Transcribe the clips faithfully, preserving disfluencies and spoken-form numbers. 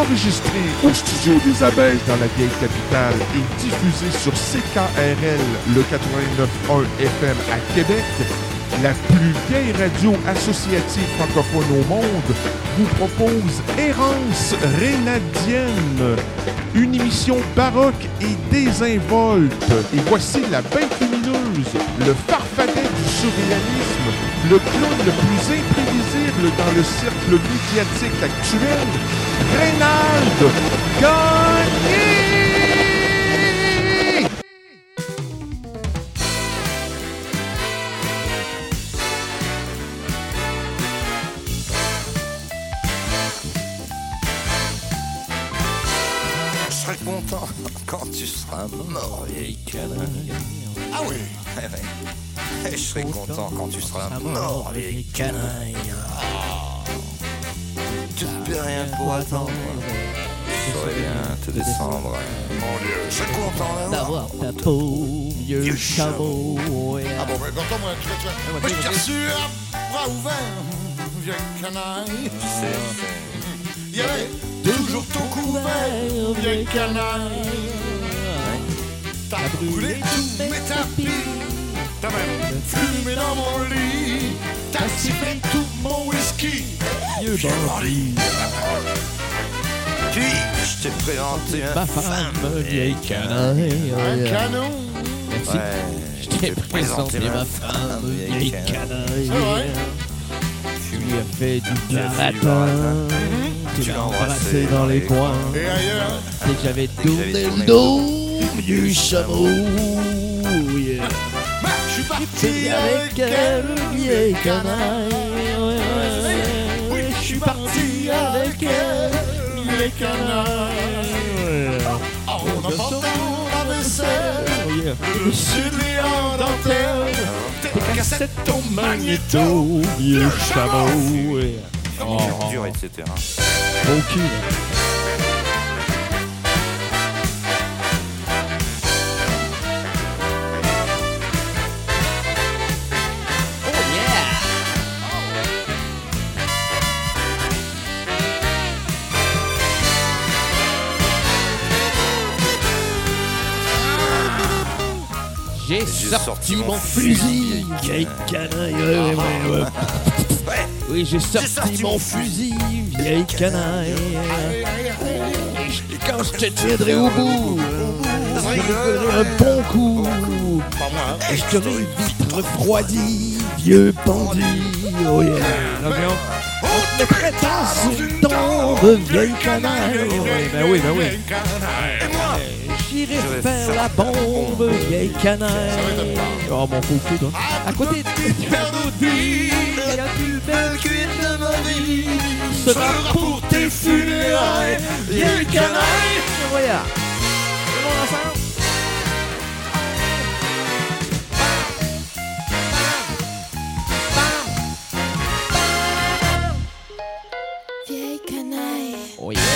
enregistré au studio des Abeilles dans la vieille capitale et diffusé sur C K R L, le quatre-vingt-neuf point un F M à Québec, la plus vieille radio associative francophone au monde, vous propose Errance Rénadienne, une émission baroque et désinvolte. Et voici la bête lumineuse, le farfadet du surréalisme, le clown le plus imprévisible dans le cercle médiatique actuel, Reynald Gagné! Je serai content quand tu seras mort, vieille canaille. Ah oui, ouais, ouais. Je serai content quand tu seras mort, vieille canaille. Ah. Tu ne peux rien pour attendre. Je saurais bien te descendre. Mon Dieu, je serai content d'avoir ta peau, vieux, vieux chameau. Yeah. Ah bon, mais content, moi, tu vois, tu vois. Moi, je t'ai reçu à bras ouverts, vieille canaille. Tu sais, c'est... Il y avait toujours ton couvert, vieille canaille. T'as brûlé tous mes tapis, t'as même fumé dans mon lit, t'as sifflé tout mon whisky, vieux bandit. Puis je t'ai présenté ma femme, vieille canaille. Un canon. Merci. Ouais, je t'ai présenté ma femme, vieille canaille. Tu lui as fait du baratin. Tu l'as embrassé dans les coins. Et ailleurs. Dès que j'avais tourné le dos, vieux chameau. Yeah. Bah, je suis parti avec elle, vieille canaille. Oui, je suis parti avec elle, vieille canaille. On entend la vaisselle, le sud en dentelle, tes cassettes au magnéto, vieux chameau. Oh, dur, et cetera. Bon cul. Oh yeah. J'ai sorti, sorti mon fusil, vieille canaille. Ouais, ouais, ouais, ouais. Oui, j'ai sorti, sorti mon fusil, vieille canaille. Et quand je te tiendrai au bout, je te donnerai un bon coup. Et je t'aurai vite refroidi, vieux bandit. Oh yeah. On te mettrait dans une tombe, vieille canaille. Ben oui, ben oui. J'irai faire la bombe, vieille canaille. Oh mon faux cul, toi. À côté du verre d'eau dit, la plus belle cuite de ma vie sera pour tes funérailles, vieille canaille. Voilà. Tout le monde ensemble. Vieille canaille. Oh yeah.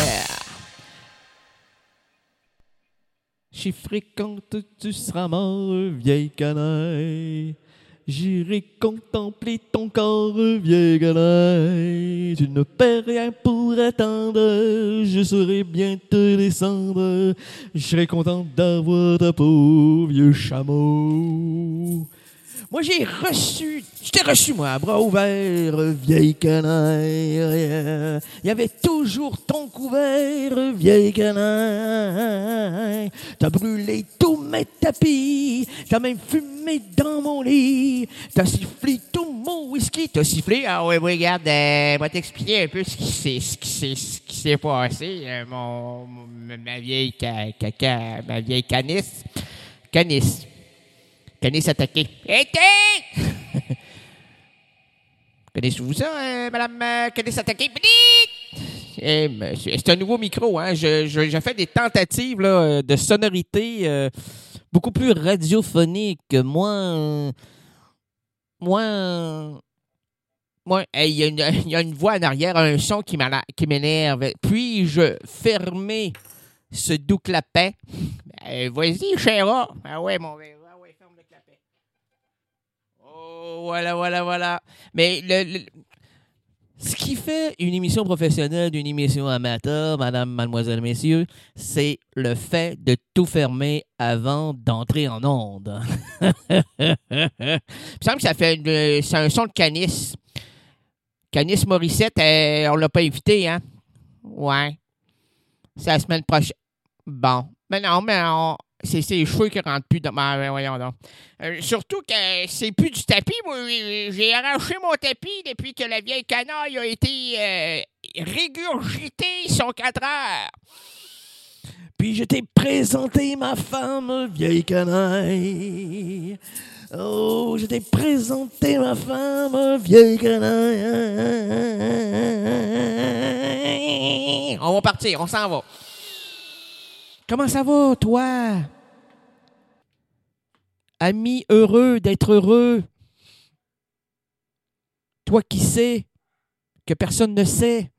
Chiffré quand tu seras mort, vieille canaille. J'irai contempler ton corps, vieille canaille. Tu ne perds rien pour attendre, je saurai bien te descendre. Je serai content d'avoir ta peau, vieux chameau. Moi, j'ai reçu, je t'ai reçu, moi, à bras ouverts, vieille canaille. Il y avait toujours ton couvert, vieille canaille. T'as brûlé tous mes tapis, t'as même fumé dans mon lit, t'as sifflé tout mon whisky. T'as sifflé? Ah oui, oui, regarde, euh, moi t'expliquer un peu ce qui s'est, ce qui s'est, ce qui s'est passé. Euh, mon, ma vieille ca, caca, ma vieille canisse, canisse. Canis attaqué. Été! Connaissez-vous ça, euh, madame euh, Canis attaqué? Eh, c'est un nouveau micro, hein. Je, je, je fais des tentatives là, de sonorité euh, beaucoup plus radiophonique, moins... moins... Moi, il hey, y, y a une voix en arrière, un son qui m'énerve. Puis-je fermer ce doux clapet? Ben, vas-y, chéra. Ah ouais, mon verre. Voilà, voilà, voilà. Mais le, le, Ce qui fait une émission professionnelle d'une émission amateur, madame, mademoiselle, messieurs, c'est le fait de tout fermer avant d'entrer en onde. Il me semble que ça fait une, c'est un son de Canis. Canis Morissette, euh, on l'a pas invité, hein? Ouais. C'est la semaine prochaine. Bon. Mais non, mais on... C'est ses cheveux qui rentrent plus dans ma... Voyons donc. Euh, surtout que c'est plus du tapis. Moi, j'ai arraché mon tapis depuis que la vieille canaille a été euh, régurgitée sur quatre heures. Puis je t'ai présenté ma femme, vieille canaille. Oh, je t'ai présenté ma femme, vieille canaille. On va partir, on s'en va. Comment ça va, toi? Ami heureux d'être heureux. Toi qui sais que personne ne sait.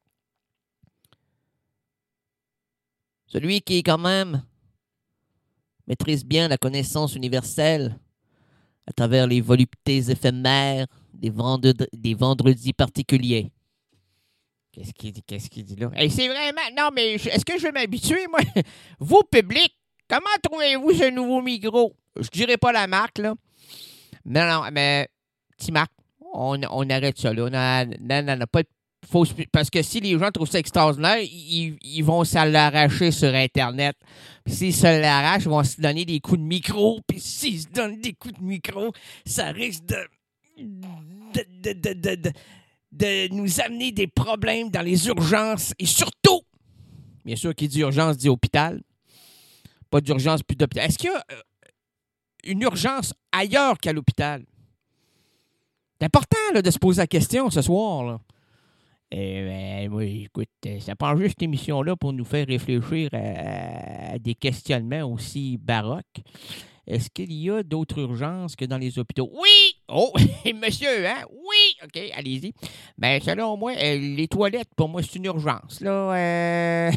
Celui qui, quand même, maîtrise bien la connaissance universelle à travers les voluptés éphémères des, vendre- des vendredis particuliers. Qu'est-ce qu'il dit, qu'est-ce qu'il dit là? Hey, c'est vraiment... Non, mais je... est-ce que je vais m'habituer, moi? Vous, public, comment trouvez-vous ce nouveau micro? Je dirais pas la marque, là. Non, non, mais... Petit Marc, on, on arrête ça, là. On a, non, non, non, pas de fausse... Parce que si les gens trouvent ça extraordinaire, ils, ils vont se l'arracher sur Internet. Puis s'ils se l'arrachent, ils vont se donner des coups de micro. Puis s'ils se donnent des coups de micro, ça risque de... de... de... de... de... de... de nous amener des problèmes dans les urgences et surtout, bien sûr, qui dit urgence dit hôpital, pas d'urgence plus d'hôpital. Est-ce qu'il y a euh, une urgence ailleurs qu'à l'hôpital? C'est important là, de se poser la question ce soir. Là. Eh ben, oui, écoute, ça prend juste cette émission-là pour nous faire réfléchir à, à des questionnements aussi baroques. Est-ce qu'il y a d'autres urgences que dans les hôpitaux? Oui! Oh, monsieur, hein? Oui! OK, allez-y. Ben, selon moi, euh, les toilettes, pour moi, c'est une urgence. Là, euh...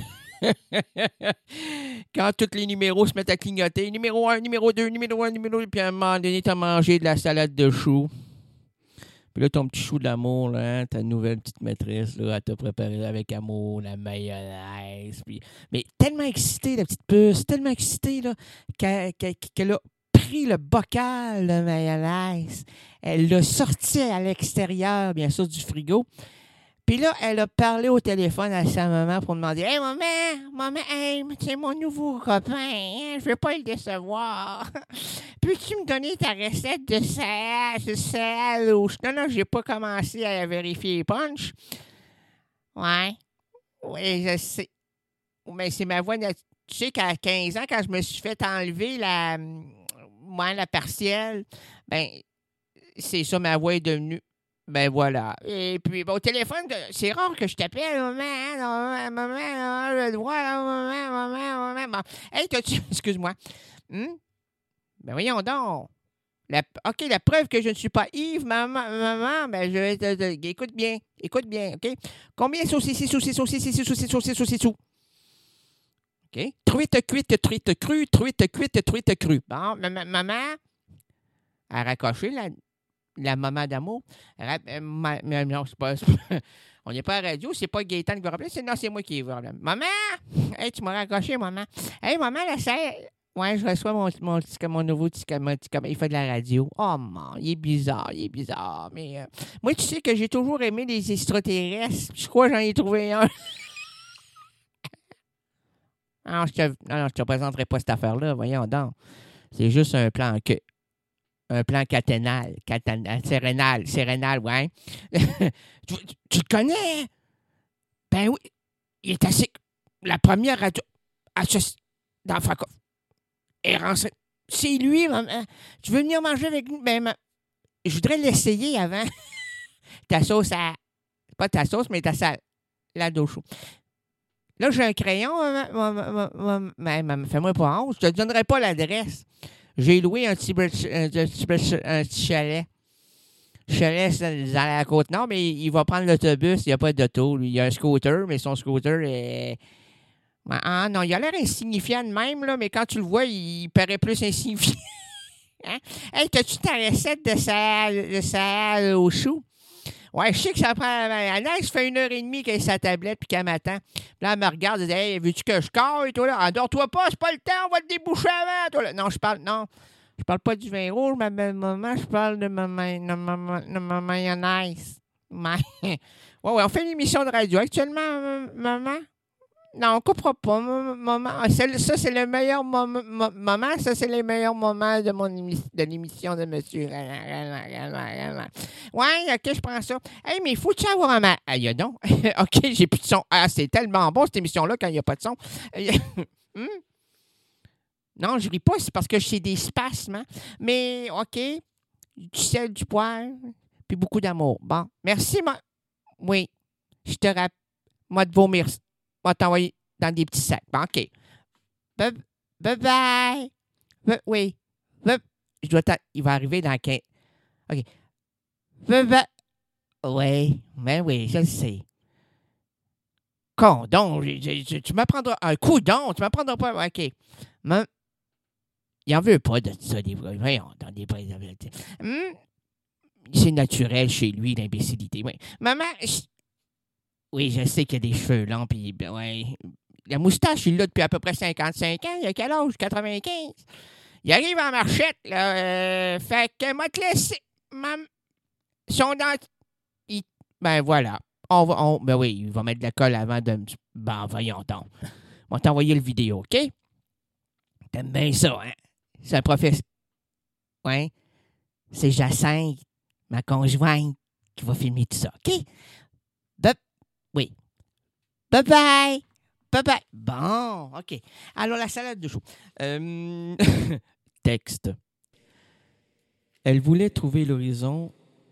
quand tous les numéros se mettent à clignoter, numéro un, numéro deux, numéro un, numéro deux, puis à un moment donné, t'as mangé de la salade de choux. Puis là, ton petit chou d'amour, là, hein, ta nouvelle petite maîtresse, là, elle t'a préparé avec amour la mayonnaise. Puis... Mais tellement excitée, la petite puce, tellement excitée, là, qu'elle, qu'elle, qu'elle a pris le bocal de mayonnaise. Elle l'a sorti à l'extérieur, bien sûr, du frigo. Puis là, elle a parlé au téléphone à sa maman pour demander « Hey, maman, maman, hey, c'est mon nouveau copain, hein, je veux pas le décevoir. Peux-tu me donner ta recette de sel, sel ou... » Non, non, j'ai pas commencé à vérifier les punch. Ouais. Oui, je sais. Mais c'est ma voix... Tu sais qu'à quinze ans, quand je me suis fait enlever la... Moi, la partielle, ben, c'est ça, ma voix est devenue... Ben voilà. Et puis, bon, au téléphone, c'est rare que je t'appelle, maman, hein, maman, maman, le droit, maman, maman, maman. Bon. Hey, t'as-tu... Excuse-moi. Hmm? Ben voyons donc. La... OK, la preuve que je ne suis pas Yves, maman, maman, ben je vais te... te... Écoute bien, écoute bien, OK? Combien saucisses, saucisses, saucisses, saucisses, saucisses, saucisses, OK? Truite cuite, truite crue, truite cuite, truite crue. Bon, maman, a raccroché la... La maman d'amour. Euh, ma, ma, non, c'est pas, c'est pas... On n'est pas à la radio, c'est pas Gaëtan qui va rappeler. C'est, non, c'est moi qui vais. Maman! Hey, tu m'as raccroché, maman. Hey, maman, la serre. Ouais, je reçois mon, mon, mon nouveau petit il fait de la radio. Oh, man, il est bizarre, il est bizarre. Mais euh, moi, tu sais que j'ai toujours aimé les extraterrestres. Je crois que j'en ai trouvé un. non, je te, non, non, je te présenterai pas cette affaire-là. Voyons donc. C'est juste un plan que. Un plan caténal, caténal, sérénal, sérénal, ouais. tu, tu, tu le connais? Ben oui. Il est assez... La première radio... Dans Franco... C'est lui, maman. Tu veux venir manger avec nous? Ben, ma... je voudrais l'essayer avant. Ta sauce à... Pas ta sauce, mais ta salade au chou. Là, j'ai un crayon, maman. maman, maman, maman fais-moi pas honte. Je te donnerai pas l'adresse. J'ai loué un petit, un, petit, un petit chalet. Chalet dans la Côte-Nord, mais il va prendre l'autobus. Il n'y a pas d'auto. Lui. Il a un scooter, mais son scooter est... Ah non, il a l'air insignifiant de même, là, mais quand tu le vois, il paraît plus insignifiant. hein? Hey, t'as-tu ta recette de salade, de salade au chou? Ouais, je sais que ça prend... Anaïs fait une heure et demie qu'elle est sa tablette puis qu'elle m'attend. Puis là, elle me regarde et dit « Hey, veux-tu que je caille, toi, là? Endors-toi pas, c'est pas le temps, on va te déboucher avant, toi, là. » Non, je parle... Non, je parle pas du vin rouge, ma belle maman, je parle de ma, ma, de ma, ma, de ma mayonnaise. Ma... ouais, ouais, on fait une émission de radio actuellement, maman. Non, on ne coupera pas, maman. Ça, c'est le meilleur moment. Maman, ça, c'est les meilleurs moments de, mon émi- de l'émission de monsieur. Ouais, OK, je prends ça. Hey, mais faut-tu avoir un... Ma... Ah, y a donc. OK, j'ai plus de son. Ah, c'est tellement bon, cette émission-là, quand il n'y a pas de son. hmm? Non, je ris pas, c'est parce que j'ai des spasmes. Hein? Mais, OK, du sel, du poivre, puis beaucoup d'amour. Bon, merci, ma... Oui, je te rappelle. Moi, de vomir. On va t'envoyer dans des petits sacs. Bon, OK. Bye bye. Bye, oui. Bye. Je dois t'en... Il va arriver dans quinze. OK. Bye bye. Oui. Mais oui, je le sais. Condon. Tu m'apprendras un coup d'on. Tu m'apprendras pas. OK. Mais... Il n'en veut pas de ça, des voyons, dans des hum? C'est naturel chez lui, l'imbécilité. Oui. Maman. Je... Oui, je sais qu'il y a des cheveux longs, puis ben, ouais. La moustache, il l'a depuis à peu près cinquante-cinq ans. Il a quel âge? quatre-vingt-quinze. Il arrive en marchette, là. Euh, fait que m'a te laissé. Mam... Son dent... Il... Ben voilà. On va, on... Ben oui, il va mettre de la colle avant de... Ben voyons donc. On va t'envoyer le vidéo, OK? T'aimes bien ça, hein? C'est un professeur. Ouais. C'est Jacinthe, ma conjointe, qui va filmer tout ça, OK? Ben... Oui. Bye-bye. Bye-bye. Bon, OK. Alors, la salade de chou. Euh... Texte. Elle voulait trouver l'horizon.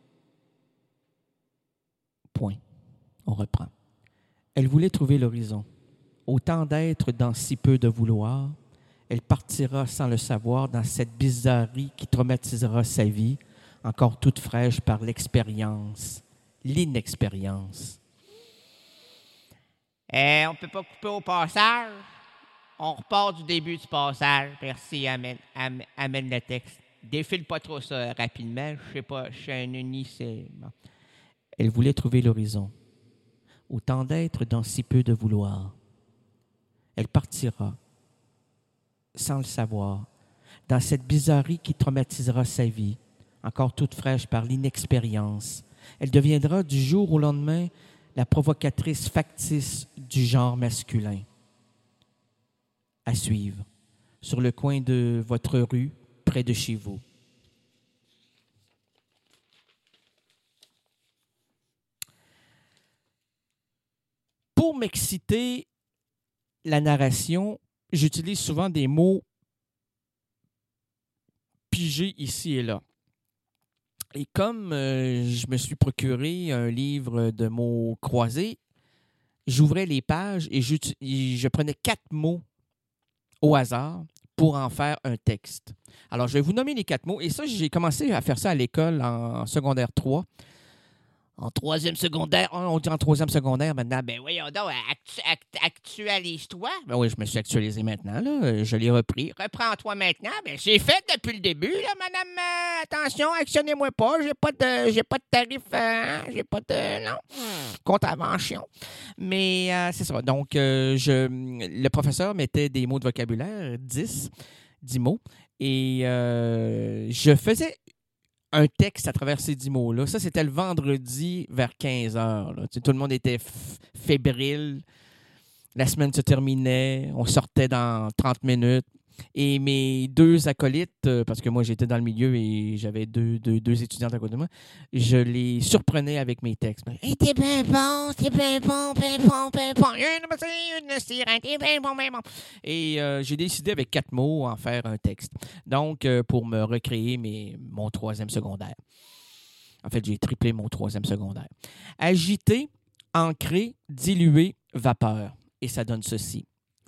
Point. On reprend. Elle voulait trouver l'horizon. Autant d'être dans si peu de vouloir. Elle partira sans le savoir dans cette bizarrerie qui traumatisera sa vie, encore toute fraîche par l'expérience, l'inexpérience. Euh, on ne peut pas couper au passage. On repart du début du passage. Merci, amène, amène, amène le texte. Défile pas trop ça rapidement. Je sais pas, je suis un uni, c'est... Bon. Elle voulait trouver l'horizon. Autant d'être dans si peu de vouloir. Elle partira, sans le savoir, dans cette bizarrerie qui traumatisera sa vie, encore toute fraîche par l'inexpérience. Elle deviendra du jour au lendemain la provocatrice factice du genre masculin. À suivre, sur le coin de votre rue, près de chez vous. Pour m'exciter la narration, j'utilise souvent des mots pigés ici et là. Et comme euh, je me suis procuré un livre de mots croisés, j'ouvrais les pages et je prenais quatre mots au hasard pour en faire un texte. Alors, je vais vous nommer les quatre mots. Et ça, j'ai commencé à faire ça à l'école en secondaire trois. En troisième secondaire, on dit en troisième secondaire maintenant, ben voyons donc, actu, act, actualise-toi. Ben oui, je me suis actualisé maintenant, là. Je l'ai repris. Reprends-toi maintenant. Ben c'est fait depuis le début, là, madame. Euh, attention, actionnez-moi pas. J'ai pas de j'ai pas de tarif, euh, j'ai pas de non. Contravention. Mais euh, c'est ça. Donc, euh, je le professeur mettait des mots de vocabulaire, dix, dix mots. Et euh, je faisais un texte à travers ces dix mots-là. Ça, c'était le vendredi vers quinze heures. Là. Tu sais, tout le monde était f- fébrile. La semaine se terminait. On sortait dans trente minutes. Et mes deux acolytes, euh, parce que moi, j'étais dans le milieu et j'avais deux, deux, deux étudiantes à côté de moi, je les surprenais avec mes textes. Hey, t'es bien bon, t'es bien bon, bien bon, bien bon. T'es bien bon, bien bon. Et euh, j'ai décidé avec quatre mots en faire un texte. Donc, euh, pour me recréer mes, mon troisième secondaire. En fait, j'ai triplé mon troisième secondaire. Agité, ancré, dilué, vapeur. Et ça donne ceci.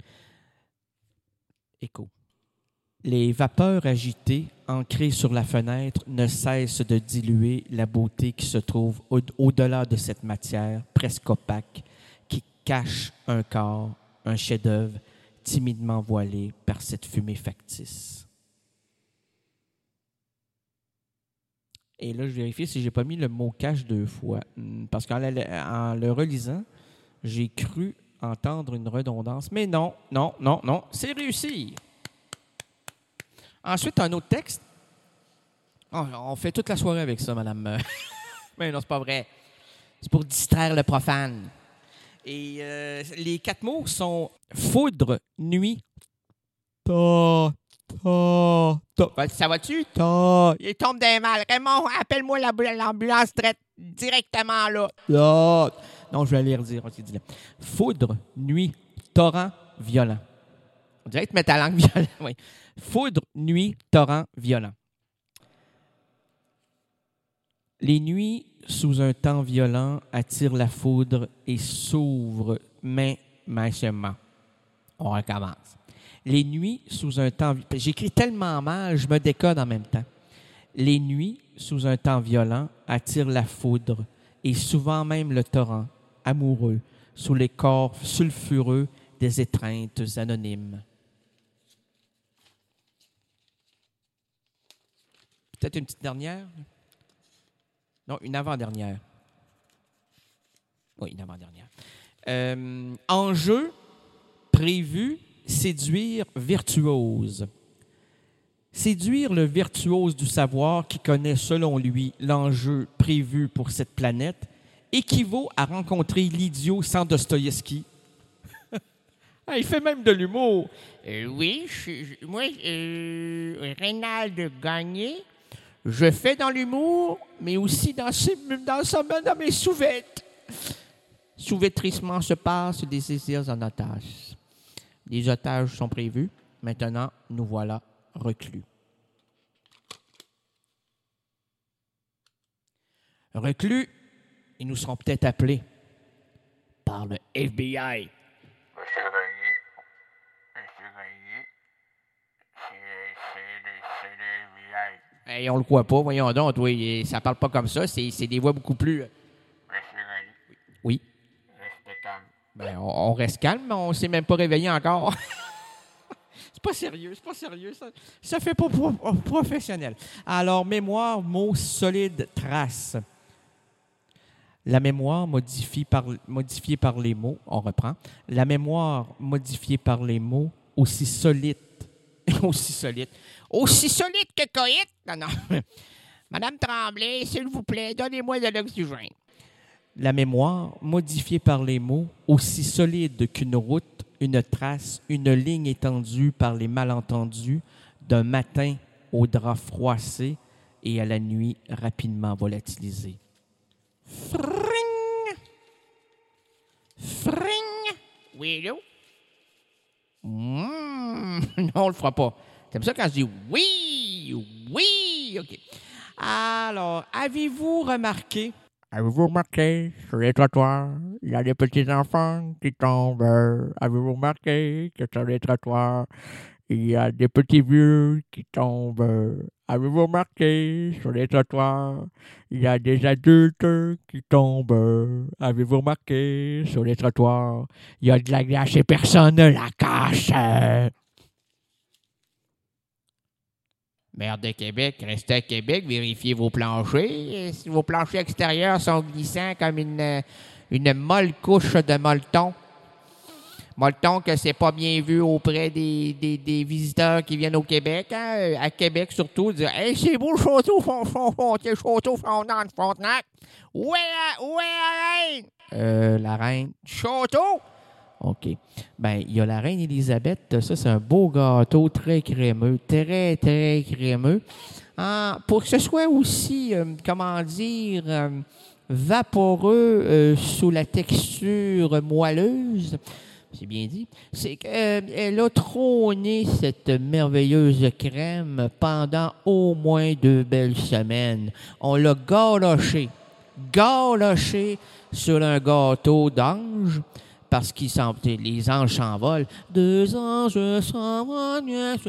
Écho. Les vapeurs agitées, ancrées sur la fenêtre, ne cessent de diluer la beauté qui se trouve au- au-delà de cette matière presque opaque qui cache un corps, un chef-d'œuvre timidement voilé par cette fumée factice. Et là, je vérifie si j'ai pas mis le mot cache deux fois. Parce qu'en en le relisant, j'ai cru entendre une redondance. Mais non, non, non, non, c'est réussi. Ensuite, un autre texte. Oh, on fait toute la soirée avec ça, madame. Mais non, c'est pas vrai. C'est pour distraire le profane. Et euh, les quatre mots sont foudre, nuit, ta, ta, ta. Ça va-tu? Ta. Il tombe des mal. Raymond, appelle-moi l'ambulance directement là. Ta. Non, je vais aller redire. Okay, dis-le. Foudre, nuit, torrent, violent. On dirait que tu mets ta langue violent. Oui. Foudre, nuit, torrent, violent. Les nuits sous un temps violent attirent la foudre et s'ouvrent mince-mince. On recommence. Les nuits sous un temps... J'écris tellement mal, je me décode en même temps. Les nuits sous un temps violent attirent la foudre et souvent même le torrent, amoureux, sous les corps sulfureux des étreintes anonymes. Peut-être une petite dernière? Non, une avant-dernière. Oui, une avant-dernière. Euh, enjeu prévu, séduire virtuose. Séduire le virtuose du savoir qui connaît, selon lui, l'enjeu prévu pour cette planète équivaut à rencontrer l'idiot sans Dostoïevski. Ah, il fait même de l'humour. Euh, oui, je, je, moi, euh, Reynald Gagné, je fais dans l'humour, mais aussi dans, ses, dans, sa, dans mes sous-vêtres. Sous-vêtrissement se passe des désirs en otage. Les otages sont prévus. Maintenant, nous voilà reclus. Reclus, et nous serons peut-être appelés par le F B I. Monsieur Gagné, Monsieur Gagné, c'est le F B I. Hey, on le croit pas, voyons donc, oui, ça parle pas comme ça, c'est, c'est des voix beaucoup plus... Monsieur Gagné. Oui. Restez calme. Ben, on, on reste calme, mais on s'est même pas réveillé encore. C'est pas sérieux, c'est pas sérieux, ça, ça fait pas pro, professionnel. Alors, mémoire, mot solide, trace. La mémoire modifiée par, modifiée par les mots, on reprend. La mémoire modifiée par les mots, aussi solide, aussi solide, aussi solide que coït. Non, non. Madame Tremblay, s'il vous plaît, donnez-moi de l'oxygène. La mémoire modifiée par les mots, aussi solide qu'une route, une trace, une ligne étendue par les malentendus, d'un matin au drap froissé et à la nuit rapidement volatilisée. Fring! Fring! Oui, là? Mmh. Non, on le fera pas. T'aimes ça quand je dis oui, oui, OK. Alors, avez-vous remarqué... Avez-vous remarqué, sur les trottoirs, il y a des petits enfants qui tombent. Avez-vous remarqué que sur les trottoirs, il y a des petits vieux qui tombent. Avez-vous remarqué, sur les trottoirs, il y a des adultes qui tombent. Avez-vous remarqué, sur les trottoirs, il y a de la glace et personne ne la cache. Maire de Québec, restez à Québec, vérifiez vos planchers. Si vos planchers extérieurs sont glissants comme une, une molle couche de molleton. Molleton que c'est pas bien vu auprès des, des, des visiteurs qui viennent au Québec. Hein? À Québec surtout, dire « Hey, c'est beau le château, le château fondant de Frontenac. Où est la, où est la reine? » Euh, la reine. Château? OK. Ben, il y a la reine Élisabeth. Ça, c'est un beau gâteau très crémeux. Très, très crémeux. Ah, pour que ce soit aussi, euh, comment dire, euh, vaporeux euh, sous la texture moelleuse, c'est bien dit, c'est qu'elle euh, a trôné cette merveilleuse crème pendant au moins deux belles semaines. On l'a galoché. Galoché sur un gâteau d'ange. Parce que les anges s'envolent. Deux anges s'envolent.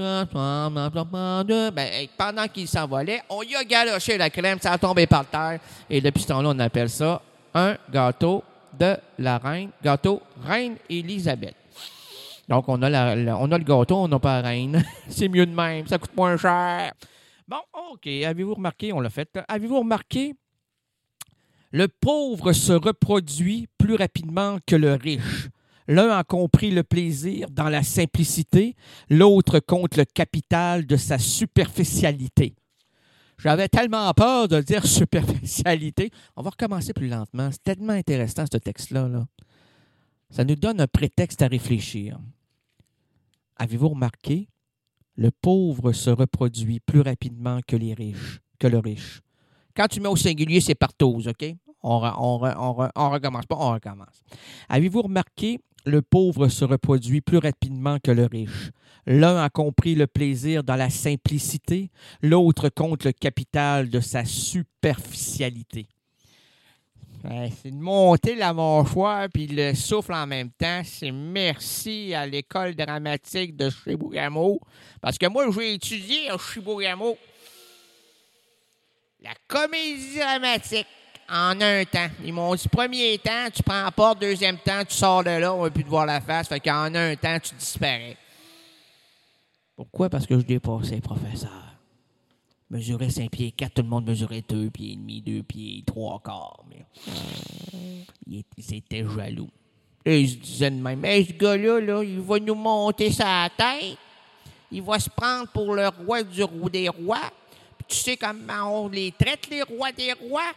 Ben, pendant qu'ils s'envolaient, on y a galoché la crème, ça a tombé par terre. Et depuis ce temps-là, on appelle ça un gâteau de la reine, gâteau Reine Élisabeth. Donc, on a, la, la, on a le gâteau, on n'a pas la reine. C'est mieux de même, ça coûte moins cher. Bon, OK. Avez-vous remarqué, on l'a fait, avez-vous remarqué, le pauvre se reproduit plus rapidement que le riche. L'un a compris le plaisir dans la simplicité, l'autre compte le capital de sa superficialité. J'avais tellement peur de dire superficialité. On va recommencer plus lentement. C'est tellement intéressant, ce texte-là. Là. Ça nous donne un prétexte à réfléchir. Avez-vous remarqué? Le pauvre se reproduit plus rapidement que les riches, que le riche. Quand tu mets au singulier, c'est partose, OK? On, on, on, on recommence pas, on recommence. Avez-vous remarqué? Le pauvre se reproduit plus rapidement que le riche. L'un a compris le plaisir dans la simplicité, l'autre compte le capital de sa superficialité. Ouais, c'est de monter la mâchoire puis le souffle en même temps. C'est merci à l'école dramatique de Chibougamau. Parce que moi, j'ai étudié à Chibougamau la comédie dramatique en un temps. Ils m'ont dit, premier temps, tu prends la porte, deuxième temps, tu sors de là, on va plus te voir la face. Fait qu'en un temps, tu disparais. Pourquoi? Parce que je dépassais, professeur. Mesurais cinq pieds quatre, tout le monde mesurait deux pieds et demi, deux pieds, trois quarts. Mais il était jaloux. Et je disais de même, hey, ce gars-là, là, il va nous monter sa tête. Il va se prendre pour le roi du roux des rois. Puis tu sais comment on les traite, les rois des rois?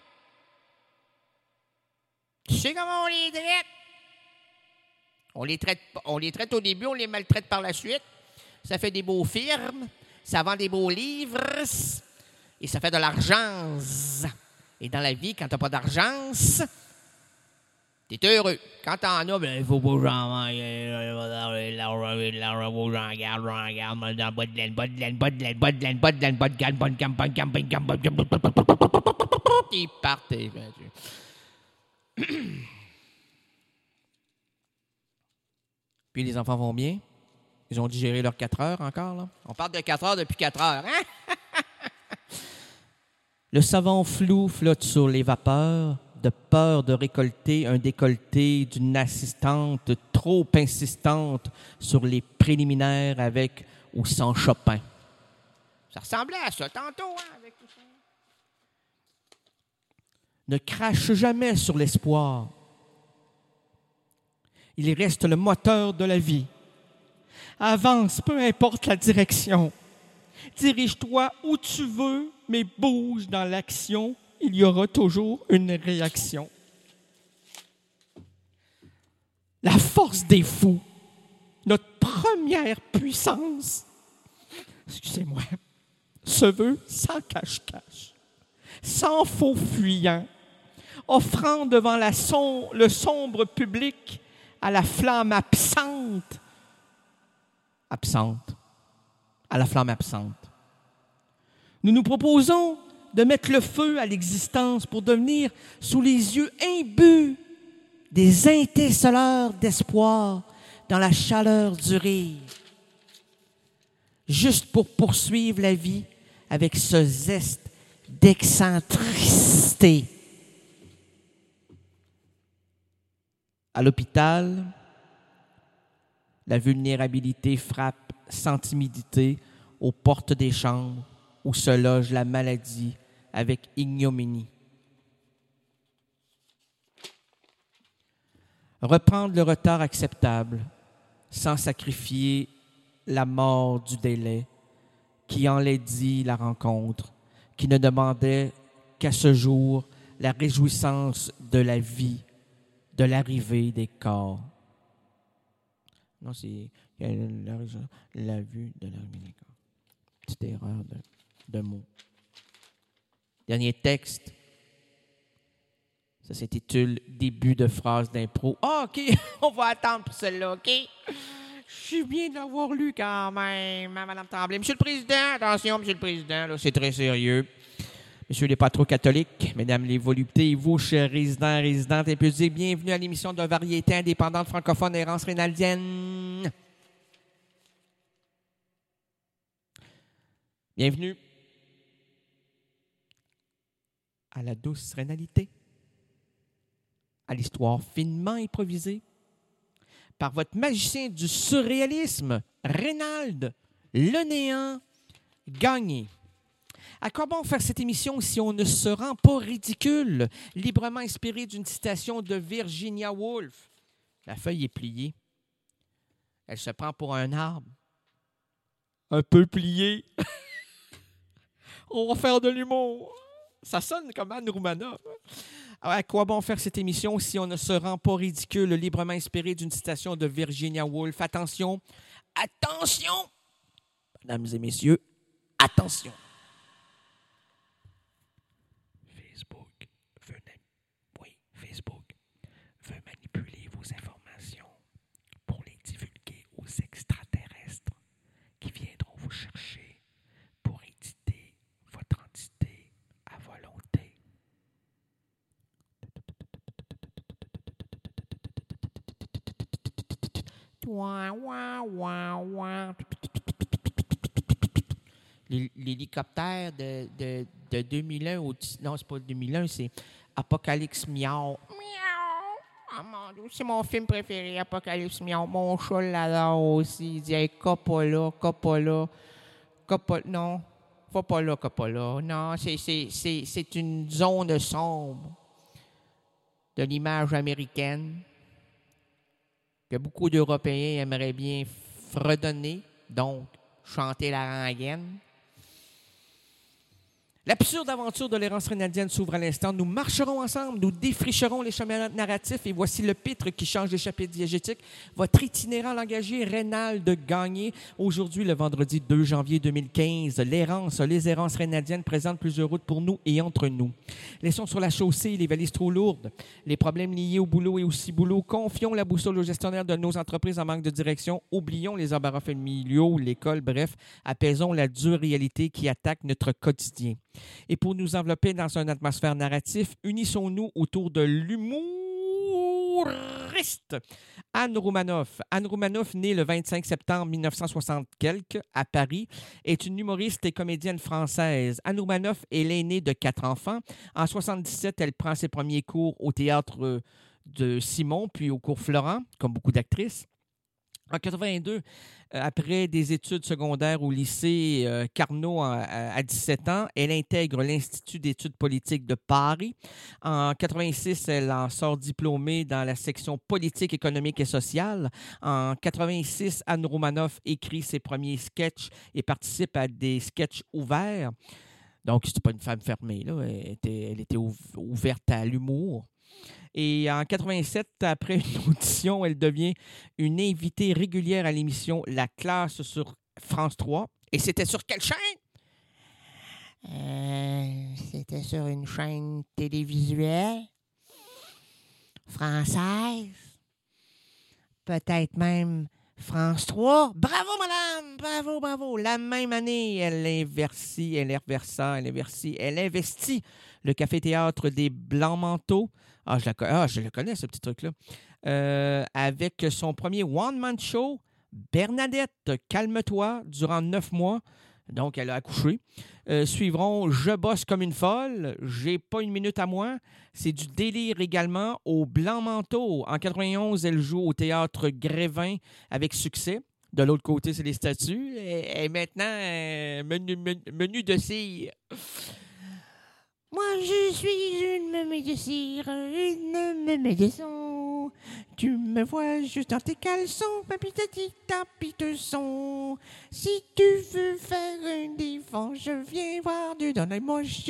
Tu sais comment on les traite? On les traite, on les traite au début, on les maltraite par la suite. Ça fait des beaux films, ça vend des beaux livres et ça fait de l'argent. Et dans la vie, quand t'as pas d'argent, t'es heureux. Quand t'en as, ben, il faut pas que j'en mange. Ils partent. Puis les enfants vont bien. Ils ont digéré leurs quatre heures encore. Là. On parle de quatre heures depuis quatre heures. Hein? Le savon flou flotte sur les vapeurs, de peur de récolter un décolleté d'une assistante trop insistante sur les préliminaires avec ou sans Chopin. Ça ressemblait à ça tantôt, hein, avec tout ça. Ne crache jamais sur l'espoir. Il reste le moteur de la vie. Avance, peu importe la direction. Dirige-toi où tu veux, mais bouge dans l'action. Il y aura toujours une réaction. La force des fous, notre première puissance, excusez-moi, se veut sans cache-cache, sans faux fuyant, offrant devant la som- le sombre public à la flamme absente, absente, à la flamme absente. Nous nous proposons de mettre le feu à l'existence pour devenir, sous les yeux imbus, des étinceleurs d'espoir dans la chaleur du rire, juste pour poursuivre la vie avec ce zeste d'excentricité. À l'hôpital, la vulnérabilité frappe sans timidité aux portes des chambres où se loge la maladie avec ignominie. Reprendre le retard acceptable sans sacrifier la mort du délai qui enlaidit la rencontre, qui ne demandait qu'à ce jour la réjouissance de la vie, de l'arrivée des corps. Non, c'est la, la, la vue de l'arrivée des corps. Petite erreur de, de mots. Dernier texte. Ça s'intitule « Début de phrase d'impro ». Ah, OK, on va attendre pour celle-là, OK? Je suis bien de l'avoir lu quand même, Mme Tremblay. Monsieur le Président, attention, Monsieur le Président, là, c'est très sérieux. Messieurs les pas trop catholiques, Mesdames les voluptés, et vous, chers résidents et résidentes impudiques, bienvenue à l'émission de variété indépendante francophone Errance Rénaldienne. Bienvenue à la douce rénalité, à l'histoire finement improvisée par votre magicien du surréalisme, Rénald, le néant, Gagné. À quoi bon faire cette émission si on ne se rend pas ridicule? Librement inspirée d'une citation de Virginia Woolf. La feuille est pliée. Elle se prend pour un arbre. Un peu plié. On va faire de l'humour. Ça sonne comme Anne Romanoff. À quoi bon faire cette émission si on ne se rend pas ridicule? Librement inspirée d'une citation de Virginia Woolf. Attention, attention, mesdames et messieurs, attention. Facebook veut, oui, Facebook veut manipuler vos informations pour les divulguer aux extraterrestres qui viendront vous chercher pour éditer votre entité à volonté. L'hélicoptère de, de, de deux mille un, au, non, c'est pas deux mille un, c'est Apocalypse Miaou. Miaou! Oh mon Dieu, c'est mon film préféré, Apocalypse Miaou. Mon chat l'adore aussi. Il dit hey, Coppola, Coppola, Coppola. Non, va pas là, Coppola. Non, c'est, c'est, c'est, c'est une zone sombre de l'image américaine que beaucoup d'Européens aimeraient bien fredonner, donc chanter la rengaine. L'absurde aventure de l'errance rénaldienne s'ouvre à l'instant. Nous marcherons ensemble, nous défricherons les chemins narratifs et voici le pitre qui change les chapitres diégétiques. Votre itinérant langagier Rénal de Gagné. Aujourd'hui, le vendredi deux janvier deux mille quinze, l'errance, les errances rénaldiennes présentent plusieurs routes pour nous et entre nous. Laissons sur la chaussée les valises trop lourdes, les problèmes liés au boulot et au ciboulot. Confions la boussole aux gestionnaires de nos entreprises en manque de direction. Oublions les embarras familiaux, l'école, bref, apaisons la dure réalité qui attaque notre quotidien. Et pour nous envelopper dans une atmosphère narrative, unissons-nous autour de l'humoriste Anne Romanoff. Anne Romanoff, née le vingt-cinq septembre mille neuf cent soixante quelque à Paris, est une humoriste et comédienne française. Anne Romanoff est l'aînée de quatre enfants. En soixante-dix-sept, elle prend ses premiers cours au théâtre de Simon, puis au cours Florent, comme beaucoup d'actrices. En quatre-vingt-deux, après des études secondaires au lycée euh, Carnot à, à dix-sept ans, elle intègre l'Institut d'études politiques de Paris. En quatre-vingt-six, elle en sort diplômée dans la section politique, économique et sociale. En quatre-vingt-six, Anne Romanoff écrit ses premiers sketchs et participe à des sketchs ouverts. Donc, ce n'était pas une femme fermée, là. Elle était, elle était ouverte à l'humour. Et en quatre-vingt-sept, après une audition, elle devient une invitée régulière à l'émission La Classe sur France trois. Et c'était sur quelle chaîne? Euh, c'était sur une chaîne télévisuelle française. Peut-être même France trois. Bravo, madame! Bravo, bravo! La même année, elle inversit, elle inversa, elle inversit, elle investit le café-théâtre des Blancs-Manteaux. Ah, je, la, ah, je le connais, ce petit truc-là. Euh, avec son premier one-man show, Bernadette, calme-toi, durant neuf mois. Donc, elle a accouché. Euh, suivront Je bosse comme une folle, J'ai pas une minute à moi. C'est du délire également au Blancs-Manteaux. En quatre-vingt-onze, elle joue au théâtre Grévin avec succès. De l'autre côté, c'est les statues. Et, et maintenant, euh, menu, menu, menu de cire. Moi, je suis une mémé de cire, une mémé de son. Tu me vois juste dans tes caleçons, papitati, tapite son. Si tu veux faire un défense, je viens voir du dans les moches.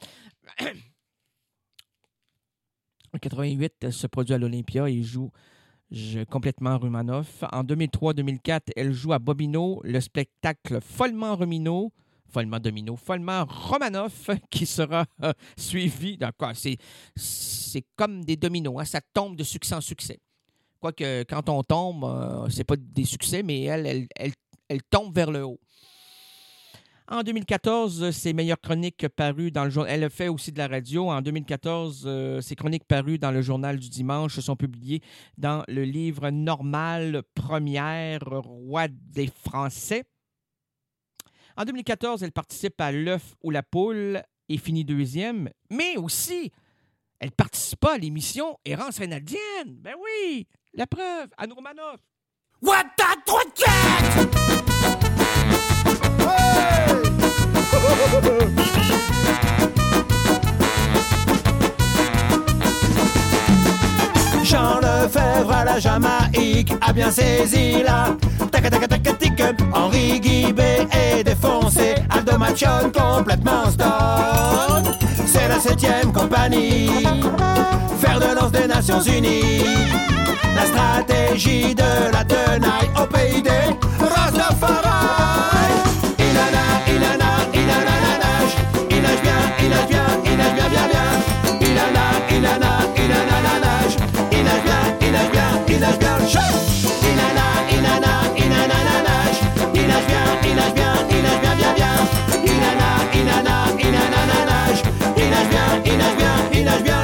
En quatre-vingt-huit, elle se produit à l'Olympia et joue je, complètement Romanoff. En deux mille trois deux mille quatre, elle joue à Bobino, le spectacle Follement Romino. Follement Domino, Follement Romanoff, qui sera euh, suivi. D'accord, c'est, c'est comme des dominos, hein, ça tombe de succès en succès. Quoique, quand on tombe, euh, c'est pas des succès, mais elle, elle, elle, elle tombe vers le haut. En deux mille quatorze, ses meilleures chroniques parues dans le journal. Elle a fait aussi de la radio. En deux mille quatorze, euh, ses chroniques parues dans le Journal du Dimanche sont publiées dans le livre Normal Première, Roi des Français. En deux mille quatorze, elle participe à L'œuf ou la poule et finit deuxième. Mais aussi, elle participe à l'émission Errance rénaldienne. Ben oui, la preuve, Anne Romanoff. What the truc? Hey! la Jamaïque a bien saisi la tac tac tac tic. Henri Guibé est défoncé, Aldo Macion complètement stone. C'est la septième compagnie, fer de lance des Nations Unies. La stratégie de la tenaille au pays des Rastafari. Inana, inana, inana, nage. Il nage bien, il nage bien, il nage bien, bien, bien. Inana, inana, inana, nage. Il nage bien, il nage bien, il nage bien. Inana, inana, inana, nage. Il nage bien, il nage bien, il nage bien, bien, bien. Inana, inana, inana, nage. Il nage bien, il nage bien, il nage bien.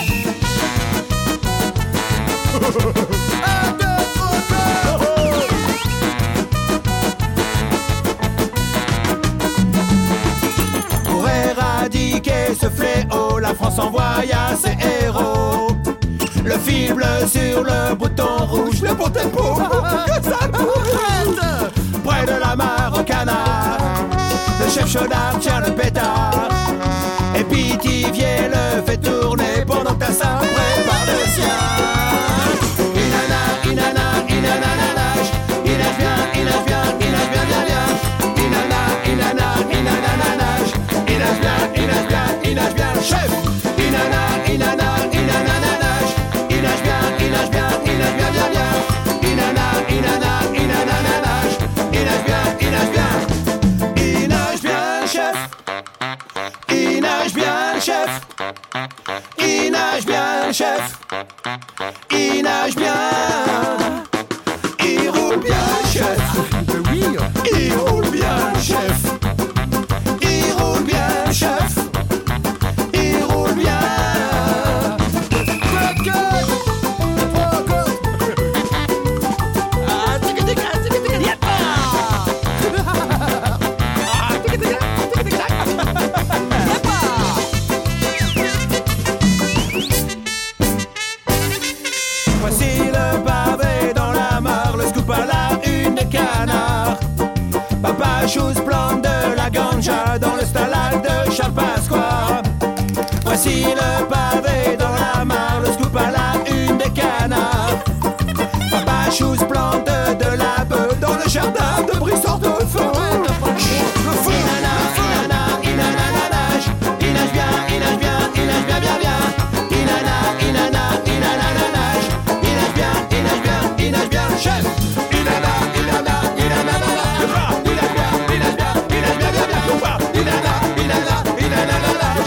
Pour éradiquer ce fléau, la France envoie ses héros. Le fil bleu sur le bouton rouge, le bon tempo, que ça bourre. Près de la mare au canard, le chef Chaudard tient le pétard. Et Pithiviers le fait tourner pendant que ta sœur prépare le sien. Inana, inana, inana, nage. Il nage bien, il nage bien, il nage bien, bien, bien. Inana, inana, inana, nage. Il nage bien, il nage bien, il nage bien, chef. Inana, inana, inana, nage. Il nage bien, il nage bien, il nage bien, bien, bien. Inana, inana, inana, nage. Il nage bien, il nage bien. Il nage bien, chef. Il nage bien, chef. Il nage bien, chef. Il nage bien. Il roule bien, chef. Oui. Il roule bien, chef. Il roule bien, chef. Il roule bien. Voici le pavé dans la mare, le scoop à la une des canards. Papa Chose plante de la ganja dans le stalag de Charles Pasqua. Voici le pavé dans la mare, le scoop à la une des canards. Papa Chose plante de la bœuf dans le jardin de Brissard de feu. Le feu, inana, inana, inana, nage. Il nage bien, il nage bien, il nage bien, bien, bien. Inana, inana, inana, nage. Il nage bien, il nage bien, il nage bien, chef. Inana, inana, inana, nage. Il nage bien, il nage bien, il nage bien, bien, bien. Inana, inana, inana, nage.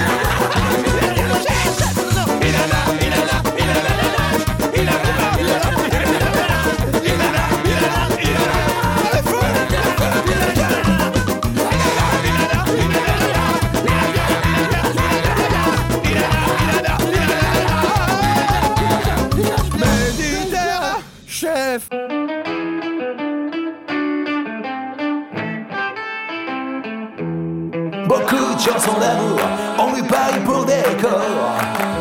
Inana, inana, inana, nage. Il nage bien, il nage bien, il nage bien. Inana, inana, inana, nage. Le feu, le feu, il nage bien. Inana, inana, inana, nage. Il nage bien, il nage bien, il nage bien. Inana, inana, inana, nage. Méditerranée, chef. Beaucoup de chansons d'amour, on lui paye pour des corps.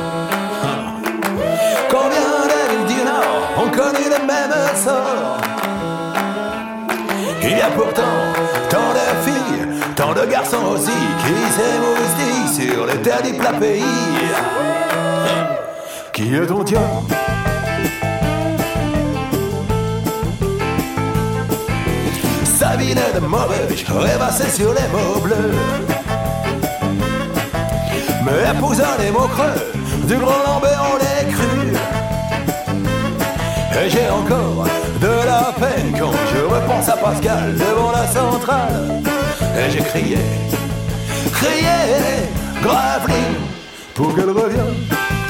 Combien de villes du Nord ont connu le même sort? Il y a pourtant tant de filles, tant de garçons aussi qui s'émoustillent sur le terre du plat pays. Qui est ton Dieu? Sabine de Maubeuge, rêvassée sur les mots bleus. Me épousant les mots creux, du grand Lambert on les cru. Et j'ai encore de la peine quand je repense à Pascal devant la centrale. Et j'ai crié, crié, Gravelines, pour qu'elle revienne.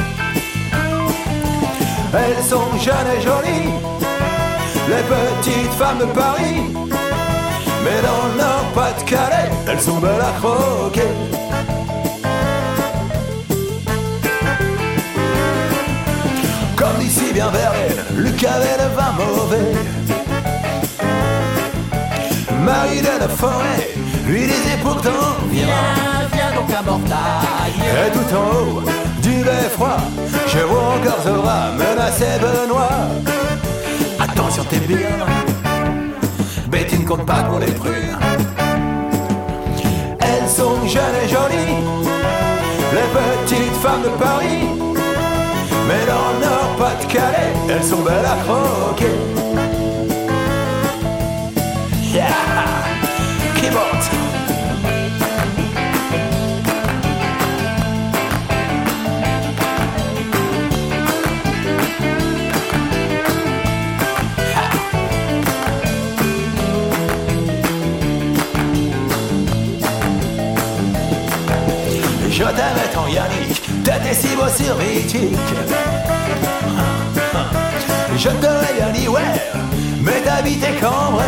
Elles sont jeunes et jolies, les petites femmes de Paris. Mais dans le Nord-Pas-de-Calais, elles sont belles à croquer. Comme d'ici bien vers elle, Luc avait le vin mauvais. Marie de la Forêt lui disait pourtant, viens, viens donc à Mortagne. Et tout en haut du beffroi, je vois encore Zora menacer Benoît. Attention t'es bien, Betty ne compte pas pour les prunes. Elles sont jeunes et jolies, les petites femmes de Paris. Mais dans le Nord-Pas-de-Calais, elles sont belles à croquer. Yeah, keyboard. Je t'aimais ton Yannick, t'étais si beau sur mythique. Je t'aurais bien dit ouais, mais t'habitais Cambrai.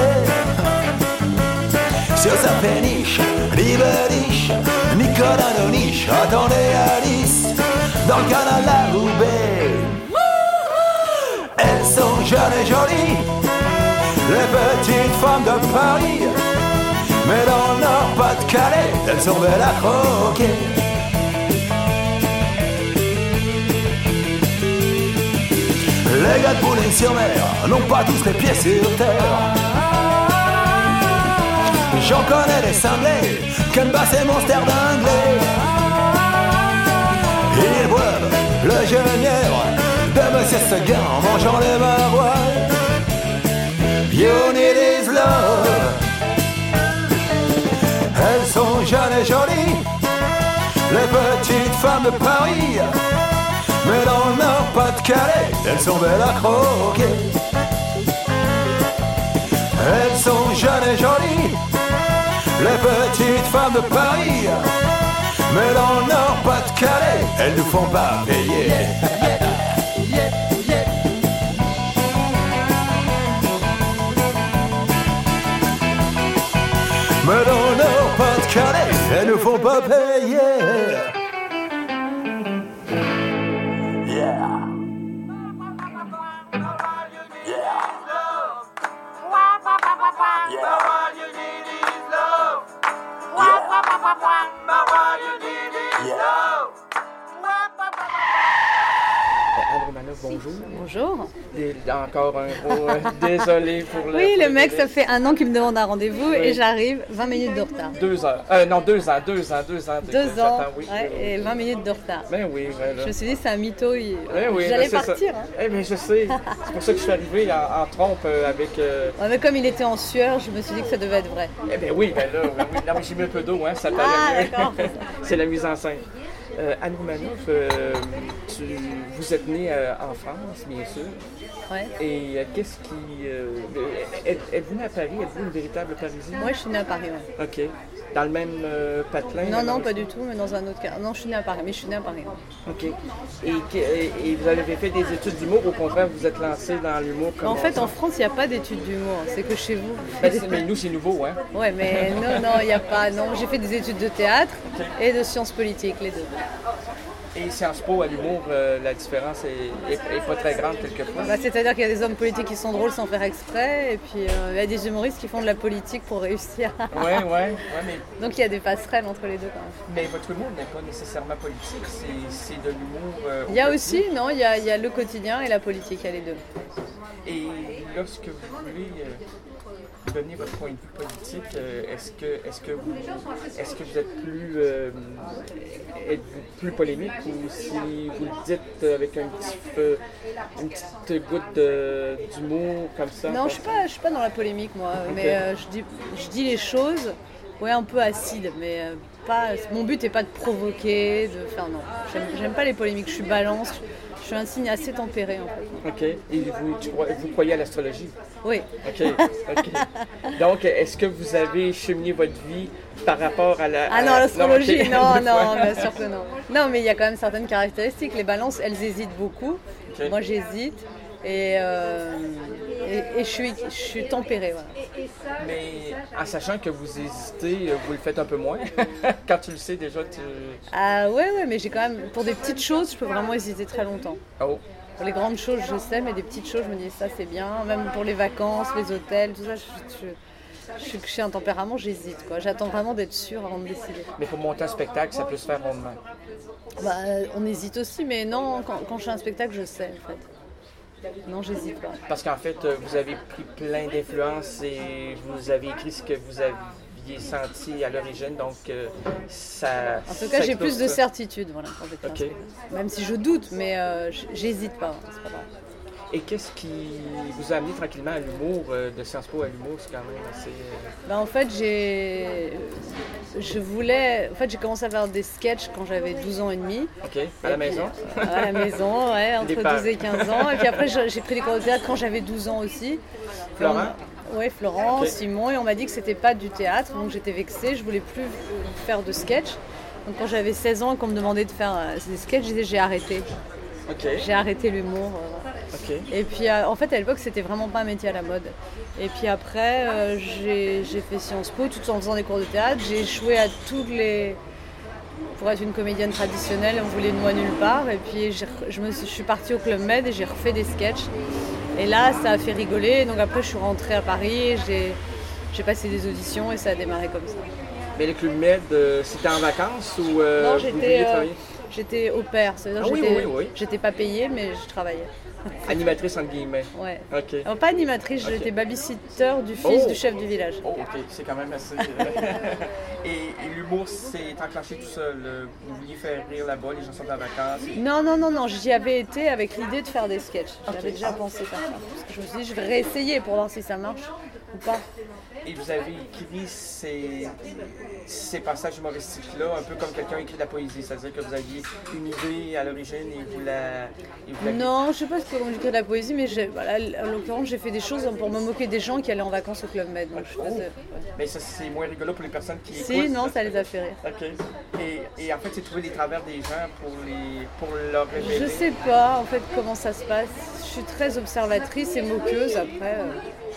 Sur sa péniche, Liberiche, Nicolas Noniche attendait Alice dans le canal de la Roubaix. Elles sont jeunes et jolies, les petites femmes de Paris. Mais dans le Nord-Pas-de-Calais, elles sont belles à croquer. Les gars de Boulogne-sur-Mer n'ont pas tous les pieds sur terre. J'en connais des cinglés, Canvas et Monster d'anglais. Ils boivent le genièvre de Monsieur Seguin en mangeant les maroilles. You need his love. Elles sont jeunes et jolies, les petites femmes de Paris. Mais dans le Nord-Pas-de-Calais, elles sont belles à croquer. Elles sont jeunes et jolies, les petites femmes de Paris. Mais dans le Nord-Pas-de-Calais, elles nous font pas payer. Mais dans le Nord-Pas-de-Calais, elles nous font pas payer. Anne Romanoff, bonjour. Bonjour. Des- encore un gros euh, désolé pour le. Oui, pour le mec, délai. ça fait un an qu'il me demande un rendez-vous Oui. et j'arrive vingt minutes de retard. Deux heures. Euh, non, deux ans, deux ans, deux ans. Deux ans J'attends, oui, ouais, oui, oui. et vingt minutes de retard. Ben oui, ben là. Je me suis dit, c'est un mytho. il- Ben oui, J'allais ben c'est partir. ça. Hein. Eh bien, je sais. C'est pour ça que je suis arrivé en, en trompe euh, avec. euh, Ouais, mais comme il était en sueur, je me suis dit que ça devait être vrai. Eh bien oui, ben là, oui, oui. Non, mais j'ai mis un peu d'eau, hein, ça paraît Ah, mieux. d'accord. C'est la mise en scène. Euh, Anne Romanoff, euh, tu, vous êtes née euh, en France, bien sûr. Ouais. Et euh, qu'est-ce qui. Euh, êtes- êtes-vous née à Paris? Êtes-vous une véritable Parisienne? Moi, je suis née à Paris. Ouais. OK. Dans le même euh, patelin? Non, non, dans- pas du tout, mais dans un autre cas. Non, je suis née à Paris, mais je suis née à Paris. ouais. OK. Et, que- et- et vous avez fait des études d'humour, au contraire, vous êtes lancé dans l'humour comme En fait, en France, il n'y a pas d'études d'humour. C'est que chez vous. Ben, c'est- mais nous, c'est nouveau, hein? Ouais, mais non, non, il n'y a pas. Non, j'ai fait des études de théâtre et de sciences politiques, les deux. Et Sciences Po à l'humour, euh, la différence est, est- est pas très grande quelquefois. Bah, c'est-à-dire qu'il y a des hommes politiques qui sont drôles sans faire exprès, et puis euh, il y a des humoristes qui font de la politique pour réussir. Ouais, ouais, ouais, mais, Donc il y a des passerelles entre les deux quand même. mais votre humour n'est pas nécessairement politique, c'est, c'est de l'humour. euh, Il y a au aussi, non, il y a, il y a le quotidien et la politique, il y a les deux. Et lorsque vous voulez euh, donner votre point de vue politique, euh, est-ce que est-ce que vous est-ce que vous êtes plus euh, êtes-vous plus polémique ou si vous le dites avec un petit peu, une petite goutte de- d'humour comme ça? Non, je suis pas, je suis pas dans la polémique moi, mais euh, je dis, je dis les choses, ouais, un peu acides, mais euh, pas. Mon but n'est pas de provoquer, de faire non. J'aime, j'aime pas les polémiques. Je suis balance. Je suis un signe assez tempéré en fait. OK. Et vous, tu crois- vous croyez à l'astrologie? Oui. OK. OK. Donc, est-ce que vous avez cheminé votre vie par rapport à la... Ah non, à- l'astrologie, ok. non, Deux non, fois. bien sûr que non. Non, mais il y a quand même certaines caractéristiques. Les balances, elles hésitent beaucoup. Ok. Moi, j'hésite. Et, euh, et, et je, suis, je suis tempérée, voilà. Mais en sachant que vous hésitez, vous le faites un peu moins. Quand tu le sais déjà, tu... Ah ouais, ouais, mais j'ai quand même... Pour des petites choses, je peux vraiment hésiter très longtemps. Oh. Pour les grandes choses, je sais, mais des petites choses, je me dis ça, c'est bien. Même pour les vacances, les hôtels, tout ça, je, je, je, suis- je suis un tempérament, j'hésite, quoi. J'attends vraiment d'être sûre avant de décider. Mais pour monter un spectacle, ça peut se faire rondement. Bah, euh, on hésite aussi, mais non, quand, quand je fais un spectacle, je sais, en fait. Non, j'hésite pas. Parce qu'en fait, euh, vous avez pris plein d'influences et vous avez écrit ce que vous aviez qui est senti à l'origine, donc euh, ça... En tout cas, ça j'ai plus de ça. certitude voilà, quand j'écris un Ok. spectacle. Même si je doute, mais euh, j'hésite pas, c'est pas grave. Et qu'est-ce qui vous a amené tranquillement à l'humour, euh, de Sciences Po à l'humour, c'est quand même assez... euh, Ben, en fait, j'ai... Je voulais... En fait, j'ai commencé à faire des sketchs quand j'avais douze ans et demi. OK, à la Et puis, maison? euh, À la maison, ouais, entre Les parents. douze et quinze ans. Et puis après, j'ai j'ai pris des cours de théâtre quand j'avais douze ans aussi. Florent? Oui, Florent, Ok. Simon, et on m'a dit que c'était pas du théâtre, donc j'étais vexée, je voulais plus faire de sketch. Donc quand j'avais seize ans et qu'on me demandait de faire euh, des sketchs, je disais j'ai arrêté. OK. J'ai arrêté l'humour. euh, OK. Et puis euh, en fait à l'époque c'était vraiment pas un métier à la mode. Et puis après euh, j'ai j'ai fait Sciences Po tout en faisant des cours de théâtre. J'ai échoué à toutes les... Pour être une comédienne traditionnelle, on voulait de moi nulle part. Et puis j'ai re- je, me suis, je suis partie au Club Med et j'ai refait des sketchs. Et là ça a fait rigoler. Donc après je suis rentrée à Paris, et j'ai j'ai passé des auditions et ça a démarré comme ça. Mais le Club Med, euh, c'était en vacances ou euh, non, vous j'étais vouliez euh, travailler? j'étais au pair. C'est-à-dire Ah oui, j'étais oui, oui, oui. j'étais pas payée mais je travaillais. Animatrice entre guillemets. Ouais. OK. Non, pas animatrice, Ok. j'étais babysitter du fils Oh. du chef du village. Oh, OK, c'est quand même assez... et et l'humour s'est enclenché tout seul. euh, Vous vouliez faire rire là-bas, les gens sont en vacances. Non, non, non, non, j'y avais été avec l'idée de faire des sketchs. J'avais Ok. déjà pensé faire ça. Parce que je me suis dit, je vais réessayer pour voir si ça marche ou pas. Et vous avez écrit ces, ces passages humoristiques-là, un peu comme quelqu'un écrit de la poésie, c'est-à-dire que vous aviez une idée à l'origine et vous la... et vous la- Non, je sais pas comment j'écris de la poésie, mais j'ai- voilà, en l'occurrence, j'ai fait des choses pour me moquer des gens qui allaient en vacances au Club Med. Donc je faisais- ouais. Mais ça, c'est moins rigolo pour les personnes qui Si, écoutent. non, ça les a fait rire. OK. Et, et en fait, c'est trouver les travers des gens pour, les, pour leur révéler. Je sais pas en fait comment ça se passe. Je suis très observatrice et moqueuse après. euh.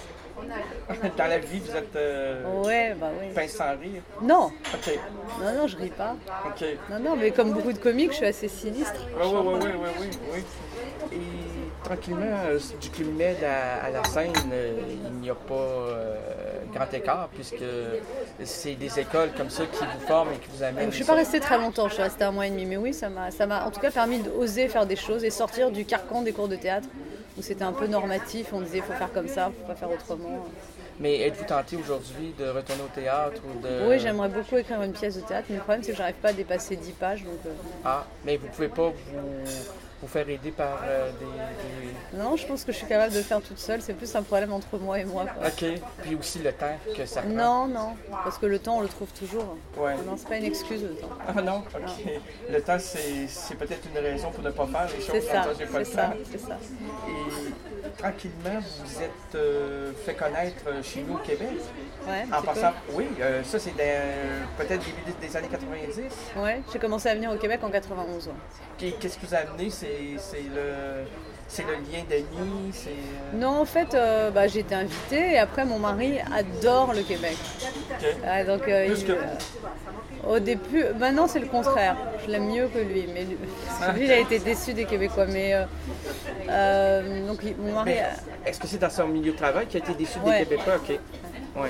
Dans la vie, vous êtes euh, Ouais, bah oui. pince sans rire. Non, OK. non, non, je ris pas. OK. Non, non, mais comme beaucoup de comiques, je suis assez sinistre. Oui, oui, oui, oui, oui, oui, oui. Et tranquillement, euh, du Club Med à, à la scène, euh, il n'y a pas euh, grand écart, puisque c'est des écoles comme ça qui vous forment et qui vous amènent. Je ne suis pas restée très longtemps, je suis restée un mois et demi, mais oui, ça m'a, ça m'a en tout cas permis d'oser faire des choses et sortir du carcan des cours de théâtre, où c'était un peu normatif, on disait il faut faire comme ça, il ne faut pas faire autrement. Mais êtes-vous tenté aujourd'hui de retourner au théâtre ou de... Oui, j'aimerais beaucoup écrire une pièce de théâtre, mais le problème c'est que j'arrive pas à dépasser dix pages. Donc, euh, Ah, mais vous pouvez pas vous, vous faire aider par euh, des, des- Non, je pense que je suis capable de le faire toute seule, c'est plus un problème entre moi et moi. Quoi. OK. Puis aussi le temps que ça prend. Non, non, parce que le temps on le trouve toujours. Ouais. Non, c'est pas une excuse le temps. Ah non? OK. Le temps, c'est, c'est peut-être une raison pour ne pas faire les choses. C'est ça, Comme ça, j'ai pas c'est le ça, temps. c'est ça. Et tranquillement, vous êtes euh, fait connaître chez nous au Québec. Ouais, En c'est passant, cool. oui, euh, ça c'est dans- peut-être début des, des années quatre-vingt-dix. Ouais, j'ai commencé à venir au Québec en quatre-vingt-onze. Ouais. Puis, qu'est-ce qui vous a amené? C'est, c'est, le, c'est le lien d'amis? C'est, euh, Non, en fait, euh, bah, j'ai été invitée et après, mon mari adore le Québec. OK. Ah, donc, euh, Plus il- que vous. euh, au début, maintenant c'est le contraire. Je l'aime mieux que lui. Mais lui, parce que lui, il a été déçu des Québécois. Mais euh, euh, donc, il- mon mari. Mais a- est-ce que c'est dans son milieu de travail qui a été déçu Ouais. des Québécois? OK. Ouais.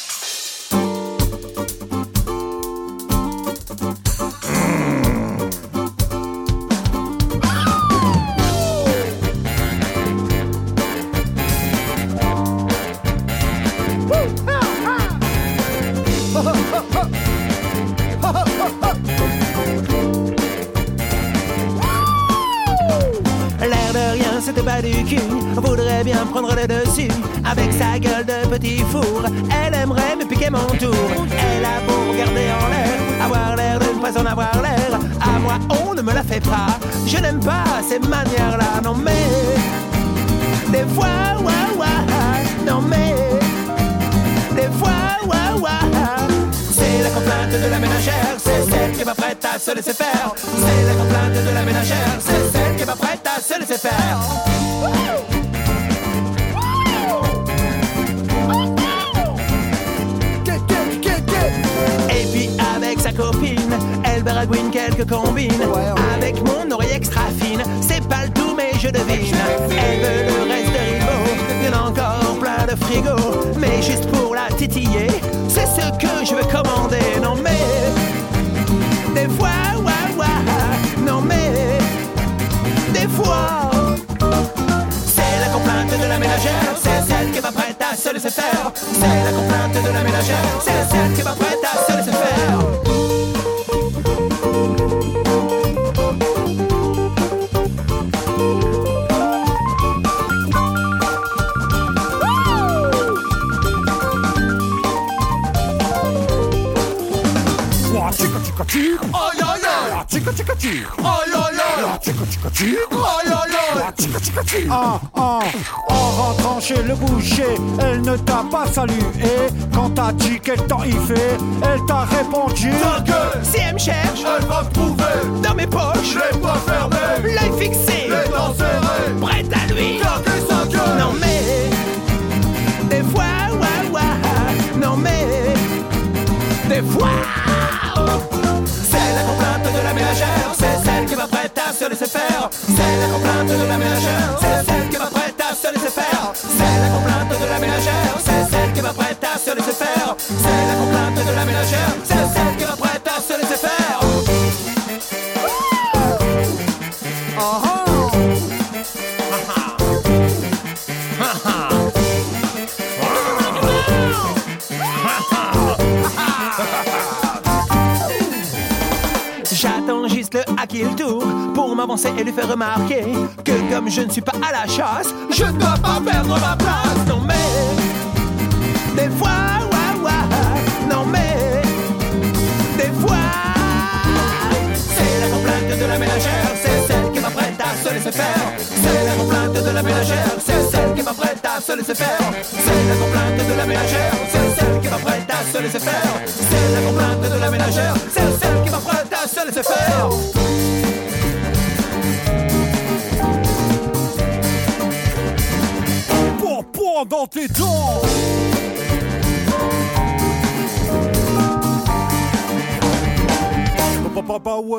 L'air de rien, c'était pas du cul. Voudrait bien prendre le dessus. Avec sa gueule de petit four, elle aimerait me piquer mon tour. Elle a beau regarder en l'air, avoir l'air de ne pas en avoir l'air. À moi, on ne me la fait pas. Je n'aime pas ces manières-là, non mais. Des fois, ouah, ouah, non mais. Des fois, ouah, ouah. C'est la complainte de la ménagère, c'est celle qui est pas prête à se laisser faire. C'est la complainte de la ménagère, c'est celle qui est pas prête à se laisser faire. Et puis avec sa copine, elle baragouine quelques combines. Avec mon oreille extra fine, c'est pas le tout mais je devine. Elle veut le reste de Ribot, il y en a encore plein de frigo. Mais juste pour la titiller, c'est ce que je veux commander. Non mais, des fois, ouah, ouah, non mais, des fois. C'est la complainte de la ménagère, c'est celle qui est pas prête à se laisser faire. C'est la complainte de la ménagère, c'est celle qui est pas prête chica chic, aïe aïe aïe. La chica chica chic, aïe aïe aïe. La chica chica chic, aïe aïe aïe. La chica chica chic. Ah, ah, en rentrant chez le boucher, elle ne t'a pas salué. Quand t'as dit quel temps il fait, elle t'a répondu ta gueule. Si elle me cherche, elle va me trouver. Dans mes poches, les poings fermés, l'œil fixé, les dents serrées, prête à lui claquer sa gueule. Non mais, des fois, ouah, ouah. Non mais, des fois c'est la complainte de la ménagère, c'est celle qui va prête à se laisser faire. C'est la complainte de la ménagère, c'est celle qui va prête à se laisser faire. C'est la complainte de la ménagère, c'est celle qui va prête à se laisser faire. C'est la complainte de la ménagère, c'est celle qui va prête à se laisser faire. Oh oh. J'attends juste le à qui le tour pour m'avancer et lui faire remarquer que comme je ne suis pas à la chasse, je ne dois pas perdre ma place. Non mais, des fois, ouah, ouah. Non mais, des fois, c'est la complainte de la ménagère, c'est celle qui va prête à se laisser faire. C'est la complainte de la ménagère, c'est celle qui va prête à se laisser faire. C'est la complainte de la ménagère, c'est celle qui va prête à se laisser faire. C'est la complainte de la ménagère, c'est celle qui va prête à se laisser faire. Pour pour dans tes dents. Bah, bah, bah, ouais.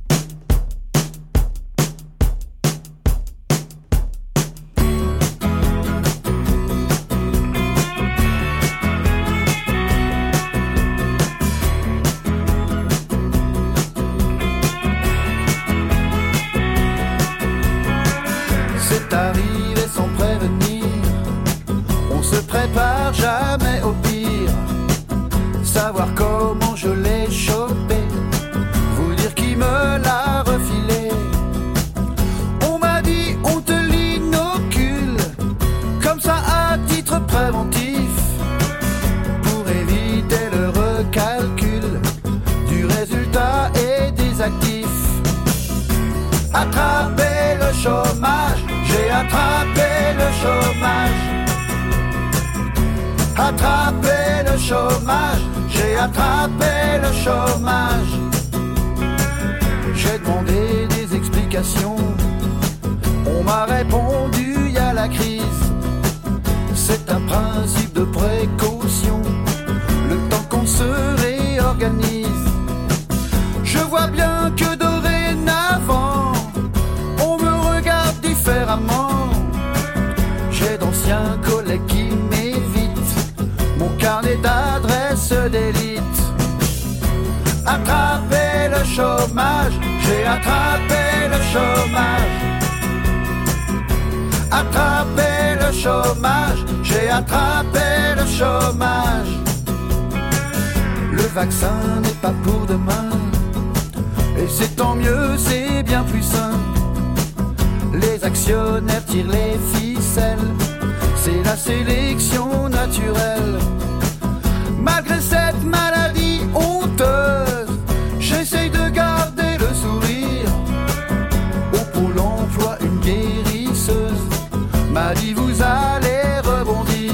C'est arrivé sans prévenir, on se prépare jamais au pire. Savoir comment je l'ai chopé, vous dire qui me l'a refilé. On m'a dit on te l'inocule, comme ça à titre préventif, pour éviter le recalcul du résultat et des actifs. Attraper le chômage, j'ai attrapé le chômage. Attraper le chômage, j'ai attrapé le chômage. J'ai demandé des explications, on m'a répondu y a la crise. C'est un principe de précaution, le temps qu'on se réorganise. Je vois bien que dorénavant on me regarde différemment. J'ai d'anciens collègues qui m'évitent, mon carnet d'adresses d'élite. Attraper le chômage, j'ai attrapé le chômage. Attraper le chômage, j'ai attrapé le chômage. Le vaccin n'est pas pour demain, et c'est tant mieux, c'est bien plus sain. Les actionnaires tirent les ficelles, c'est la sélection naturelle. Malgré cette maladie honteuse, j'essaye de garder le sourire. Au Pôle emploi, une guérisseuse m'a dit vous allez rebondir.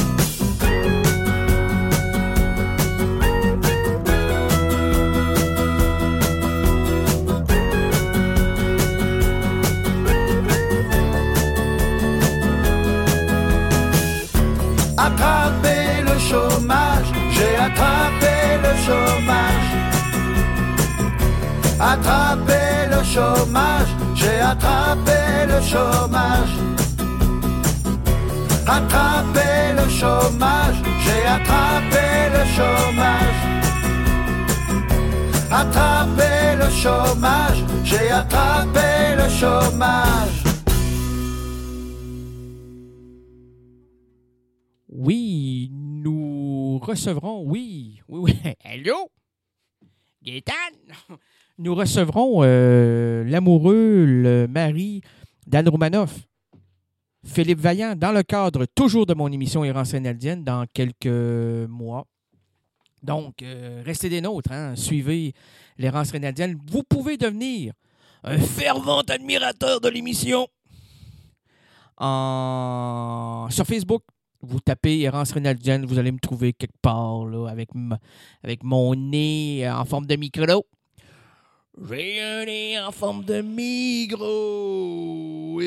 Attraper le chômage, j'ai attrapé le chômage. Attraper le chômage, j'ai attrapé le chômage. Attraper le chômage, j'ai attrapé le chômage. Attraper le chômage, j'ai attrapé le chômage. Oui, nous recevrons, oui, oui, oui, allô? Gaétane? Nous recevrons euh, l'amoureux, le mari d'Anne Romanoff, Philippe Vaillant, dans le cadre toujours de mon émission Errance Canadienne dans quelques mois. Donc, euh, restez des nôtres, hein? Suivez l'errance rénadienne. Vous pouvez devenir un fervent admirateur de l'émission. En... Sur Facebook, vous tapez Errance rénadienne, vous allez me trouver quelque part là, avec, m- avec mon nez en forme de micro. J'ai un nez en forme de micro.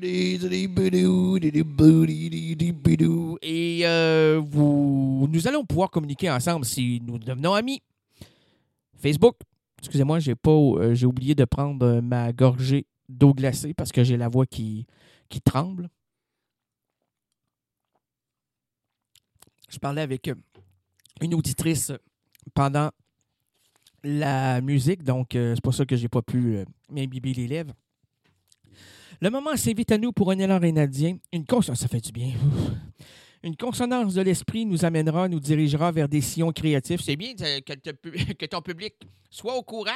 Et euh, vous, nous allons pouvoir communiquer ensemble si nous devenons amis. Facebook, excusez-moi, j'ai pas, euh, j'ai oublié de prendre euh, ma gorgée d'eau glacée parce que j'ai la voix qui, qui tremble. Je parlais avec une auditrice pendant la musique, donc euh, c'est pour ça que j'ai pas pu euh, m'imbiber les lèvres. Le moment s'invite à nous pour un élan rénadien. Une consonance, ça fait du bien. Une consonance de l'esprit nous amènera, nous dirigera vers des sillons créatifs. C'est bien que, te, que ton public soit au courant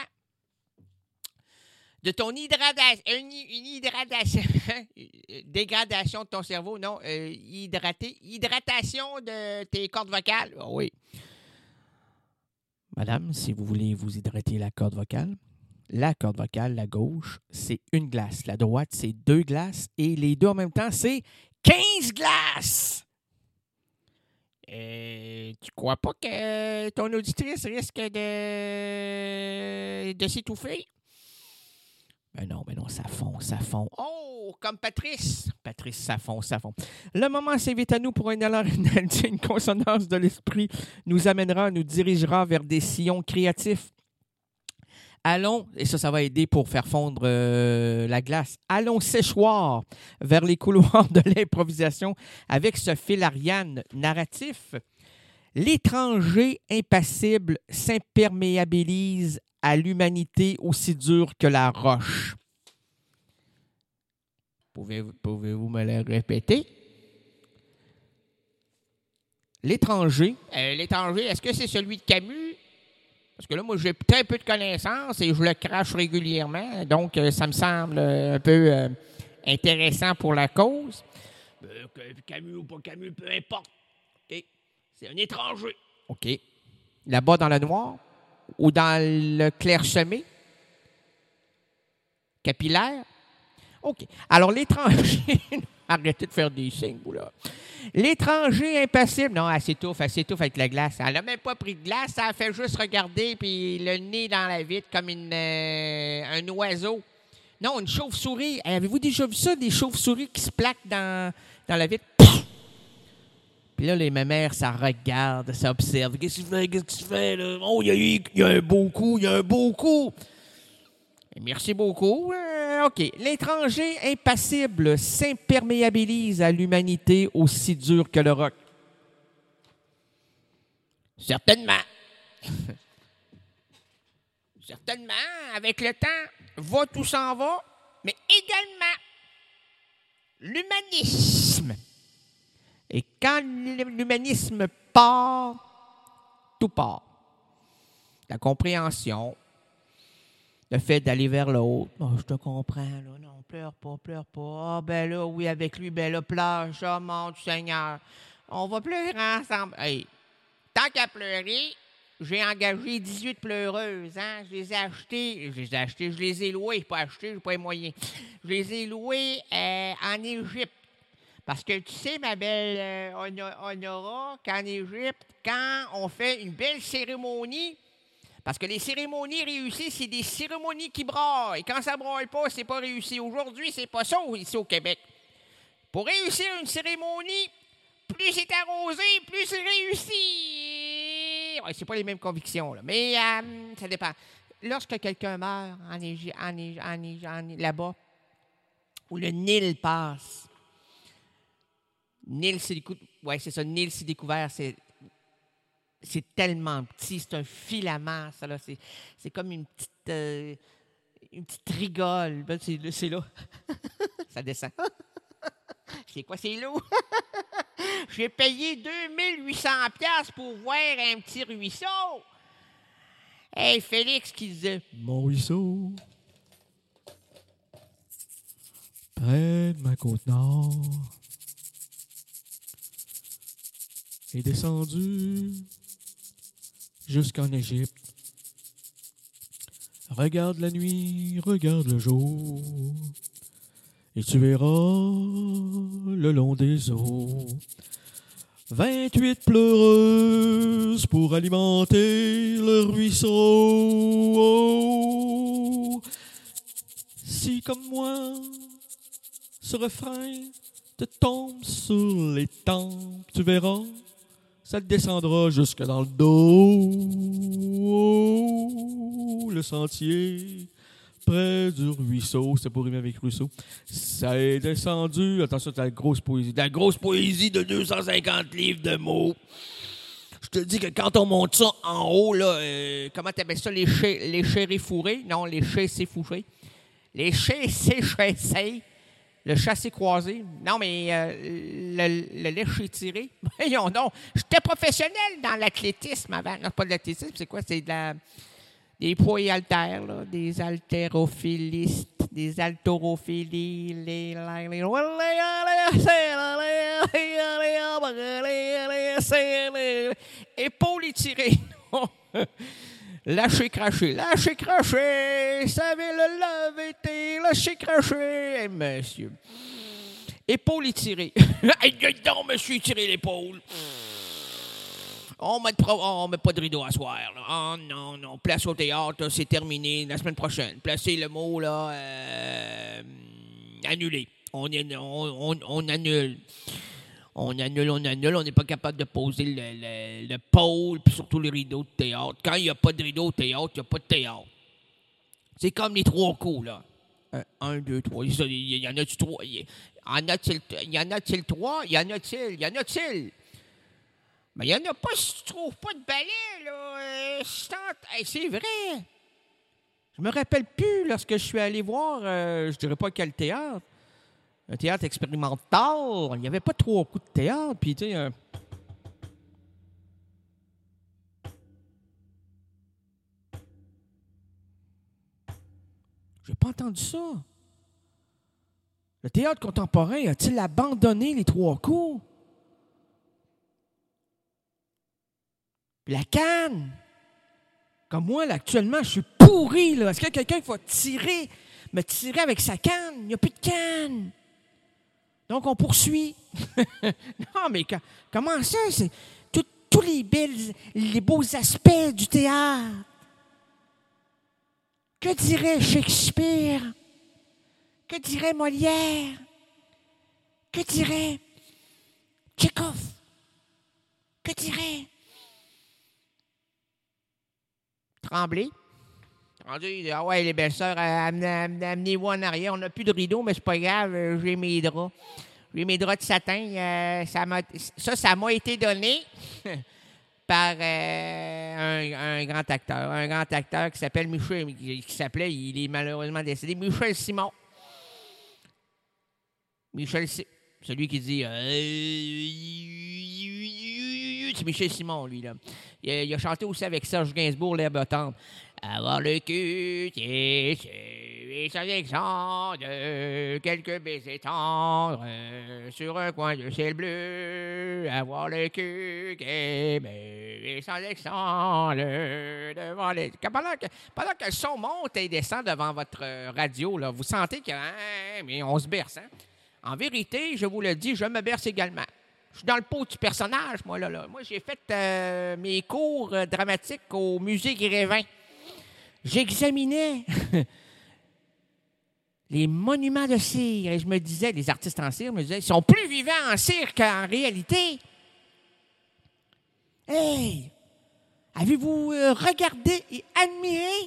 de ton hydratation, une, une hydratation, dégradation de ton cerveau, non, euh, hydraté, hydratation de tes cordes vocales. Oh oui. Madame, si vous voulez vous hydrater la corde vocale, la corde vocale, la gauche, c'est une glace. La droite, c'est deux glaces. Et les deux en même temps, c'est quinze glaces. Euh, tu crois pas que ton auditrice risque de, de s'étouffer? Ben non, ben non, ça fond, ça fond. Oh, comme Patrice. Patrice, ça fond, ça fond. Le moment s'invite à nous pour un élan rénaldien. Une consonance de l'esprit nous amènera, nous dirigera vers des sillons créatifs. Allons, et ça, ça va aider pour faire fondre euh, la glace. Allons séchoir vers les couloirs de l'improvisation avec ce fil Ariane narratif. L'étranger impassible s'imperméabilise à l'humanité aussi dure que la roche. Pouvez-vous, pouvez-vous me le répéter? L'étranger. Euh, l'étranger, est-ce que c'est celui de Camus? Parce que là, moi, j'ai très peu de connaissances et je le crache régulièrement. Donc, euh, ça me semble un peu euh, intéressant pour la cause. Euh, Camus ou pas Camus, peu importe. Okay. C'est un étranger. OK. Là-bas dans le noir ou dans le clairsemé? Capillaire? OK. Alors, l'étranger... Arrêtez de faire des signes, vous, là. L'étranger impassible. Non, elle s'étouffe, elle s'étouffe avec la glace. Elle n'a même pas pris de glace, elle a fait juste regarder, puis le nez dans la vitre comme une, euh, un oiseau. Non, une chauve-souris. Avez-vous déjà vu ça, des chauves-souris qui se plaquent dans, dans la vitre? Puis là, les mémères, ça regarde, ça observe. Qu'est-ce que tu fais? Qu'est-ce que tu fais, là? Oh, il y a, il y a un beau coup, il y a un beau coup. Merci beaucoup. Euh, OK. L'étranger impassible s'imperméabilise à l'humanité aussi dure que le roc. Certainement. Certainement. Avec le temps, va tout s'en va, mais également l'humanisme. Et quand l'humanisme part, tout part. La compréhension, le fait d'aller vers l'autre. Oh, je te comprends, là. Non, pleure pas, pleure pas. Ah, ben là, oui, avec lui, ben là, pleure. Oh, mon Seigneur. On va pleurer ensemble. Hey, tant qu'à pleurer, j'ai engagé dix-huit pleureuses, hein. Je les ai achetées. Je les ai achetées, je les ai louées. Pas achetées, j'ai pas les moyens. Je les ai louées euh, en Égypte. Parce que tu sais, ma belle euh, Honora, qu'en Égypte, quand on fait une belle cérémonie, parce que les cérémonies réussies, c'est des cérémonies qui braillent. Et quand ça braille pas, c'est pas réussi. Aujourd'hui, c'est pas ça ici au Québec. Pour réussir une cérémonie, plus c'est arrosé, plus c'est réussi. Ouais, c'est pas les mêmes convictions, là. Mais euh, ça dépend. Lorsque quelqu'un meurt en Égypte, en Égy- en Égy- en Égy- là-bas, où le Nil passe, Nil s'est découvert. Ouais, c'est ça, Nil s'est découvert, c'est. C'est tellement petit, c'est un filament, ça, là. C'est, c'est comme une petite, euh, une petite rigole. Ben, c'est, c'est là. Ça descend. C'est quoi, c'est lourd? J'ai payé deux mille huit cents dollars pour voir un petit ruisseau. Hey, Félix qui disait... Mon ruisseau, près de ma côte nord, est descendu jusqu'en Égypte. Regarde la nuit, regarde le jour, et tu verras le long des eaux vingt-huit pleureuses pour alimenter le ruisseau. Si, comme moi, ce refrain te tombe sur les tempes, tu verras, ça te descendra jusque dans le dos. Le sentier près du ruisseau, c'est pour rimer avec ruisseau. Ça est descendu. Attention, t'as la grosse poésie. De la grosse poésie de deux cent cinquante livres de mots. Je te dis que quand on monte ça en haut, là, euh, comment t'appelles ça, les chais, les chais fourrés? Non, les chais c'est fouché. Les chais c'est chassé. Le chassé croisé. Non, mais euh, le, le léché tiré. Voyons donc. J'étais professionnel dans l'athlétisme avant. Non, pas de l'athlétisme, c'est quoi? C'est de la... des poids et haltères, là. Des haltérophilistes, des haltérophiles, les... épaules étirées. Lâcher, cracher, lâcher, cracher, savez le laver, lâcher, cracher, monsieur. Épaules étirées. Aïe, donc, monsieur, étirez l'épaule. On met, pro- on met pas de rideau à soir, là. Oh non, non. Place au théâtre, là, c'est terminé la semaine prochaine. Placez le mot, là, euh, annulé. On, on, on, on annule. On annule, on annule. On n'est pas capable de poser le, le, le pôle, puis surtout les rideaux de théâtre. Quand il n'y a pas de rideau au théâtre, il n'y a pas de théâtre. C'est comme les trois coups, là. Un, un deux, trois. Il y en a-tu trois? Il y en a-t-il, il y en a-t-il trois? Il y en a-t-il? Il y en a-t-il? Mais il n'y en a pas si tu trouves pas de balai, là. Euh, hey, c'est vrai. Je me rappelle plus lorsque je suis allé voir, euh, je dirais pas quel théâtre. Un théâtre expérimental. Il n'y avait pas trois coups de théâtre. Puis, tu sais, euh... j'ai pas entendu ça. Le théâtre contemporain a-t-il abandonné les trois coups? Puis la canne. Comme moi, là, actuellement, je suis pourri, là. Est-ce qu'il y a quelqu'un qui va tirer, me tirer avec sa canne? Il n'y a plus de canne. Donc, on poursuit. Non, mais que, comment ça? C'est tous les, belles, les beaux aspects du théâtre. Que dirait Shakespeare? Que dirait Molière? Que dirait Tchekhov? Que dirait Tremblay? Rendu, ah ouais, les belles-sœurs, amenez-vous en arrière. On n'a plus de rideau, mais c'est pas grave, j'ai mes draps. J'ai mes draps de satin. Euh, ça, m'a, ça, ça m'a été donné par euh, un, un grand acteur. Un grand acteur qui s'appelle Michel, qui, qui s'appelait, il est malheureusement décédé, Michel Simon. Michel Simon, celui qui dit... Euh, c'est Michel Simon, lui, là. Il a, il a chanté aussi avec Serge Gainsbourg, l'herbe tendre. Avoir le cul qui est sans exemple de quelques baisers tendres euh, sur un coin de ciel bleu. Avoir le cul qui est sans exemple devant les... Pendant que, pendant que le son monte et descend devant votre radio, là, vous sentez que hein, mais on se berce. Hein? En vérité, je vous le dis, je me berce également. Je suis dans le pot du personnage, moi, là. là. Moi, j'ai fait euh, mes cours euh, dramatiques au musée Grévin. J'examinais les monuments de cire et je me disais, les artistes en cire me disaient, ils sont plus vivants en cire qu'en réalité. Hey! Avez-vous euh, regardé et admiré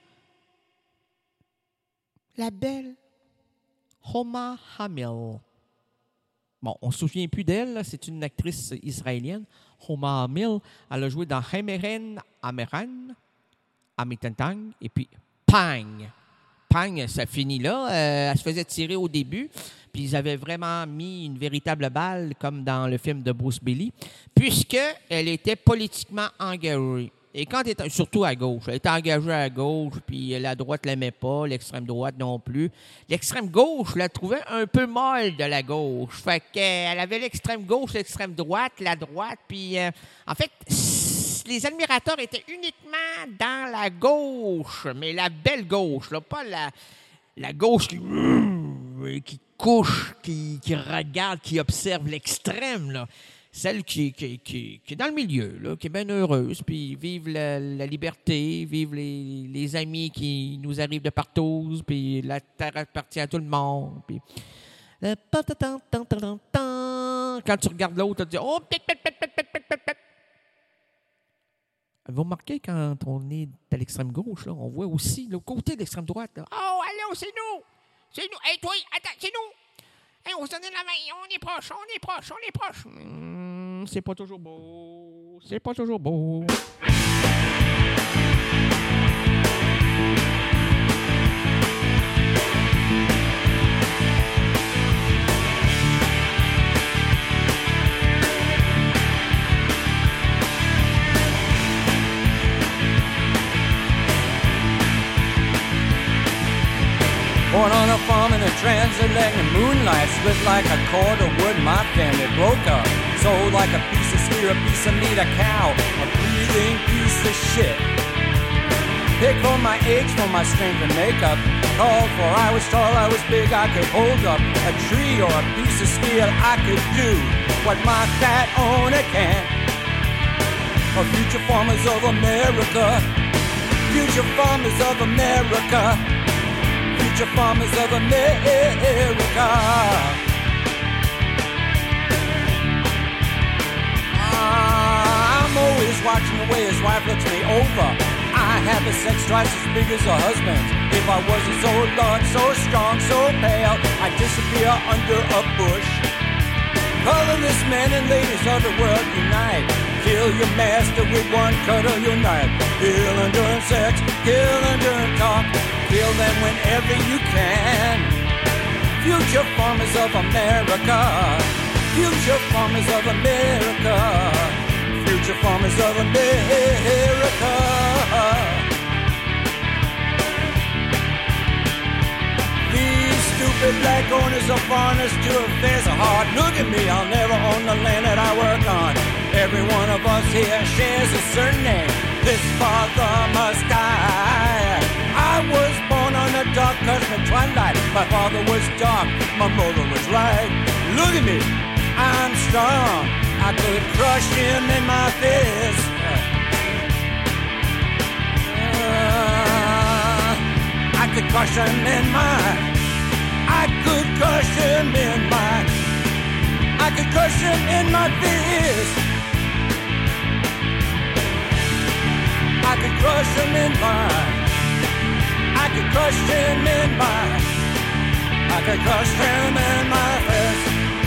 la belle Homa Hamil? Bon, on ne se souvient plus d'elle, là. C'est une actrice israélienne. Homa Hamil, elle a joué dans Hemeren Ameran, Amitantang, et puis Pang. Pang, ça finit là. Euh, elle se faisait tirer au début, puis ils avaient vraiment mis une véritable balle, comme dans le film de Bruce Bailey, puisqu'elle était politiquement engagée. Et quand elle était, surtout à gauche, elle était engagée à gauche, puis la droite ne l'aimait pas, l'extrême droite non plus. L'extrême gauche la trouvait un peu molle de la gauche. Fait qu'elle avait l'extrême gauche, l'extrême droite, la droite, puis euh, en fait, les admirateurs étaient uniquement dans la gauche, mais la belle gauche, là, pas la, la gauche qui, qui couche, qui, qui regarde, qui observe l'extrême, là. Celle qui, qui, qui, qui est dans le milieu, là, qui est bien heureuse, puis vive la, la liberté, vive les, les amis qui nous arrivent de partout, puis la terre appartient à tout le monde. Puis... Quand tu regardes l'autre, tu te dis « Oh, pit, pit, pit, pit, pit, pit, pit. » Vous remarquez, quand on est à l'extrême gauche, là, on voit aussi le côté de l'extrême droite. Là. « Oh, allô, c'est nous! C'est nous! Hey, toi, attends, c'est nous! Hey, on se donne la main, on est proche, on est proche, on est proche! Mmh, c'est pas toujours beau, c'est pas toujours beau. » Born on a farm in a transatlantic moonlight, split like a cord of wood, my family broke up. Sold like a piece of steer, a piece of meat, a cow, a breathing piece of shit. Pick for my age, for my strength and makeup. Called for I was tall, I was big, I could hold up a tree or a piece of steel. I could do what my fat owner can. For future farmers of America, future farmers of America. Future farmers of America. Uh, I'm always watching the way his wife looks me over. I have a sex twice as big as her husband's. If I wasn't so large, so strong, so pale, I'd disappear under a bush. Colorless men and ladies of the world unite. Kill your master with one cut of your knife. Kill and during sex, kill and during talk. Kill them whenever you can. Future farmers of America. Future farmers of America. Future farmers of America. These stupid black owners of foreigners to affairs are hard. Look at me, I'll never own the land that I work on. Every one of us here shares a certain name. This father must die. I was born on a dark cosmic twilight. My father was dark, my mother was light. Look at me, I'm strong. I could crush him in my fist. Uh, I could crush him in my. I could crush him in my. I could crush him in my fist. I could crush him in my. I could crush him in my, I could crush him in my fist.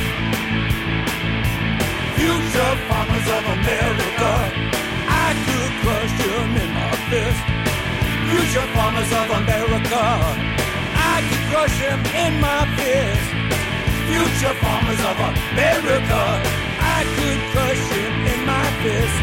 Future farmers of America, I could crush him in my fist. Future farmers of America, I could crush him in my fist. Future farmers of America, I could crush him in my fist.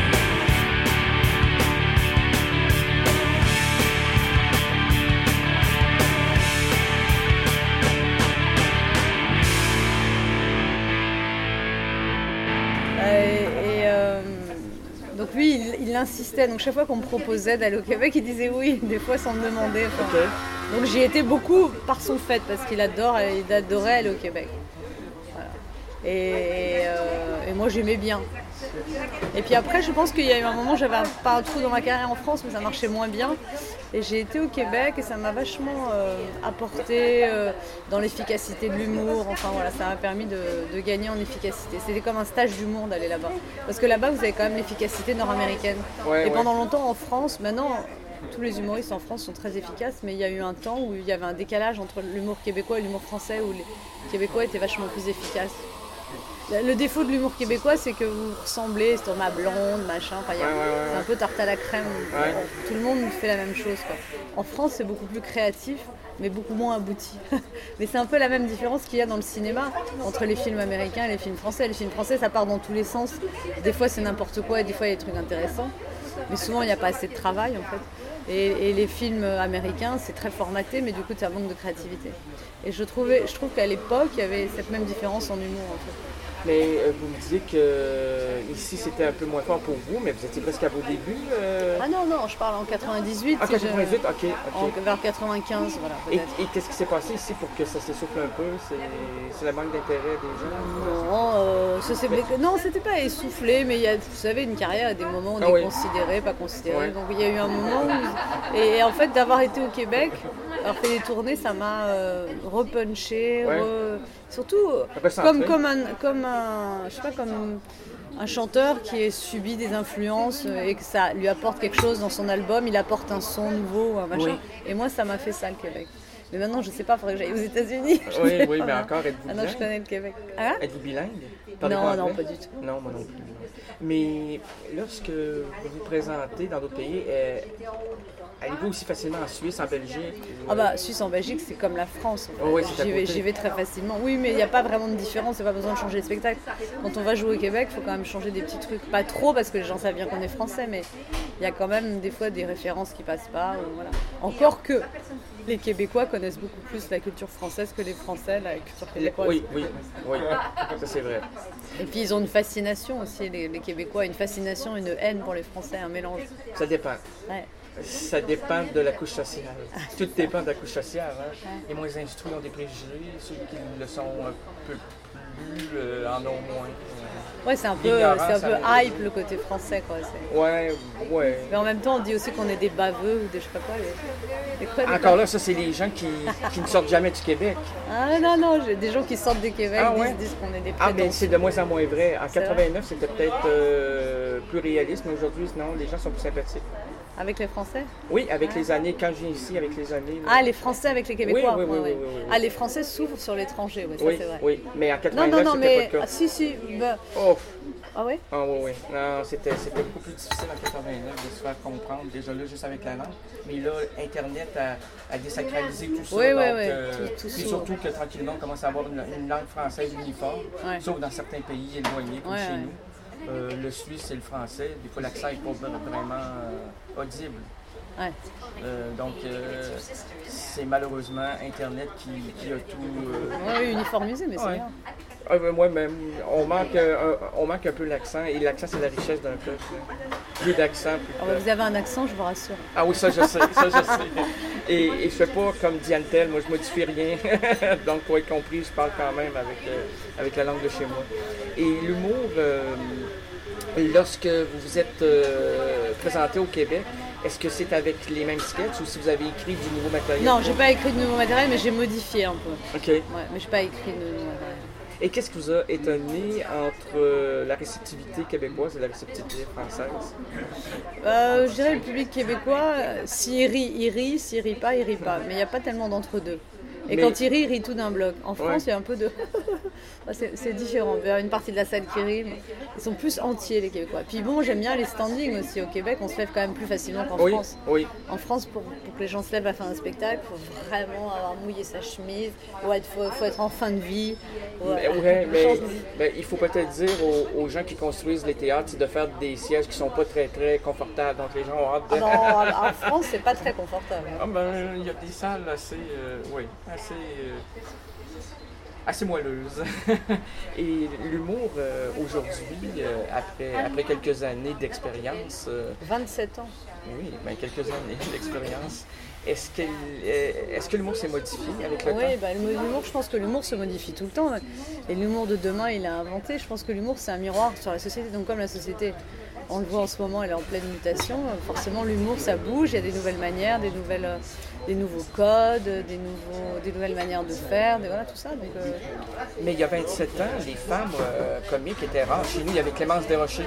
Et euh, donc lui, il, il insistait. Donc chaque fois qu'on me proposait d'aller au Québec, il disait oui, des fois sans me demander. Enfin, okay. Donc j'y étais beaucoup par son fait, parce qu'il adore, il adorait aller au Québec. Voilà. Et, euh, et moi j'aimais bien. Et puis après, je pense qu'il y a eu un moment, j'avais pas un trou dans ma carrière en France, mais ça marchait moins bien. Et j'ai été au Québec et ça m'a vachement euh, apporté euh, dans l'efficacité de l'humour. Enfin voilà, ça m'a permis de, de gagner en efficacité. C'était comme un stage d'humour d'aller là-bas. Parce que là-bas, vous avez quand même l'efficacité nord-américaine. Ouais, et ouais. Pendant longtemps en France, maintenant, tous les humoristes en France sont très efficaces, mais il y a eu un temps où il y avait un décalage entre l'humour québécois et l'humour français, où les Québécois étaient vachement plus efficaces. Le défaut de l'humour québécois, c'est que vous ressemblez, c'est ma blonde, machin, enfin, y a, ouais, ouais, ouais. C'est un peu tarte à la crème, ouais. Tout le monde fait la même chose, quoi. En France, c'est beaucoup plus créatif, mais beaucoup moins abouti. Mais c'est un peu la même différence qu'il y a dans le cinéma, entre les films américains et les films français. Les films français, ça part dans tous les sens, des fois c'est n'importe quoi, et des fois il y a des trucs intéressants, mais souvent il n'y a pas assez de travail, en fait. Et, et les films américains, c'est très formaté, mais du coup ça manque de créativité. Et je, trouvais, je trouve qu'à l'époque, il y avait cette même différence en humour, en fait. Mais euh, vous me disiez que euh, ici c'était un peu moins fort pour vous, mais vous étiez presque à vos débuts. Euh... Ah non, non, je parle en quatre-vingt-dix-huit. Ah, quatre-vingt-dix-huit, je... ok. okay. En, vers quatre-vingt-quinze, voilà. Et, et qu'est-ce qui s'est passé ici pour que ça s'essouffle un peu? C'est, c'est le manque d'intérêt des gens? Non, euh, ça s'est... Mais... non, c'était pas essoufflé, mais il y a, vous savez, une carrière, à des moments où on ah, est oui. considéré, pas considéré. Ouais. Donc il y a eu un moment où... Et, et en fait, d'avoir été au Québec, avoir fait des tournées, ça m'a euh, repunché, ouais. re... surtout comme, comme, un, comme un, je sais pas, comme un chanteur qui a subi des influences et que ça lui apporte quelque chose dans son album, il apporte un son nouveau, un machin. Oui. Et moi, ça m'a fait ça, le Québec. Mais maintenant, je sais pas, il faudrait que j'aille aux États-unis. Oui, oui, mais encore, êtes-vous bilingue? Ah non, je connais le Québec. Hein? Êtes-vous bilingue? Parlez non, non, pas du tout. Non, moi non plus. Mais lorsque vous vous présentez dans d'autres pays, euh, allez-vous aussi facilement en Suisse, en Belgique? Ah bah, Suisse, en Belgique, c'est comme la France. En fait. Oh oui, j'y, vais, j'y vais très facilement. Oui, mais il n'y a pas vraiment de différence, il n'y a pas besoin de changer de spectacle. Quand on va jouer au Québec, il faut quand même changer des petits trucs. Pas trop, parce que les gens savent bien qu'on est français, mais il y a quand même des fois des références qui passent pas. Ou voilà. Encore que les Québécois connaissent beaucoup plus la culture française que les Français, la culture québécoise. Oui, oui, oui, ça c'est vrai. Et puis ils ont une fascination aussi, les, les Québécois, une fascination, une haine pour les Français, un mélange. Ça dépend. Ouais. Ça dépend de la couche sociale. Tout dépend de la couche sociale. Hein. Ouais. Les moins instruits ont des préjugés, ceux qui le sont un peu plus euh, en ont moins. Ouais, c'est un peu, c'est un peu hype le côté français, quoi. C'est... Ouais, ouais. Mais en même temps, on dit aussi qu'on est des baveux ou des je sais pas quoi. Les... Les quoi les Encore quoi? Là, ça, c'est les gens qui, qui ne sortent jamais du Québec. Ah non, non, j'ai des gens qui sortent du Québec ah, ouais? disent, disent qu'on est des prétentieux. Ah, mais c'est de moins en moins vrai. En quatre-vingt-neuf, c'était peut-être euh, plus réaliste, mais aujourd'hui, non, les gens sont plus sympathiques. Avec les Français? Oui, avec ah. les années, quand je viens ici, avec les années. Ah, les Français avec les Québécois? Oui, oui, oui. Ouais, oui, oui, oui. Ah, les Français s'ouvrent sur l'étranger, oui, ça oui, c'est vrai. Oui, mais en quatre-vingt-neuf, non, non, non, c'était mais... pas le cas. Ah, si, si. Bah... Oh. Ah oui? Ah oui, oui. Non, c'était, c'était beaucoup plus difficile en quatre-vingt-neuf de se faire comprendre, déjà là, juste avec la langue. Mais là, Internet a, a désacralisé tout ça. Oui, donc, oui, oui. Euh, tout, tout puis surtout que tranquillement, on commence à avoir une, une langue française uniforme, ouais. sauf dans certains pays éloignés, comme ouais, chez ouais. nous. Euh, le suisse et le français, des fois l'accent n'est pas vraiment euh, audible. Ouais. Euh, donc, euh, c'est malheureusement Internet qui, qui a tout... Euh... Oui, uniformisé, mais c'est ouais. bien. Ah, ben, moi, même, on manque, euh, on manque un peu l'accent, et l'accent, c'est la richesse d'un peuple. Plus d'accent, plus oh, bah, vous avez un accent, je vous rassure. Ah oui, ça, je sais, ça, je sais. Et, et je fais pas comme Diane Tell, moi, je modifie rien. Donc, pour être compris, je parle quand même avec, euh, avec la langue de chez moi. Et l'humour, euh, lorsque vous vous êtes euh, présenté au Québec, est-ce que c'est avec les mêmes sketchs ou si vous avez écrit du nouveau matériel? Non, j'ai pas écrit de nouveau matériel, mais j'ai modifié un peu. OK. Ouais, mais j'ai pas écrit de nouveau matériel. Et qu'est-ce qui vous a étonné entre euh, la réceptivité québécoise et la réceptivité française? Euh, je dirais le public québécois, s'il rit, il rit, s'il rit pas, il rit pas. Mais il n'y a pas tellement d'entre-deux. Et mais... quand il rit, il rit tout d'un bloc. En France, ouais. il y a un peu de... c'est, c'est différent. Il y a une partie de la salle qui rit. Mais ils sont plus entiers, les Québécois. Puis bon, j'aime bien les standings aussi. Au Québec, on se lève quand même plus facilement qu'en oui, France. Oui. En France, pour, pour que les gens se lèvent à faire un spectacle, il faut vraiment avoir mouillé sa chemise. Il ouais, faut, faut être en fin de vie. Ouais, mais, ouais, mais, mais il faut peut-être dire aux, aux gens qui construisent les théâtres, c'est de faire des sièges qui sont pas très, très confortables. Donc les gens ont hâte de... Ah non, en France, c'est pas très confortable. Ah ben, il y a des salles assez... Euh, oui, assez... Euh, assez moelleuse. Et l'humour, euh, aujourd'hui, euh, après, après quelques années d'expérience... Euh, vingt-sept ans. Oui, ben quelques années d'expérience. Est-ce que, euh, est-ce que l'humour s'est modifié avec le oui, temps? Oui, ben, l'humour, je pense que l'humour se modifie tout le temps. Et l'humour de demain, il a inventé. Je pense que l'humour, c'est un miroir sur la société. Donc comme la société, on le voit en ce moment, elle est en pleine mutation. Forcément, l'humour, ça bouge. Il y a des nouvelles manières, des nouvelles... des nouveaux codes, des, nouveaux, des nouvelles manières de faire, des, voilà, tout ça. Donc, euh... Mais il y a vingt-sept ans, les femmes euh, comiques étaient rares. Chez nous, il y avait Clémence Desrochers.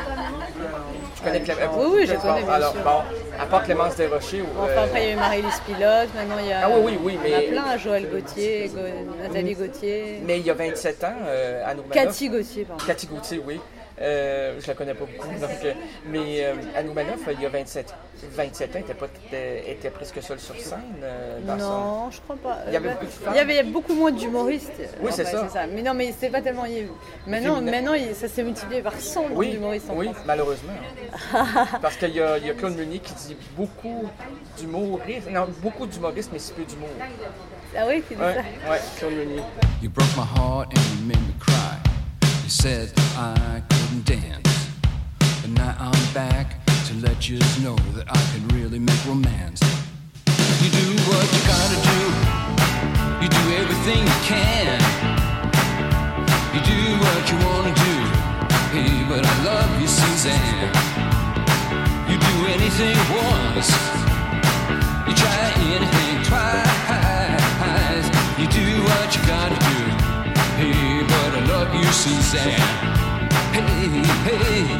Tu connais Clémence? Oui, oui, je connais, bien Alors, sûr. bon, à part Clémence Desrochers... Bon, enfin, après, il y a eu Marie-Lise Pilote, maintenant il y a... Ah oui, oui, oui, mais... Il y en a plein, Joël Gauthier, Go... Nathalie Gauthier... Mais il y a vingt-sept ans, euh, Anne Oumanoff... Cathy Gauthier, pardon. Cathy Gauthier, oui. Euh, je la connais pas beaucoup, donc, euh, mais euh, Anne Oumanoff, il y a vingt-sept, vingt-sept ans, était, pas, était, était presque seule sur scène. Euh, dans non, son... je crois pas. Il y avait beaucoup de femmes. Il y avait beaucoup moins d'humoristes. Oui, c'est, enfin, ça. c'est ça. Mais non, mais c'est pas tellement... Maintenant, maintenant il, ça s'est multiplié par cent oui, d'humoristes en oui, France. malheureusement. Parce qu'il y a, il y a Claude Meunier qui dit beaucoup d'humoristes, non, beaucoup d'humoristes, mais si peu d'humour. Ah oui, qui dit ouais, ça? Oui, Claude Meunier. You broke my heart and you made me cry. said I couldn't dance, but now I'm back to let you know that I can really make romance. You do what you gotta do, you do everything you can, you do what you wanna do, hey, but I love you, Suzanne. You do anything once, you try anything twice, you do what you gotta do, hey, but I love you, Suzanne. Hey, hey.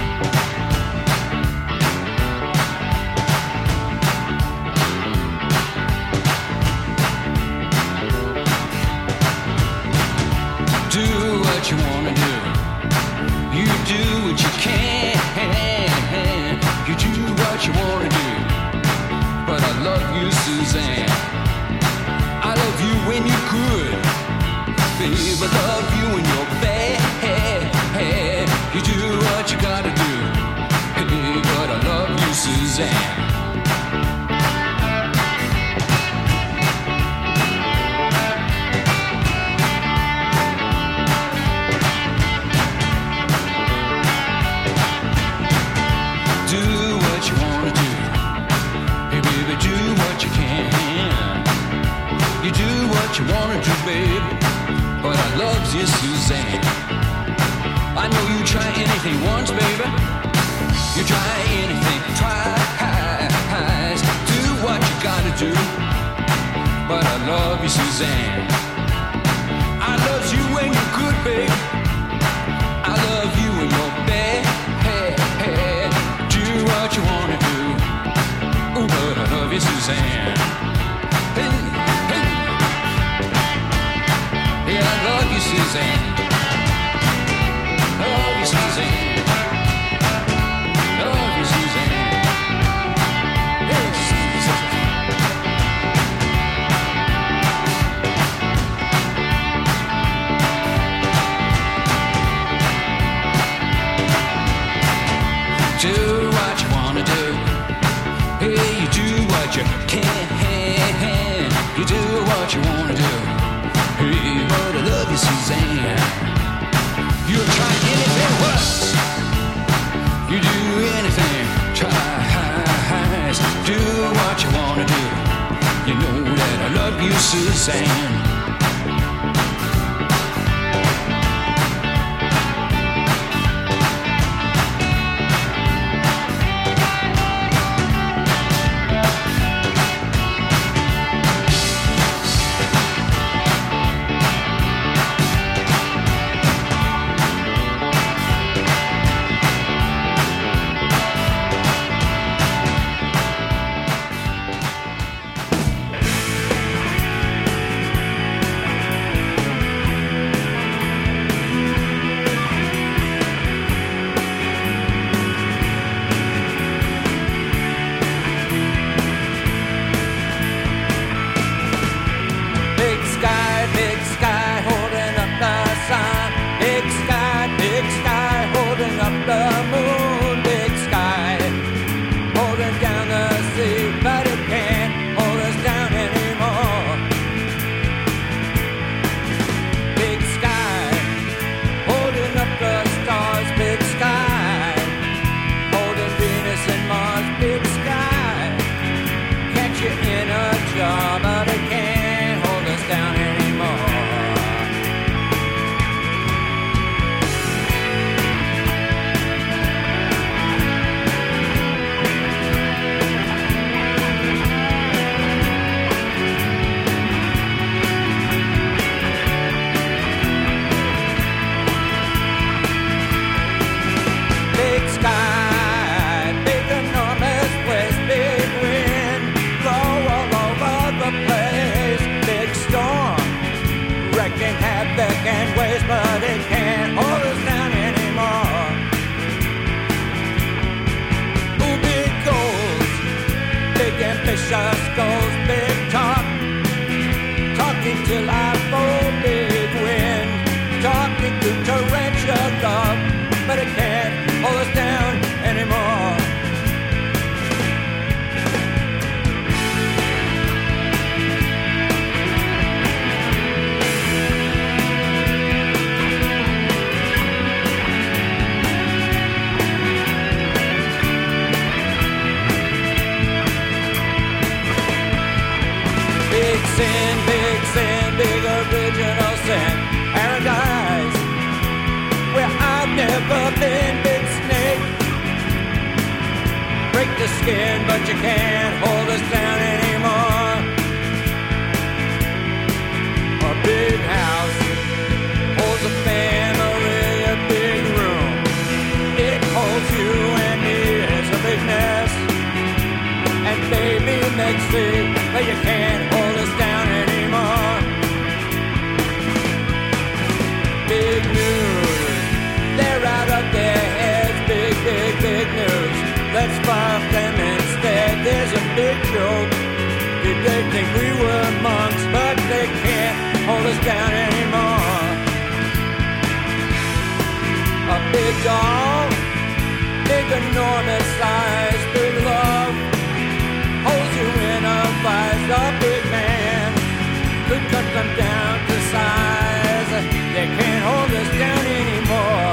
Do what you wanna do, you do what you can, you do what you wanna do, but I love you, Suzanne. I love you when you're good, babe, I love you when you're bad. You do what you gotta do, hey, but I love you, Suzanne. Do what you wanna do, hey baby, do what you can. You do what you wanna do, babe, but I love you, Suzanne. I know you try anything once, baby. You try anything twice. Do what you gotta do, but I love you, Suzanne. I love you when you're good, babe. I love you when you're bad. Do what you wanna do, ooh, but I love you, Suzanne. Hey, hey. Yeah, I love you, Suzanne. I love you, Suzanne. I love you, Suzanne. Hey, Suzanne. Do what you wanna do, hey, you do what you can, you do what you wanna do, hey, but I love you, Suzanne. You'll try anything once, you do anything twice. Do what you wanna do, you know that I love you, Suzanne. break the skin, but you can't hold us down anymore. A big house holds a family, a big room. It holds you and me, it's a big mess. And baby, next week, but you can't hold us down anymore. Big news, they're out of their heads. Big, big, big news. Let's fuck them instead. There's a big joke. Did they think we were monks? But they can't hold us down anymore. A big doll, big enormous size, big love holds you in a vice. A big man could cut them down to size. They can't hold us down anymore.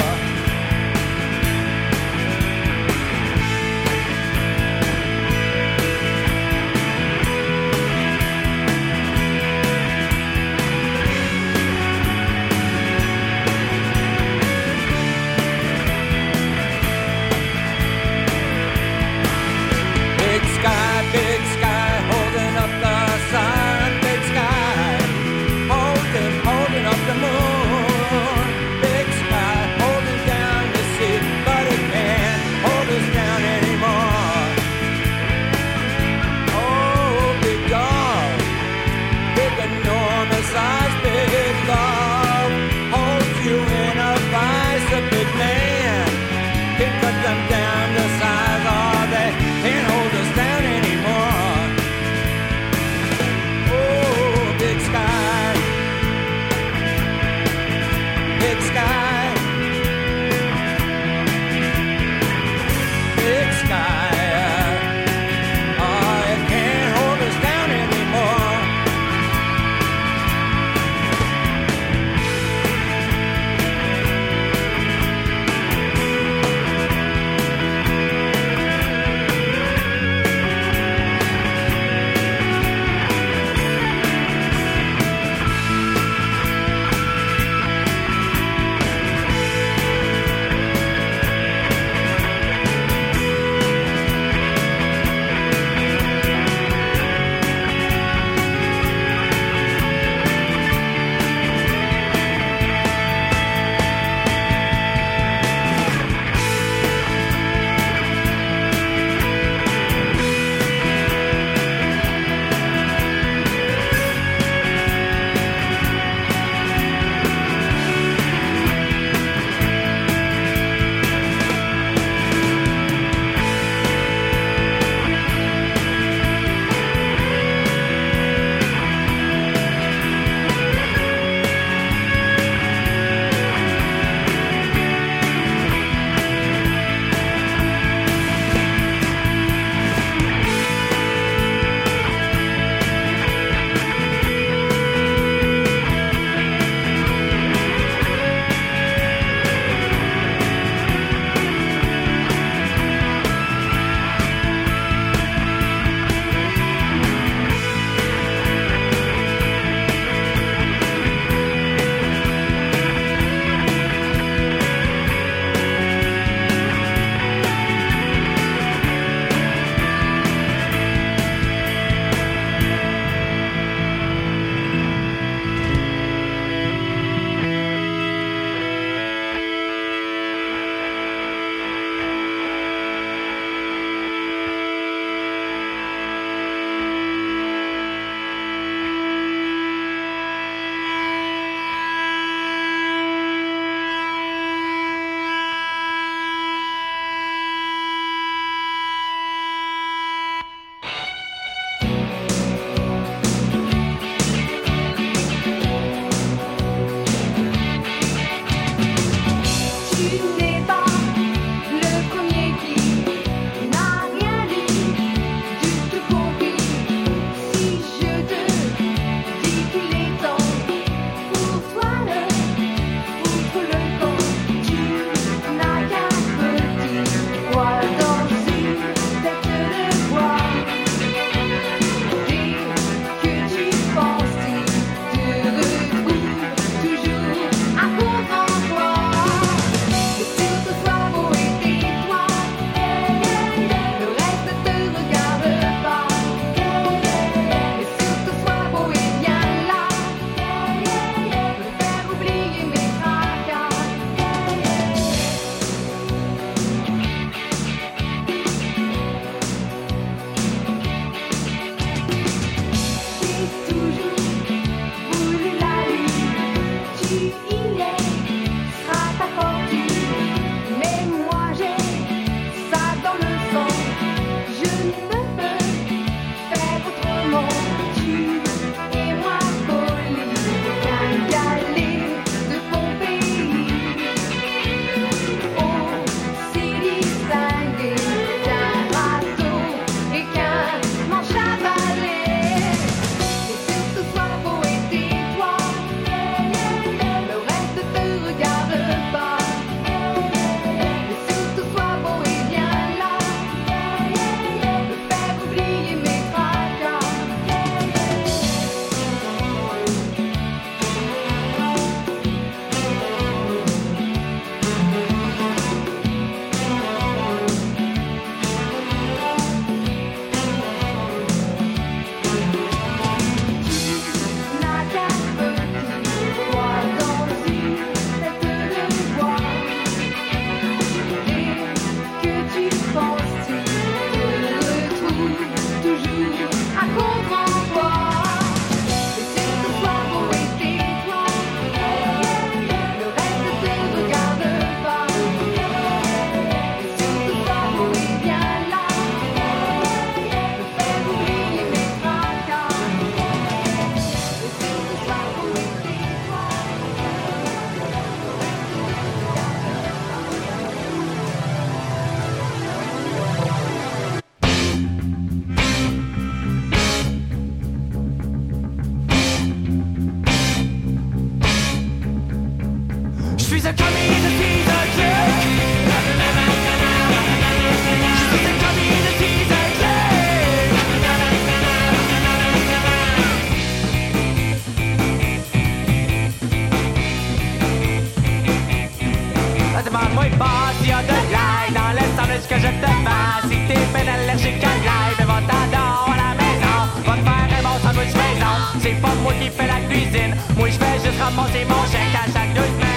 ramasser mon chèque à chaque deux semaines.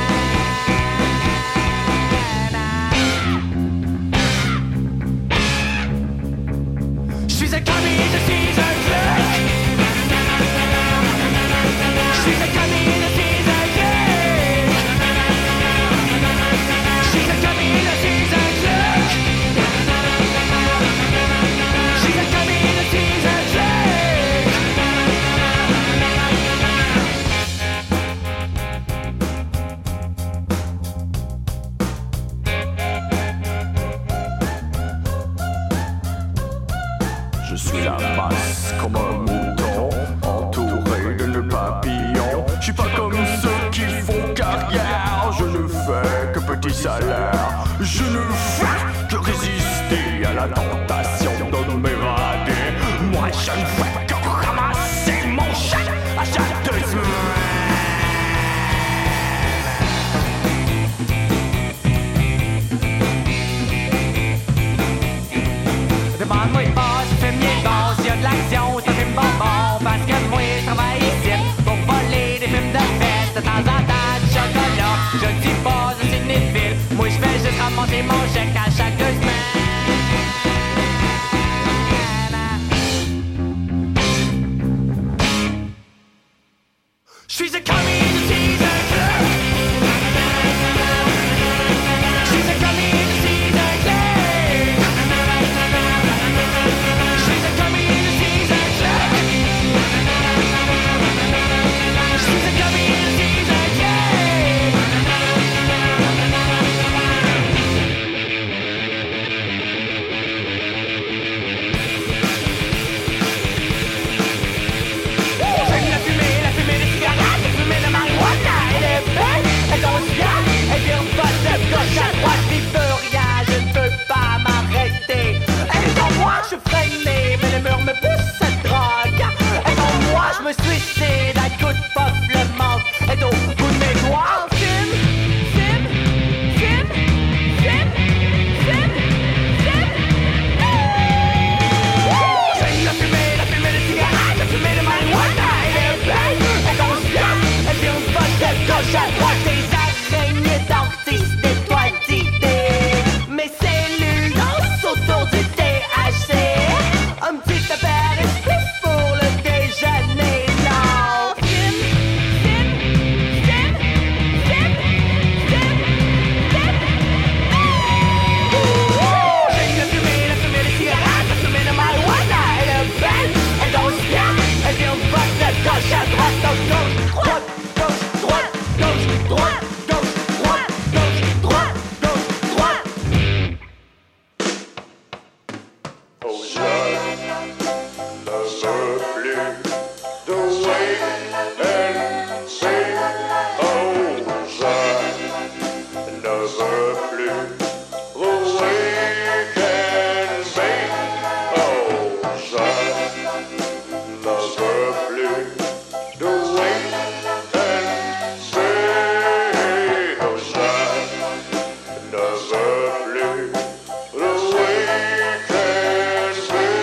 Je suis un commis, je suis un flic. Je suis un commis, je suis un flic. Je suis un commis, je suis un flic. Je suis un commis, je suis un flic. Je suis la masse comme un mouton, entouré de nœuds papillons. Je suis pas comme ceux qui font carrière, je ne fais que petit salaire. Je ne fais que résister à la tentation de m'évader. Moi je ne fais que ramasser mon chèque à chaque deux semaines. Demande-moi pas si fume bien bon, s'il y a de l'action, c'est un film bonbon. Parce que moi je travaille ici pour voler des films de fête. De temps en temps du chocolat, je ne dis pas de cinéphile. Moi je fais juste ramasser mon chèque à chaque deux semaines. Je suis un commis, je suis un flic. Je suis un commis, je suis un flic. Je suis un commis, je suis un flic. Je suis un commis, je suis un J'aime la fumée, la fumée des cigarettes, la fumée de marijuana. Elle est belle, elle considère, elle vire pas de gauche à droite. J'y veux rien, je ne peux pas m'arrêter. Elle est en moi, je freiné, mais les murs me poussent cette drogue. Elle est en moi, je me suicide, à coup de puff le manque. Elle est au bout de mes doigts. Fume, fume, fume, fume, fume, fume. J'aime la fumée, la fumée des cigarettes, la fumée de marijuana. Elle est belle, elle considère, elle vire pas de gauche à droite. Des araignées d'artistes, des toiles d'idées. Mes cellules dansent autour du T H C. Un petit apéritif pour le déjeuner. Non, fume, fume, fume, fume, fume, fume. J'aime la fumée, la fumée des cigarettes, la fumée de marijuana. Elle est belle, elle danse bien, elle vient pas de gauche à droite. Gauche, droite, gauche, droite, gauche, droite, gauche, droite, gauche, droite, gauche, droite. Oh, je ne veux plus de wait and see. Oh, je ne veux plus de wait and see. Oh, je ne veux plus de wait and see. Oh, je ne veux plus de wait and see.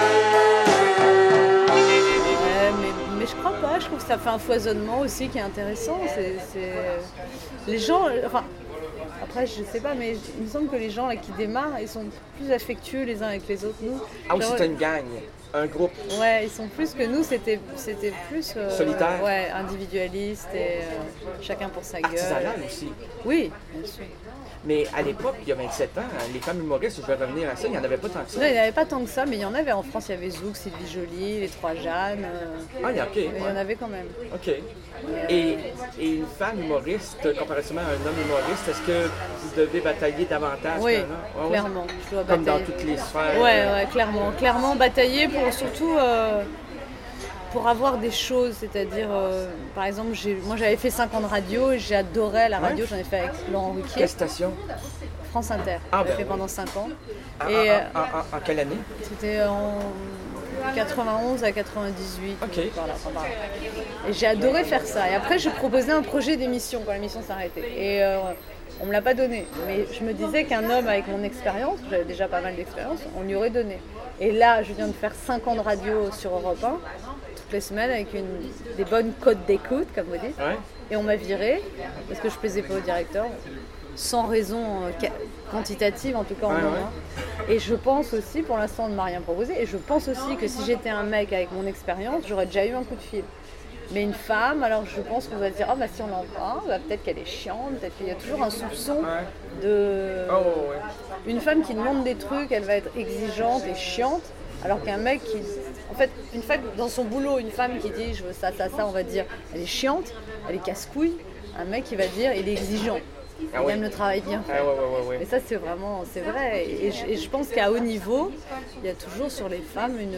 Ouais, mais, mais je crois pas, je trouve que ça fait un foisonnement aussi qui est intéressant. C'est, c'est- Les gens, enfin, après je sais pas, mais il me semble que les gens là qui démarrent, ils sont plus affectueux les uns avec les autres. Nous, Ah oui, genre- c'est une gang, un groupe. Ouais, ils sont plus que nous, c'était, c'était plus euh, Solitaire. ouais, individualiste et euh, chacun pour sa gueule. Artisanal aussi. Oui, bien sûr. Mais à l'époque, il y a vingt-sept ans, les femmes humoristes, je vais revenir à ça, il n'y en avait pas tant que ça. Non, il n'y en avait pas tant que ça, mais il y en avait en France. Il y avait Zouk, Sylvie Joly, les Trois Jeannes. euh, Ah, il y a- ok, Il y en ouais. avait quand même. OK. Et, et une femme humoriste, comparativement à un homme humoriste, est-ce que vous devez batailler davantage? Oui, qu'un homme? Ouais, ouais. clairement. Je dois Comme dans batailler. toutes les sphères. Ouais, euh, ouais, clairement. Clairement batailler pour surtout euh, pour avoir des choses. C'est-à-dire, euh, par exemple, j'ai, moi j'avais fait cinq ans de radio et j'adorais la radio. Ouais. J'en ai fait avec Laurent Ruquier. Quelle station? France Inter. Ah, J'ai ben fait oui. pendant cinq ans. En, Et, en- euh, en- en- en quelle année? C'était en quatre-vingt-onze à quatre-vingt-dix-huit. OK. Voilà, enfin, voilà. Et j'ai adoré faire ça. Et après, je proposais un projet d'émission quand l'émission s'arrêtait. Et euh, on me l'a pas donné. Mais je me disais qu'un homme avec mon expérience, j'avais déjà pas mal d'expérience, on lui aurait donné. Et là, je viens de faire cinq ans de radio sur Europe un. toutes les semaines avec une, des bonnes cotes d'écoute, comme vous dites. Ouais. Et on m'a viré parce que je plaisais pas au directeur, sans raison euh, ca- quantitative en tout cas en Ouais, mon ouais. nom. Et je pense aussi, pour l'instant on ne m'a rien proposé, et je pense aussi que si j'étais un mec avec mon expérience, j'aurais déjà eu un coup de fil. Mais une femme, alors je pense qu'on va se dire, ah bah si on l'en parle, bah, peut-être qu'elle est chiante, peut-être qu'il y a toujours un soupçon de... Oh, ouais. Une femme qui demande des trucs, elle va être exigeante et chiante, alors qu'un mec qui... En fait, une femme dans son boulot, une femme qui dit, je veux ça, ça, ça, on va dire, elle est chiante, elle est casse-couille. Un mec qui va dire, il est exigeant. Il Ah oui. aime le travail bien fait. Ah ouais, ouais, ouais, ouais. Et ça, c'est vraiment, c'est vrai. Et je, et je pense qu'à haut niveau, il y a toujours sur les femmes une...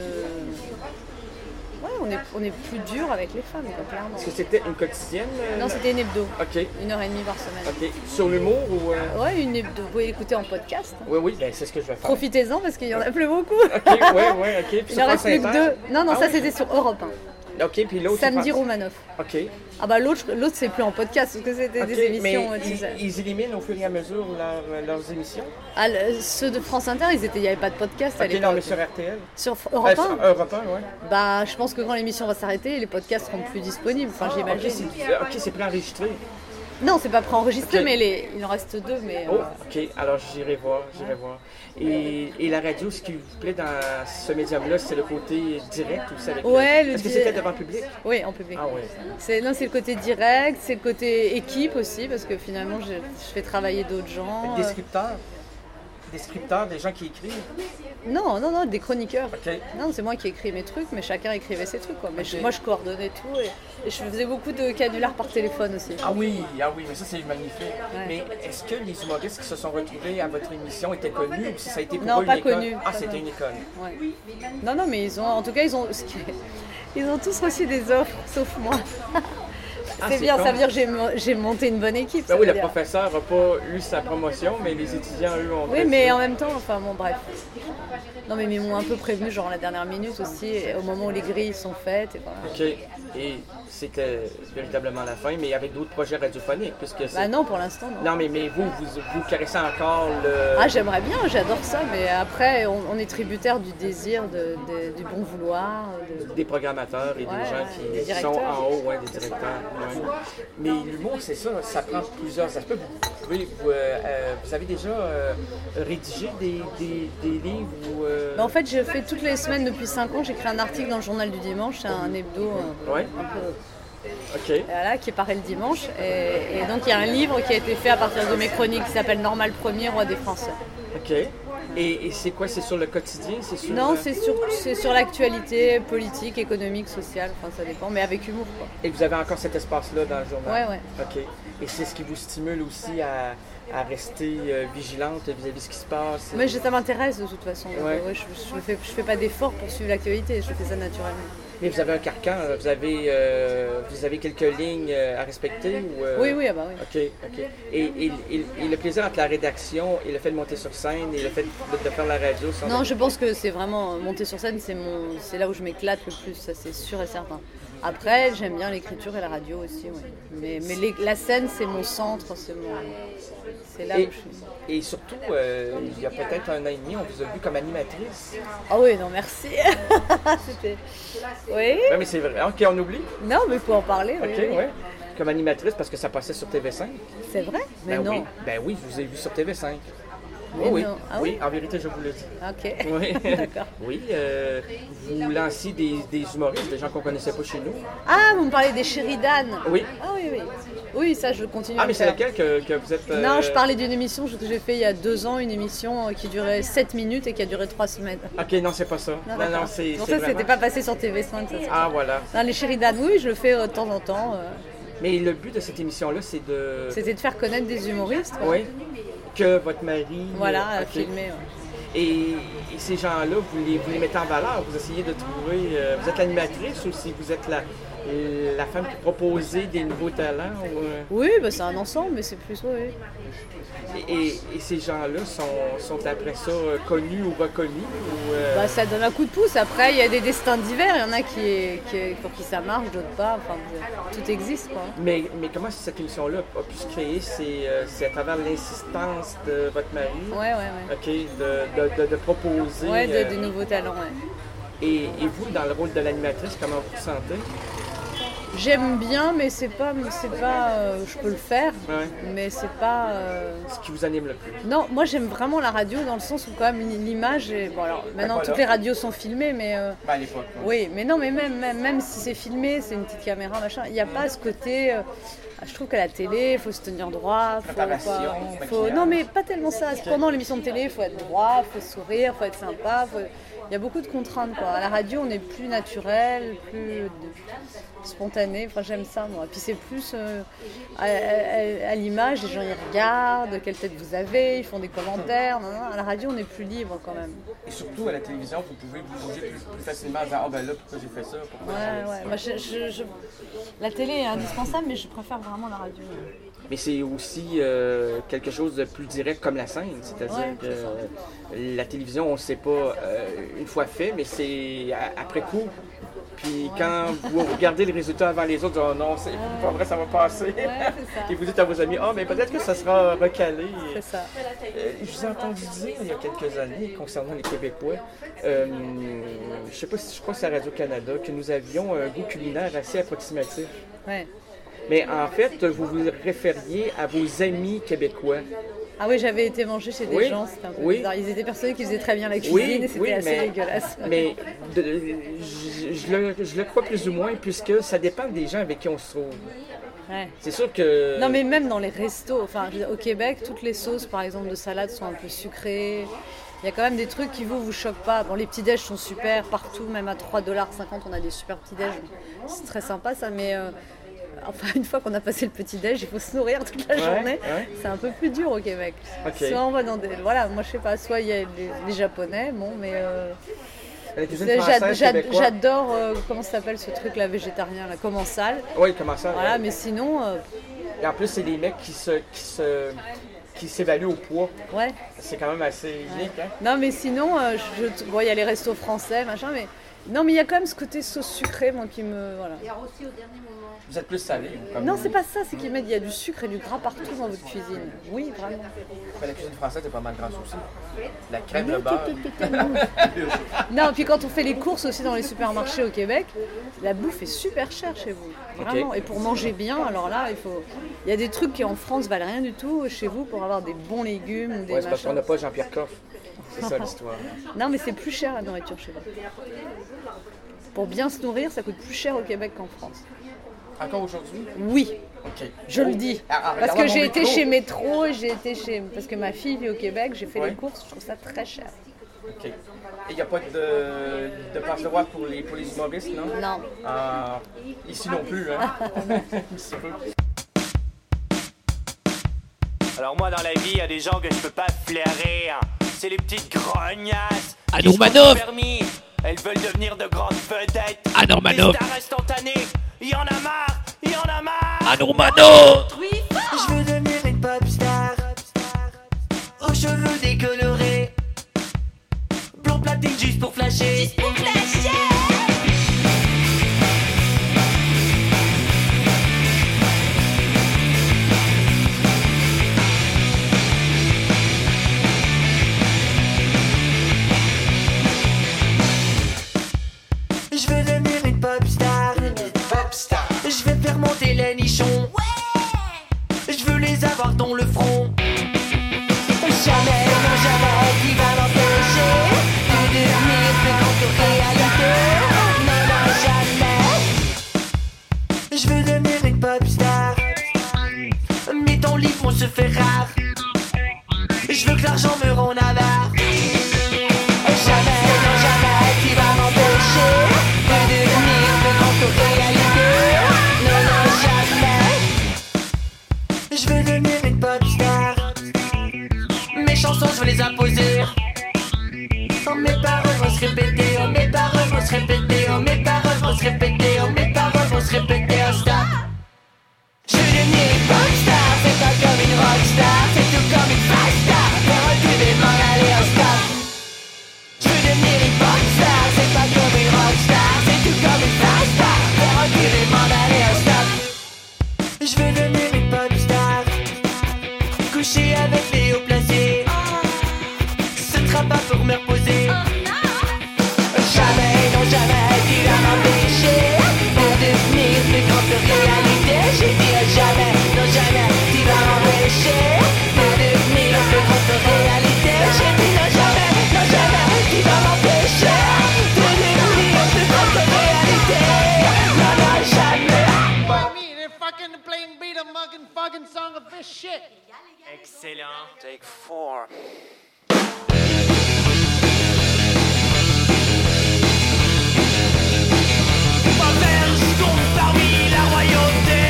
Ouais, on est, on est plus dur avec les femmes, quoi, clairement. Est-ce que c'était une quotidienne? euh, Non, c'était une hebdo. OK. Une heure et demie par semaine. OK. Sur l'humour ou... euh, Ouais, une hebdo. Vous pouvez l'écouter en podcast. Oui, oui, ben, c'est ce que je vais faire. Profitez-en parce qu'il y en a plus beaucoup. OK, ouais, ouais, OK. Puis Il sur en reste France plus que Inter? deux. Non, non, Ah ça oui? c'était sur Europe un. OK, puis l'autre... Samedi c'est France- Romanov. OK. Ah bah l'autre, l'autre c'est plus en podcast parce que c'était OK, des émissions. mais euh, tu ils, sais. ils éliminent au fur et à mesure leur- leurs émissions? Ah, le- ceux de France Inter, ils étaient, il n'y avait pas de podcast à OK, l'époque. non, mais sur R T L? Sur F- Europe Euh, sur un Europe un, ouais. Bah, je pense que quand l'émission va s'arrêter, les podcasts seront plus disponibles. Enfin, Ah, j'imagine. OK, c'est OK, c'est plus enregistré. Non, c'est pas préenregistré, OK. mais les... il en reste deux. Mais, Oh, euh, OK. Alors, j'irai voir, j'irai voir. Et, et la radio, ce qui vous plaît dans ce médium-là, c'est le côté direct aussi avec Ouais, le... le Est-ce que di- c'était devant le public? Oui, en public. Ah ouais. C'est, non, c'est le côté direct, c'est le côté équipe aussi, parce que finalement, je, je fais travailler d'autres gens. Des euh, scripteurs? Des scripteurs, des gens qui écrivent? Non, non, non, des chroniqueurs. OK. Non, c'est moi qui écris mes trucs, mais chacun écrivait ses trucs, quoi. Mais je- Ok. moi, je coordonnais tout et, et je faisais beaucoup de canulars par téléphone aussi. Ah oui, ah oui, mais ça c'est magnifique. Ouais. Mais est-ce que les humoristes qui se sont retrouvés à votre émission étaient connus ou si ça a été pour Non, eux pas une école? connus. Ah, Pas c'était connus. une école. Ouais. Non, non, mais ils ont, en tout cas, ils ont, ce qui est- ils ont tous reçu des offres, sauf moi. Ah, c'est c'est bien, con. ça veut dire que j'ai, mo- j'ai monté une bonne équipe. Ben ça oui, veut le dire. professeur n'a pas eu sa promotion, mais les étudiants, eux, ont Oui, fait mais ça. en même temps, enfin bon, bref. Non, mais ils m'ont un peu prévenu, genre la dernière minute aussi, et au moment où les grilles sont faites. Et voilà. OK. Et c'était véritablement la fin, mais avec d'autres projets radiophoniques, puisque c'est... Bah non, pour l'instant, non. Non, mais, mais vous, vous, vous caressez encore le... Ah, j'aimerais bien, j'adore ça, mais après, on, on est tributaire du désir, de, de- du bon vouloir. de- des programmateurs et Ouais, des gens des qui directeurs. sont en haut, ouais, des directeurs. ouais. Mais l'humour, c'est ça, ça prend plusieurs aspects. Vous, pouvez- vous, euh, euh, vous avez déjà euh, rédigé des, des, des livres ou... euh, Bah, en fait, je fais toutes les semaines depuis cinq ans, j'écris un article dans le journal du dimanche, c'est un hebdo euh, Ouais. un peu... OK. Voilà, qui paraît le dimanche. Et, et donc il y a un livre qui a été fait à partir de mes chroniques qui s'appelle Normal Premier, Roi des Français. OK. Et, et c'est quoi? C'est sur le quotidien? C'est sur, Non, euh, c'est sur, c'est sur l'actualité politique, économique, sociale, enfin ça dépend, mais avec humour quoi. Et vous avez encore cet espace-là dans le journal? Ouais, ouais. OK. Et c'est ce qui vous stimule aussi à, à rester euh, vigilante vis-à-vis de ce qui se passe? Mais je- ça m'intéresse de toute façon. donc, Ouais. ouais, je, je, fais, je fais pas d'effort pour suivre l'actualité, je fais ça naturellement. Mais vous avez un carcan, là. vous avez, euh, vous avez quelques lignes euh, à respecter? Ou, euh, Oui, oui, ah bah oui. OK, OK. Et, et- et- et le plaisir entre la rédaction et le fait de monter sur scène et le fait de, de faire la radio? sans- Non, je pense que c'est vraiment monter sur scène, c'est mon, c'est là où je m'éclate le plus, ça c'est sûr et certain. Après, j'aime bien l'écriture et la radio aussi, ouais. Mais, mais les- la scène, c'est mon centre, c'est mon, c'est là et, où je suis. et surtout, euh, il y a peut-être un an et demi, on vous a vu comme animatrice. Ah oui, non, merci. C'était... Oui. Ouais, mais c'est vrai. OK, on oublie? Non, mais il faut en parler. OK, oui, oui. ouais. Comme animatrice, parce que ça passait sur T V cinq. C'est vrai? Mais Ben non. oui, ben oui, je vous ai vu sur T V cinq. Mais Oui, oui. non. Ah oui, oui? en vérité, je vous le dis. Ok. Oui, D'accord. oui euh, vous lanciez des, des humoristes, des gens qu'on connaissait pas chez nous. Ah, vous me parlez des Sheridan. Oui. Ah oui, oui. Oui, ça, je continue Ah, à mais le c'est faire. lequel que, que vous êtes... euh, Non, je parlais d'une émission que j'ai fait il y a deux ans, une émission euh, qui durait sept minutes et qui a duré trois semaines. OK, non, c'est pas ça. Non, non, d'accord. c'est... Pour c'est ça, vraiment- c'était pas passé sur T V cinq. Ça, Ah, voilà. Non, les Sheridan, oui, je le fais euh, de temps en temps. euh. Mais le but de cette émission-là, c'est de... C'était de faire connaître des humoristes. quoi. Oui, que votre mari... Voilà, euh, à OK. filmer. ouais. Et, et ces gens-là, vous les, vous les mettez en valeur, vous essayez de trouver... euh, vous êtes l'animatrice ou si vous êtes la, la femme qui propose des nouveaux talents? Ou, euh, Oui, bah, c'est un ensemble, mais c'est plus... Oui. et, et- et ces gens-là sont, sont après ça euh, connus ou reconnus? Ou, euh, Bah, ça donne un coup de pouce. Après, il y a des destins divers. Il y en a qui, qui, pour qui ça marche, d'autres pas. Enfin, tout existe, quoi. mais, mais comment cette émission-là a pu se créer? C'est, euh, c'est à travers l'insistance de votre mari? Ouais, ouais, ouais. OK, de, de, de, de proposer... Ouais, de, euh, des nouveaux talents, ouais. Et, et vous, dans le rôle de l'animatrice, comment vous vous sentez? J'aime bien, mais c'est pas, c'est pas, euh, je peux le faire, ouais. mais c'est pas. Euh... Ce qui vous anime le plus. Non, moi j'aime vraiment la radio dans le sens où quand même l'image est. Bon alors maintenant voilà. Toutes les radios sont filmées, mais. Euh... Bah, à l'époque. Ouais. Oui, mais non, mais même, même, même si c'est filmé, c'est une petite caméra, machin. Il n'y a pas ce côté. Euh... Je trouve qu'à la télé, il faut se tenir droit. Faut pas, faut... Non, mais pas tellement ça. Pendant l'émission de télé, il faut être droit, il faut sourire, il faut être sympa. Faut... Il y a beaucoup de contraintes, quoi. À la radio, on est plus naturel, plus spontané. Enfin, j'aime ça, moi. Puis c'est plus euh, à, à, à l'image, les gens y regardent, quelle tête vous avez, ils font des commentaires. Non, non. À la radio, on est plus libre, quand même. Et surtout, à la télévision, vous pouvez vous bouger plus, plus facilement. Ah, ben là, pourquoi j'ai fait ça? Pourquoi ouais, ouais. Moi, je, je, je... La télé est indispensable, mais je préfère vraiment la radio. Mais c'est aussi euh, quelque chose de plus direct comme la scène, c'est-à-dire ouais, que euh, la télévision, on ne sait pas euh, une fois fait, mais c'est à, après coup. Puis ouais. Quand vous regardez les résultats avant les autres, oh non, c'est ouais. Pas vrai, ça va passer. Ouais, et vous dites à vos amis, ah, oh, mais peut-être que ça sera recalé. C'est ça. Euh, je vous ai entendu dire il y a quelques années, concernant les Québécois, euh, je sais pas si je crois que c'est à Radio-Canada, que nous avions un goût culinaire assez approximatif. Ouais. Mais en fait, vous vous référiez à vos amis québécois. Ah oui, j'avais été manger chez des oui, gens, c'était un peu oui. bizarre. Ils étaient persuadés qu'ils faisaient très bien la cuisine oui, et c'était oui, assez mais, dégueulasse. Mais de, je, je, le, je le crois plus ou moins, puisque ça dépend des gens avec qui on se trouve. Ouais. C'est sûr que... Non, mais même dans les restos, enfin, au Québec, toutes les sauces, par exemple, de salade sont un peu sucrées. Il y a quand même des trucs qui vous vous choquent pas. Bon, les petits-déj sont super, partout, même à trois dollars cinquante, on a des super petits-déj. C'est très sympa, ça, mais... Euh, Enfin, une fois qu'on a passé le petit-déj, il faut se nourrir toute la ouais, journée. Ouais. C'est un peu plus dur au Québec. Okay. Soit on va dans des... Voilà, moi je sais pas, soit il y a les, les Japonais, bon, mais... Euh... J'a, j'a, j'adore, euh, comment ça s'appelle ce truc là, végétarien, là, commensal. Oui, commensal. Voilà, ouais. Mais sinon... Euh... Et en plus, c'est des mecs qui se... Qui se... qui s'évalue au poids. Ouais. C'est quand même assez unique, ouais. Hein? Non, mais sinon, euh, je... bon, il y a les restos français, machin, mais... Non, mais il y a quand même ce côté sauce sucrée, moi, qui me... Voilà. Il y a aussi au dernier moment. Vous êtes plus salé comme... Non, c'est pas ça, c'est qu'ils mettent il y a du sucre et du gras partout dans votre cuisine. Oui, vraiment. Mais la cuisine française est pas mal grasse aussi. La crème, le beurre. Non, puis quand on fait les courses aussi dans les supermarchés au Québec, la bouffe est super chère chez vous. Vraiment. Okay. Et pour manger bien, alors là, il faut... Il y a des trucs qui en France valent rien du tout chez vous pour avoir des bons légumes, des ouais, c'est parce machins. qu'on n'a pas Jean-Pierre Coff. C'est ça l'histoire. Non, mais c'est plus cher la nourriture chez vous. Pour bien se nourrir, ça coûte plus cher au Québec qu'en France. Encore aujourd'hui? Oui. Okay. Je oh. le dis. Ah, parce que j'ai été chez Métro, j'ai été chez... Parce que ma fille vit au Québec, j'ai fait ouais. les courses, je trouve ça très cher. OK. Et il n'y a pas de, de passe droit pour les, pour les humoristes, non? Non. Euh, ici non plus, hein? Ici peu. Alors moi, dans la vie, il y a des gens que je peux pas flairer. Hein. C'est les petites grognasses. Ah non, Manoff! Elles veulent devenir de grandes vedettes. Ah non, Manoff! Des stars instantanées. Il y en a marre, il y en a marre. Ah non, Manoff! Je veux devenir une pop star. Aux cheveux décolorés. Blond platine juste pour flasher. Juste pour flasher. Je veux devenir une pop star. Pop star. Je vais faire monter les nichons. Ouais. Je veux les avoir dans le front. Jamais, non jamais, qui va m'empêcher de devenir plus grand que réalité. Non, non, jamais. Je veux devenir une pop star. Mais dans le livre on se fait rare. Je veux que l'argent me rende avare. Jamais, non jamais, qui va m'empêcher de devenir plus grand que réalité. Non, non, jamais. Je veux devenir une pop star. Mes chansons, je veux les imposer. Oh, mes paroles vont se répéter. Oh, mes paroles vont se répéter. Oh, mes paroles vont se répéter. Oh, mes paroles vont se répéter. Oh, stop. Je veux devenir une pop star. C'est pas comme une rock star. C'est tout comme une fast star. Faire reculer mon aller. Oh, stop. Je veux devenir une pop star. C'est pas comme une rock star. C'est tout comme une fast star. Faire reculer mon aller. Oh, stop. Je veux devenir une pop star. Coucher avec les hauts placés. Ce sera pas pour me reposer. Jamais, non this shit. Excellent. Take four. Ma verge tombe parmi la royauté.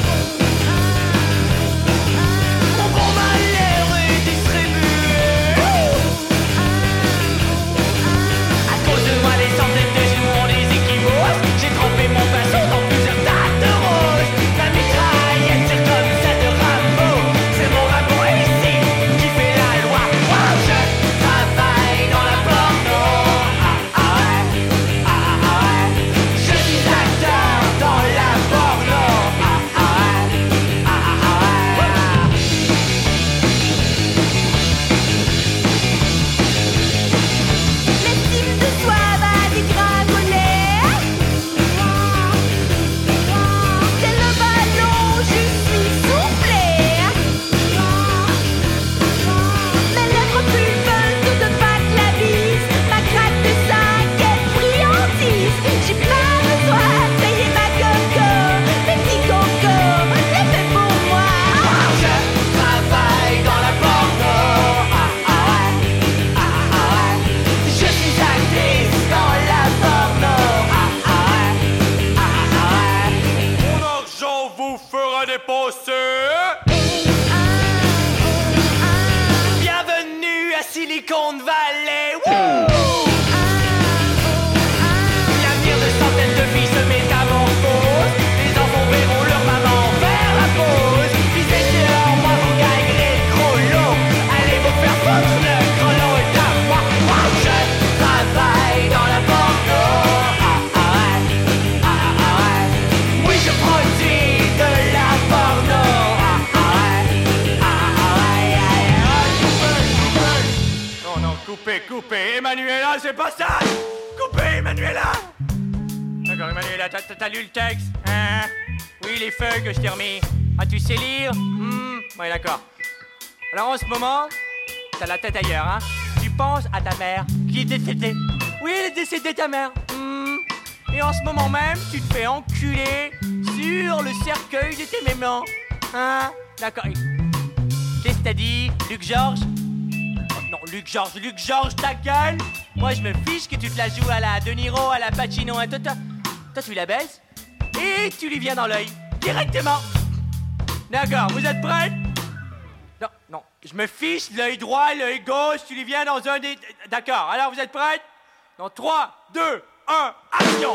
Mon bon malheur est distribué. À cause de moi, les centaines de jours ont des équimaux. J'ai trempé mon pinceau dans plusieurs tas de roses. La mitraillette tire comme ça de Rambo. C'est mon Rambo ici qui fait la loi. Moi, je travaille dans la porno. Ah ah ouais, ah ah ouais. Je suis acteur dans la porno. Ah ah ouais, ah ah ouais. L'estime de soi va dégringoler. C'est le ballon, je suis soufflé. Mes lèvres pulpeuses toutes battent la bise. Ma craque de cinq est friandise. J'ai pas besoin de payer ma coco. Les petits cocos, les fais pour moi. Je travaille dans la porno. Ah ah ouais, ah ah ouais. Je suis actrice dans la porno. Ah ah ouais, ah ah ouais. Mon argent vous fera dépenser. Bienvenue à Silicon Valley. Wouh! L'avenir de centaines de filles se métamorphose. Les enfants verront leur maman faire la pause. Ils étaient en moi, vous gagnerez le gros lot. Allez vous faire foutre, le gros lot est à moi. Moi, je travaille dans la porno. Ah ah ouais, ah ah ouais. Oui, je produis de la porno. Ah ah ouais, ah ah ouais, ah ah ouais. Non, non, coupez, coupez. Emmanuela, c'est pas ça. Coupez, Emmanuela. D'accord, Emmanuela, t'as, t'as- t'as lu le texte, hein? Oui, les feuilles que je t'ai remis. Ah, tu sais lire? Hmm, ouais, d'accord. Alors, en ce moment, t'as la tête ailleurs, hein? Tu penses à ta mère qui est décédée. Oui, elle est décédée, ta mère. Hmm. Et en ce moment même, tu te fais enculer sur le cercueil de tes mémans. Hein? D'accord. Et qu'est-ce que t'as dit, Luc Georges? Oh, non, Luc Georges, Luc Georges, ta gueule! Moi, je me fiche que tu te la joues à la De Niro, à la Pacino, à toi, toi, toi, tu la baises et tu lui viens dans l'œil, directement. D'accord, vous êtes prêts? Non, non, je me fiche, l'œil droit, l'œil gauche, tu lui viens dans un des... D'accord, alors vous êtes prêts? Dans trois, deux, un, action!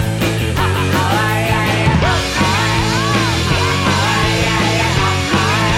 Je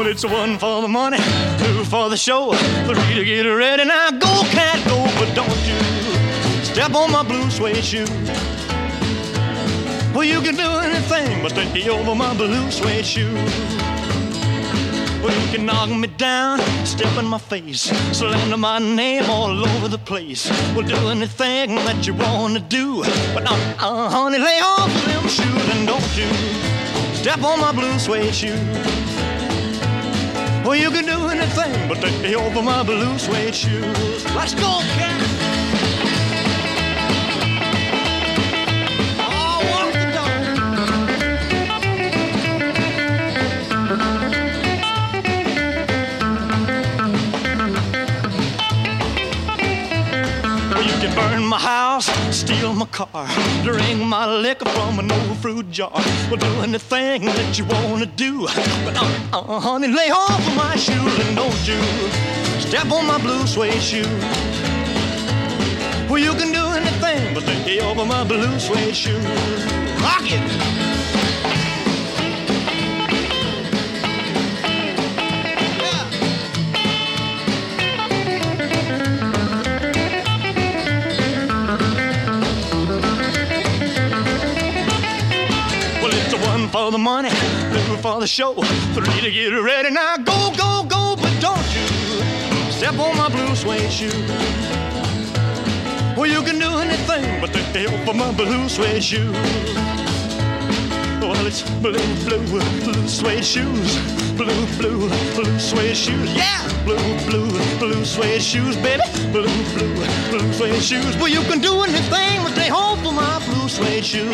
Well, it's one for the money, two for the show, three to get ready. Now go, cat, go, but don't you step on my blue suede shoe. Well, you can do anything but take over my blue suede shoe. Well, you can knock me down, step in my face, slander my name all over the place. Well, do anything that you wanna do, but uh, uh, honey, lay off them shoes and don't you step on my blue suede shoe. Well, you can do anything but take over my blue suede shoes. Let's go, cat! Burn my house, steal my car, drink my liquor from an old fruit jar. Well, do anything that you wanna do, but uh, uh, honey, lay off of my shoes and don't you step on my blue suede shoe. Well, you can do anything but lay over my blue suede shoe. Rock it! For the money, two for the show, three to get ready. Now go, go, go, but don't you step on my blue suede shoe. Well, you can do anything but take the help of my blue suede shoe. Well, it's blue, blue, blue suede shoes, blue, blue, blue suede shoes. Yeah, blue, blue, blue suede shoes, baby, blue, blue, blue suede shoes. Well, you can do anything but take hold of my blue suede shoes.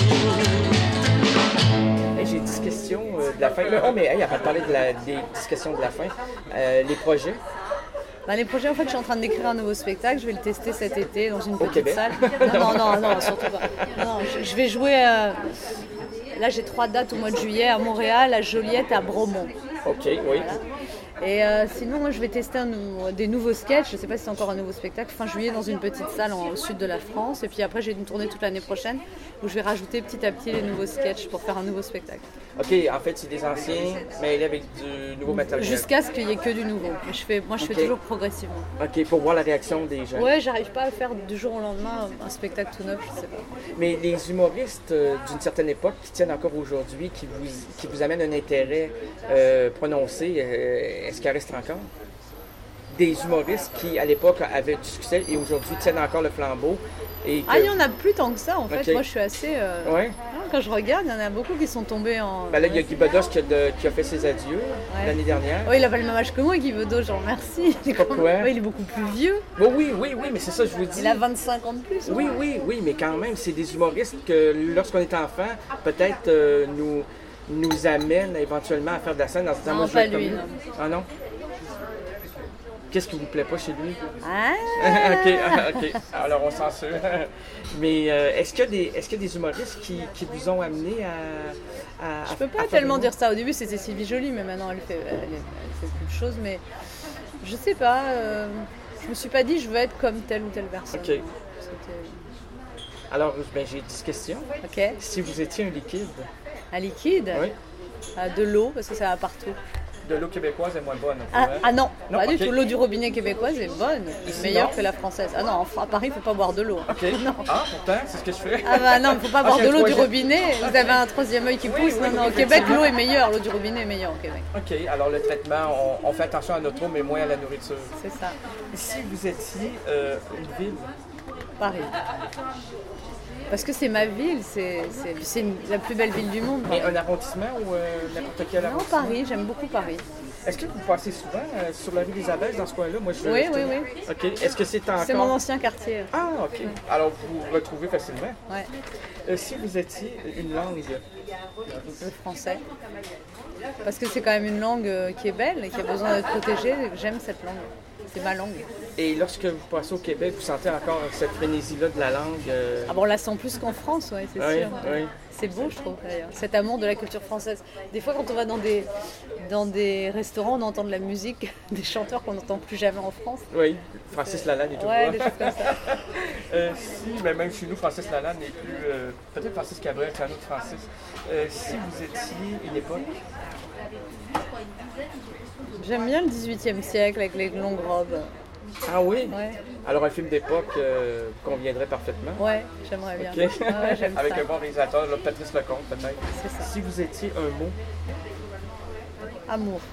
J'ai dix questions euh, de la fin. Oh, mais hey, avant de parler de la, des dix questions de la fin, euh, les projets? Ben, les projets, en fait, je suis en train d'écrire un nouveau spectacle. Je vais le tester cet été dans une Au petite Québec? salle. Non, non, non, non, surtout pas. Non, je, je vais jouer. Euh... Là, j'ai trois dates au mois de juillet à Montréal, à Joliette et à Bromont. OK, oui. Voilà. Et euh, sinon, moi, je vais tester un nou- des nouveaux sketchs. Je ne sais pas si c'est encore un nouveau spectacle. Fin juillet, dans une petite salle en- au sud de la France. Et puis après, j'ai une tournée toute l'année prochaine où je vais rajouter petit à petit les nouveaux sketchs pour faire un nouveau spectacle. OK, en fait, c'est des anciens, mais avec du nouveau matériel. Jusqu'à ce qu'il n'y ait que du nouveau. Je fais, moi, je Ok. fais toujours progressivement. OK, pour voir la réaction des gens. Ouais, j'arrive pas à faire du jour au lendemain un spectacle tout neuf, je sais pas. Mais les humoristes euh, d'une certaine époque qui tiennent encore aujourd'hui, qui vous, qui vous amènent un intérêt euh, prononcé, euh, est-ce qu'il en reste encore? Des humoristes qui, à l'époque, avaient du succès et aujourd'hui tiennent encore le flambeau. Et que... Ah, il n'y en a plus tant que ça, en fait. Ok. Moi, je suis assez... euh, Ouais. non, quand je regarde, il y en a beaucoup qui sont tombés en... Ben là, il y a Guy Bedos qui a, de- qui a fait ses adieux Ouais. l'année dernière. Oui, il a pas le même âge que moi, Guy Bedos, je remercie. Pourquoi? Ouais, il est beaucoup plus vieux. Oui, oui, oui, oui, mais c'est ça, je vous dis. Il a vingt-cinq ans de plus. Oui, ouais. oui, oui, mais quand même, c'est des humoristes que, lorsqu'on est enfant, peut-être euh, nous, nous amènent éventuellement à faire de la scène en se disant, Non, moi, je pas vais être comme lui, lui. non. Ah non? Qu'est-ce qui vous plaît pas chez lui? Ah! OK, ah, OK. Alors, on censure. Mais euh, est-ce qu'il y a des, est-ce qu'il y a des humoristes qui, qui vous ont amené à... à Je peux pas à faire tellement de dire ça. Au début, c'était Sylvie Joly, mais maintenant, elle fait, elle, elle fait plus de choses. Mais je sais pas. Euh, je me suis pas dit, je veux être comme telle ou telle personne. OK. C'était- Alors, ben, j'ai dix questions. OK. Si vous étiez un liquide, Un liquide? Oui. Euh, de l'eau, parce que ça va partout. de l'eau québécoise est moins bonne. Ah, ah non, Non, pas ok. du tout. L'eau du robinet québécoise est bonne, Ici, meilleure non? que la française. Ah non, à Paris, il ne faut pas boire de l'eau. OK. Ah, pourtant, c'est ce que je fais. Ah bah non, il ne faut pas Ah, boire j'ai de l'eau un du troisième. robinet. Vous avez un troisième œil qui Oui, pousse. oui, non, non, oui, au Québec, effectivement. l'eau est meilleure. L'eau du robinet est meilleure au Québec. OK. Alors, le traitement, on, on fait attention à notre eau, mais moins à la nourriture. C'est ça. Si vous étiez euh, une ville, Paris. Parce que c'est ma ville, c'est c'est- c'est une- la plus belle ville du monde. mais Paris. un arrondissement ou euh, n'importe quel Non, arrondissement? Paris, j'aime beaucoup Paris. Est-ce que vous passez souvent euh, sur la rue des Abbesses dans ce coin-là? Moi, je, Oui, je- oui, oui. OK. Est-ce que c'est encore... C'est mon ancien quartier. Ah, OK. Alors, vous vous retrouvez facilement. Ouais. Euh, si vous étiez une langue, Le français. Parce que c'est quand même une langue euh, qui est belle et qui a besoin d'être protégée. J'aime cette langue. C'est ma langue. et lorsque vous passez au Québec, vous sentez encore cette frénésie-là de la langue? euh, Ah bon, on la sent plus qu'en France, ouais, c'est Oui, sûr. oui. C'est beau, je trouve, d'ailleurs. Cet amour de la culture française. Des fois, quand on va dans des, dans des restaurants, on entend de la musique, des chanteurs qu'on n'entend plus jamais en France. Oui, Francis Lalanne et tout. Ouais, des choses comme ça. Euh, si, mais même chez nous, Francis Lalanne n'est plus... euh, peut-être Francis Cabrel, c'est un autre Francis. Euh, si vous étiez une époque, J'aime bien le dix-huitième siècle avec les longues robes. Ah oui? Ouais. Alors un film d'époque euh, conviendrait parfaitement. Ouais, j'aimerais bien. Ok. Ah ouais, j'aime Avec ça. un bon réalisateur, là, Patrice Lecomte peut-être. C'est ça. Si vous étiez un mot. Amour.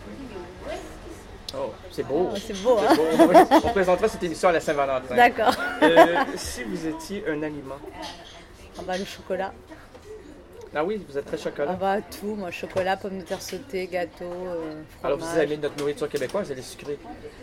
Oh, c'est beau. Oh, c'est beau, hein? Oui. On présentera cette émission à la Saint-Valentin. D'accord. Euh, si vous étiez un aliment. Ah bah le chocolat. Ah oui, vous êtes très chocolat. Ah bah tout, moi chocolat, pommes de terre sautées, gâteau, euh, fromage. Alors vous aimez notre nourriture québécoise, elle est sucrée.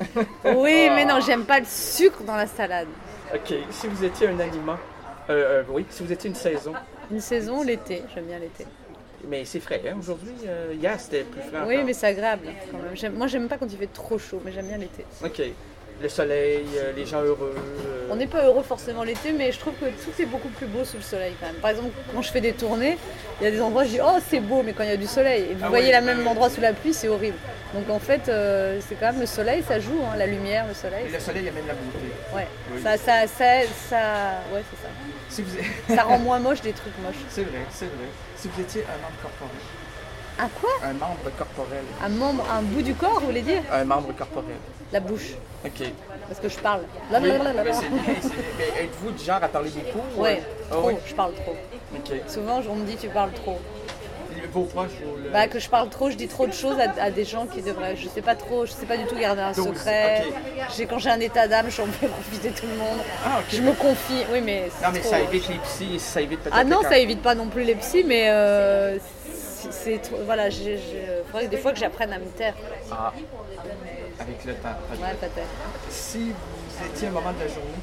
Oui, Ah. mais non, j'aime pas le sucre dans la salade. Ok, si vous étiez un aliment. Euh, euh, oui, si vous étiez une saison. Une saison, l'été, j'aime bien l'été. Mais c'est frais, hein, aujourd'hui. Euh, hier, c'était plus frais Oui, encore. mais c'est agréable quand même. J'aime- Moi, j'aime pas quand il fait trop chaud, mais j'aime bien l'été. Ok. Le soleil, euh, les gens heureux. euh, On n'est pas heureux forcément l'été, mais je trouve que tout est beaucoup plus beau sous le soleil quand même. Par exemple, quand je fais des tournées, il y a des endroits où je dis oh c'est beau, mais quand il y a du soleil, et vous Ah voyez ouais, la ouais, même ouais. endroit sous la pluie, c'est horrible. Donc en fait, euh, c'est quand même le soleil, ça joue, hein, la lumière, le soleil. Et le soleil amène la beauté. Ouais, Oui. ça, ça, ça, ça, ouais, c'est ça. Si vous... Ça rend moins moche des trucs moches. C'est vrai, c'est vrai. Si vous étiez un membre corporel. Un quoi? Un membre corporel. Un membre, un bout du corps, vous voulez dire? Un membre corporel. La bouche. Ok. Parce que je parle. Oui, mais c'est bien, c'est- mais êtes-vous du genre à parler beaucoup? ou- Ouais, Ah trop, oui? je parle trop. Ok. Souvent, on me dit tu parles trop. Vos proches, vous le... Bah, que je parle trop, je dis trop de choses à, à des gens qui devraient. Je sais pas trop, je sais pas du tout garder un Donc, secret. ok. J'ai, quand j'ai un état d'âme, je fais profiter tout le monde. Ah, ok. Je me confie. Oui, mais. c'est Non, mais trop- ça évite les psys et ça évite peut-être... Ah non, les ça évite pas non plus les psys, mais euh, c'est, c'est trop- voilà, j'ai, j'ai- faudrait que des fois que j'apprenne à me taire. Ah, avec le temps. Ouais, peut-être. Si vous étiez un moment de la journée,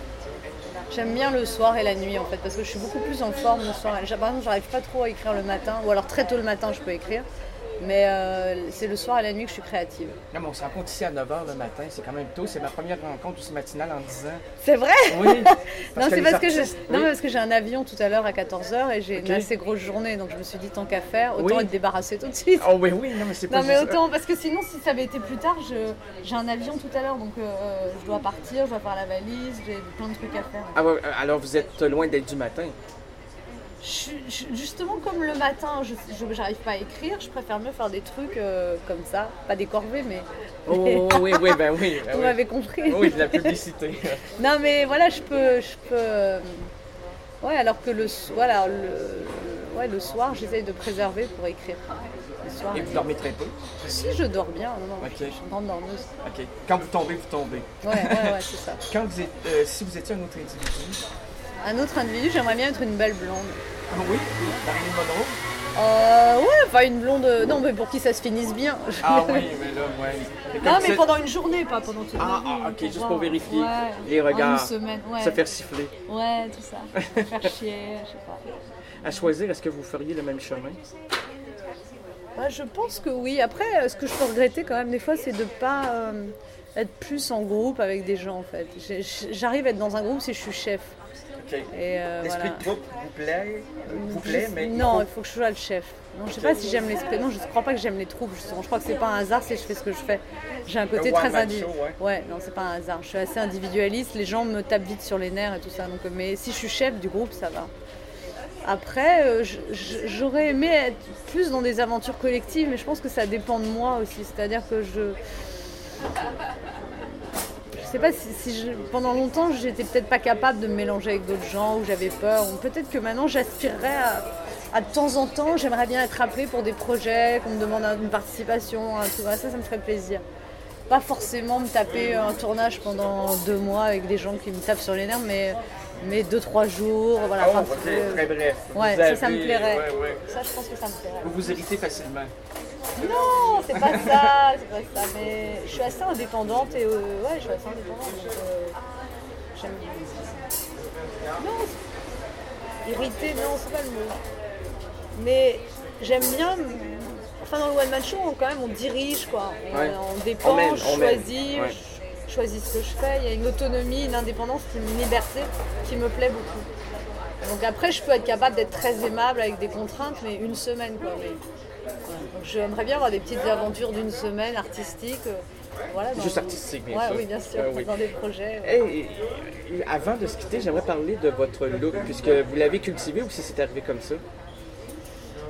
J'aime bien le soir et la nuit en fait, parce que je suis beaucoup plus en forme le soir. Par exemple, j'arrive pas trop à écrire le matin, ou alors très tôt le matin je peux écrire, mais euh, c'est le soir et la nuit que je suis créative. non, mais on se rencontre ici à neuf heures le matin, c'est quand même tôt, c'est ma première rencontre aussi matinale en dix ans. C'est vrai? Oui. Non, c'est les parce que, je- artistes- non, oui. mais parce que j'ai un avion tout à l'heure à quatorze heures et j'ai Ok. une assez grosse journée, donc je me suis dit tant qu'à faire, autant Oui. être débarrassée tout de suite. Oh oui, oui, non, mais c'est pas Non mais juste- autant, parce que sinon si ça avait été plus tard, je- j'ai un avion tout à l'heure, donc euh, je dois partir, je dois faire la valise, j'ai plein de trucs à faire. Ah ouais, alors vous êtes loin d'être du matin. Je suis- je- justement comme le matin, je je- j'arrive pas à écrire, je préfère mieux faire des trucs euh, comme ça, pas des corvées mais... Oh oui, oui, ben oui. ben Vous oui. m'avez compris. Oui, de la publicité. Non mais voilà, je peux... Je peux euh, ouais, alors que le, so- voilà, le, ouais, le soir, j'essaye de préserver pour écrire. Le soir, Et vous dormez très peu. Si, je dors bien, non, non, Ok. je suis une grande dormeuse. Ok. Quand vous tombez, vous tombez. Ouais, ouais, ouais, c'est ça. Quand vous êtes, euh, si vous étiez un autre individu. Un autre individu, j'aimerais bien être une belle blonde. Ah oui? Marilyn Monroe? Euh, ouais, pas une blonde. Non, mais pour qui ça se finisse bien. Ah oui, mais là, ouais. Mais comme Non, vous mais êtes- pendant une journée, pas pendant toute Ah, la vie. ah, ok, juste voir. pour vérifier Ouais. les En regards. une semaine, ouais. Se faire siffler. Ouais, tout ça. Se faire chier, je sais pas. À choisir, est-ce que vous feriez le même chemin? Ouais, je pense que oui. Après, euh, ce que je peux regretter quand même des fois, c'est de pas euh, être plus en groupe avec des gens en fait. J'ai- J'arrive à être dans un groupe si je suis chef. Ok. Et euh, L'esprit voilà. de groupe vous plaît, vous plaît, Je- mais il non, faut- il faut que je sois le chef. Non, je sais pas si j'aime l'esprit. Non, je ne crois pas que j'aime les troupes. Justement. Je crois que c'est pas un hasard si je fais ce que je fais. J'ai un côté Un très one-man individuel. show, ouais. non, c'est pas un hasard. Je suis assez individualiste. Les gens me tapent vite sur les nerfs et tout ça. Donc, euh, mais si je suis chef du groupe, ça va. Après, euh, je- je- j'aurais aimé être plus dans des aventures collectives, mais je pense que ça dépend de moi aussi. C'est-à-dire que je. Je sais pas si, si je- pendant longtemps j'étais peut-être pas capable de me mélanger avec d'autres gens ou j'avais peur. Ou peut-être que maintenant j'aspirerais à, à de temps en temps, j'aimerais bien être appelée pour des projets, qu'on me demande une participation, un truc. Ça, ça me ferait plaisir. Pas forcément me taper un tournage pendant deux mois avec des gens qui me tapent sur les nerfs, mais, mais deux, trois jours. Voilà, Oh, Enfin, ok, euh, très bref. Ouais, Vous ça, ça me avez- plairait. ouais, ouais. Ça, je pense que ça me plairait. Vous vous irritez facilement. Non, c'est pas ça, c'est pas ça, mais je suis assez indépendante et euh, ouais, je suis assez indépendante. Donc, euh, j'aime bien. Non, c'est- irrité, non, c'est pas le mot. Mais j'aime bien. Enfin, dans le one man show, on- quand même, on dirige quoi. On, Ouais. on dépend, On mène, je on mène. choisis, Ouais. je, je choisis ce que je fais. Il y a une autonomie, une indépendance, une liberté qui me plaît beaucoup. Donc après, je peux être capable d'être très aimable avec des contraintes, mais une semaine quoi. Mais, voilà. Donc j'aimerais bien avoir des petites aventures d'une semaine artistiques. euh, Voilà, dans- Juste artistique, bien Ouais, sûr. Oui, bien sûr, Euh, oui. dans des projets. ouais. Hey, et- et avant de se quitter, j'aimerais parler de votre look, puisque vous l'avez cultivé ou si c'est arrivé comme ça?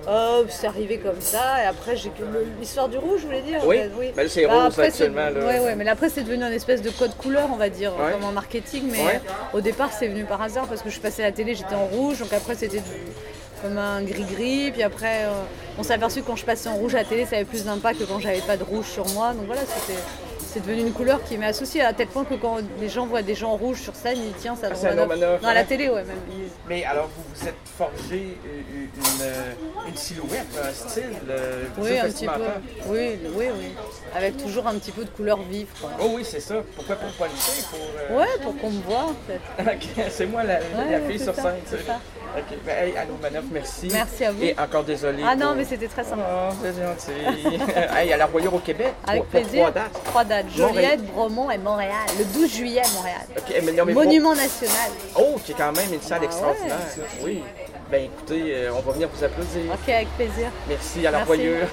Euh, c'est arrivé comme ça, et après j'ai que le- l'histoire du rouge, je voulais dire. Oui, en fait, oui. ben, c'est Bah, rose après, actuellement. c'est- Là. Ouais, ouais, mais après c'est devenu une espèce de code couleur, on va dire, Ouais. comme en marketing. Mais Ouais. au départ, c'est venu par hasard parce que je suis passée à la télé, j'étais en rouge, donc après c'était devenu comme un gris-gris. Puis après, euh, on s'est aperçu que quand je passais en rouge à la télé, ça avait plus d'impact que quand j'avais pas de rouge sur moi. Donc voilà, c'était. C'est devenu une couleur qui m'est associée à tel point que quand les gens voient des gens rouges sur scène, ils disent tiens, ça Ah, c'est un Romanoff. Romanoff, Non, à la ouais. télé, ouais, même. Ils- Mais alors, vous vous êtes forgé une, une, une silhouette, un style euh, Oui, un petit vestimentaire. peu. Oui, oui, oui. Avec toujours un petit peu de couleur vive, quoi. Oh oui, c'est ça. Pourquoi pour policer? Pour, euh, Ouais, pour qu'on me voit, en fait. Ok, c'est moi la, la Ouais, fille c'est sur ça, scène. c'est tu sais. ça. Ok, ben, hey, Anne Romanoff, merci. Merci à vous. Et encore désolé. Ah non, pour- mais c'était très sympa. Oh, c'est gentil. Hey, à la Royaume au Québec. Avec pour, pour plaisir. trois dates. Trois dates. Montréal. Joliette, Bromont et Montréal. Le douze juillet à Montréal. Ok, mais non, mais Monument national. Oh, qui est quand même une salle Ah extraordinaire. Oui. Ben écoutez, euh, on va venir vous applaudir. Ok, avec plaisir. Merci à la Merci. Royaume.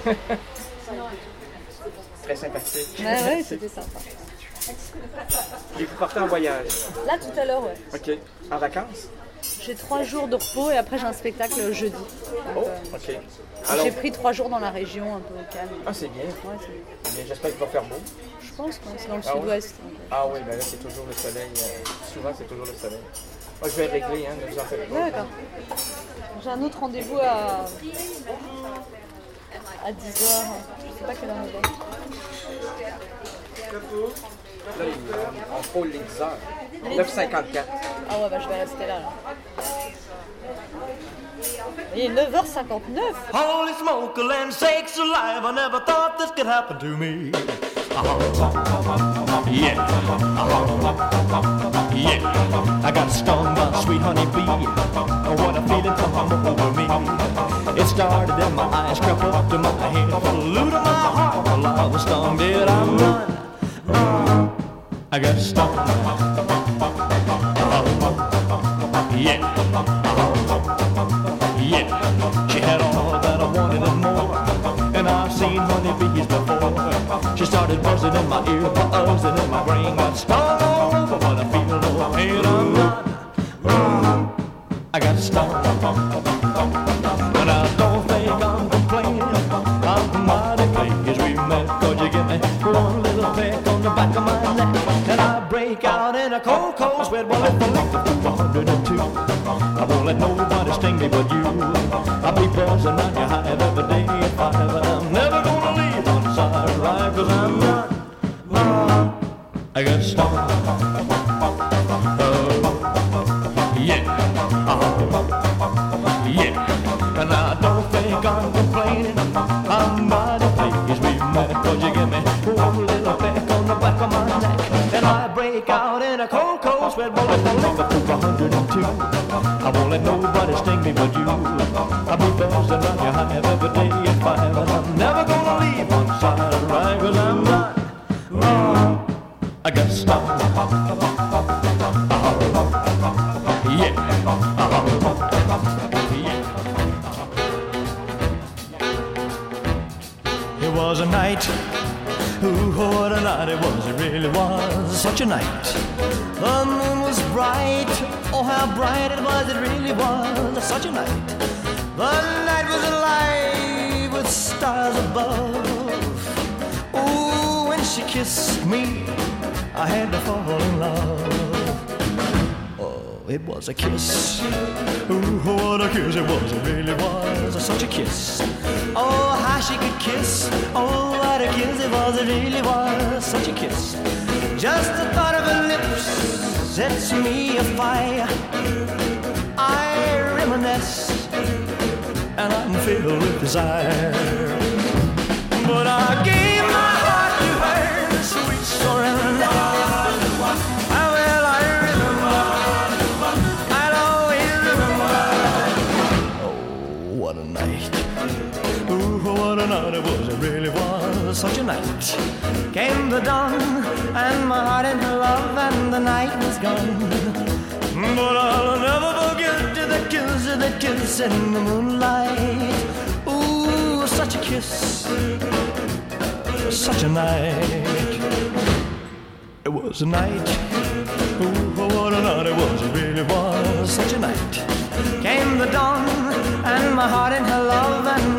Très sympathique. Ouais, ouais, c'était sympa. Et vous partez en voyage. Là, tout à l'heure, ouais. OK. En vacances? J'ai trois jours de repos et après j'ai un spectacle jeudi. Donc, Oh, euh, OK. Alors, J'ai pris trois jours dans la région, un peu au calme. ah, c'est bien. Ouais, c'est bien. Mais j'espère qu'il va faire beau. Je pense que c'est dans le Ah oui? sud-ouest. donc, euh. Ah oui, ben là, c'est toujours le soleil. euh, souvent, c'est toujours le soleil. Moi, je vais régler, hein, ne vous en faites pas. Ouais, d'accord. J'ai un autre rendez-vous à, à dix heures. Je sais pas quelle heure il est. Là, il- on frôle les dix heures. neuf cinquante-quatre. Ah ouais, bah je vais rester là. là. Il est neuf heures cinquante-neuf. Holy smoke, land sakes alive, I never thought this could happen to me. Uh-huh. Yeah. Uh-huh. Yeah. I got stung by a sweet honey bee. What a feeling come over me. It started in my eyes, crept up to my head, flew to my heart. Well, I was stung, did I run? Uh, I got stung. Uh-huh. Yeah. Uh-huh. Yeah. She had all that I wanted and more. And I've seen honeybees before. She started buzzing in my ear, buzzing in my brain. Got stung all over, but I feel no pain. I'm not. Uh, I got stung. And I don't think I'm complaining. I'm mighty pleased we met. Cause you give me one little peck on the back of my neck. And I break out in a cold, cold sweat. Well, if I lick the one hundred and two, I won't let nobody sting me but you. I'll be buzzing on your hive every day at five. And I'm never gonna leave one side right. Cause I'm not, uh, I got stung. Uh, yeah. Uh-huh. Yeah. And I don't think I'm complaining. I'm mighty pleased we met. Cause you give me one little peck on the back of my neck. And I break out in a cold, cold sweat. Well, if I lick up to one hundred and two, I won't let nobody sting me but you. I'll be buzzing around your hive every day at five. And I'm never gonna leave one side right. Cause I'm not, uh, I got stung. Uh-huh. Yeah. Uh-huh. It was a night, ooh, what a night it was, it really was such a night. The moon was bright, oh how bright it was, it really was such a night. The night was alive with stars above. Ooh, when she kissed me, I had to fall in love. Oh, it was a kiss, ooh, what a kiss it was, it really was such a kiss. Oh, how she could kiss, oh, what a kiss it was, it really was such a kiss. Just the thought of her lips sets me afire. I reminisce, and I'm filled with desire. But I gave my heart to her, sweet surrender. How well I remember, I'll always remember. Oh, what a night. Ooh, what a night it was, it really was such a night. Came the dawn, and my heart in her love, and the night was gone. But I'll never forget the kiss, the kiss in the moonlight. Ooh, such a kiss, such a night. It was a night, ooh, what a night it was, it really was such a night. Came the dawn, and my heart in her love, and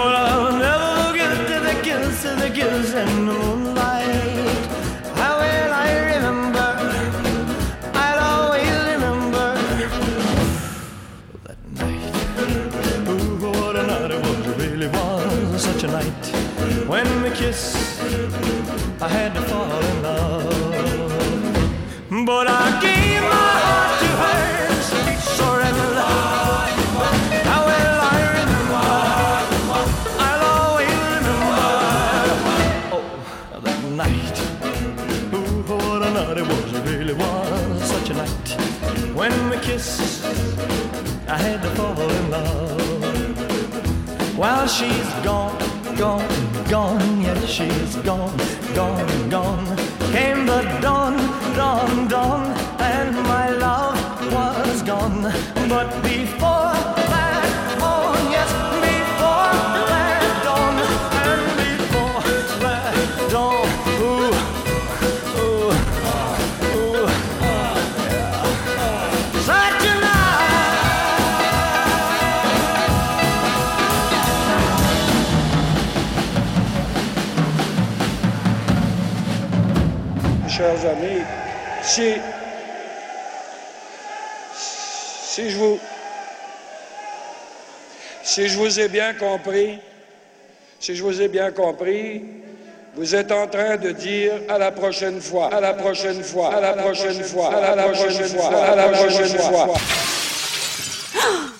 But I'll never forget the kiss, the kiss in the moonlight. How will I remember? I'll always remember that night. Ooh, what a night it was, it really was such a night. When we kissed, I had to fall in love. But I gave my heart to her, sweet surrender. How will I remember? I'll always remember. Oh, that night. Ooh, what a night it was, it really was such a night. When we kissed, I had to fall in love. While she's gone, gone, gone, yes, she's gone, gone, gone. Came the dawn, dawn, dawn, and my love was gone. But before that dawn, yes, before that dawn, and before that dawn, ooh, ooh, ooh, yeah. Such a night. Chers amis, si, si je vous, si je vous ai bien compris, si je vous ai bien compris, vous êtes en train de dire à la prochaine fois, à la prochaine fois, à la prochaine fois, à la prochaine fois, à la prochaine fois.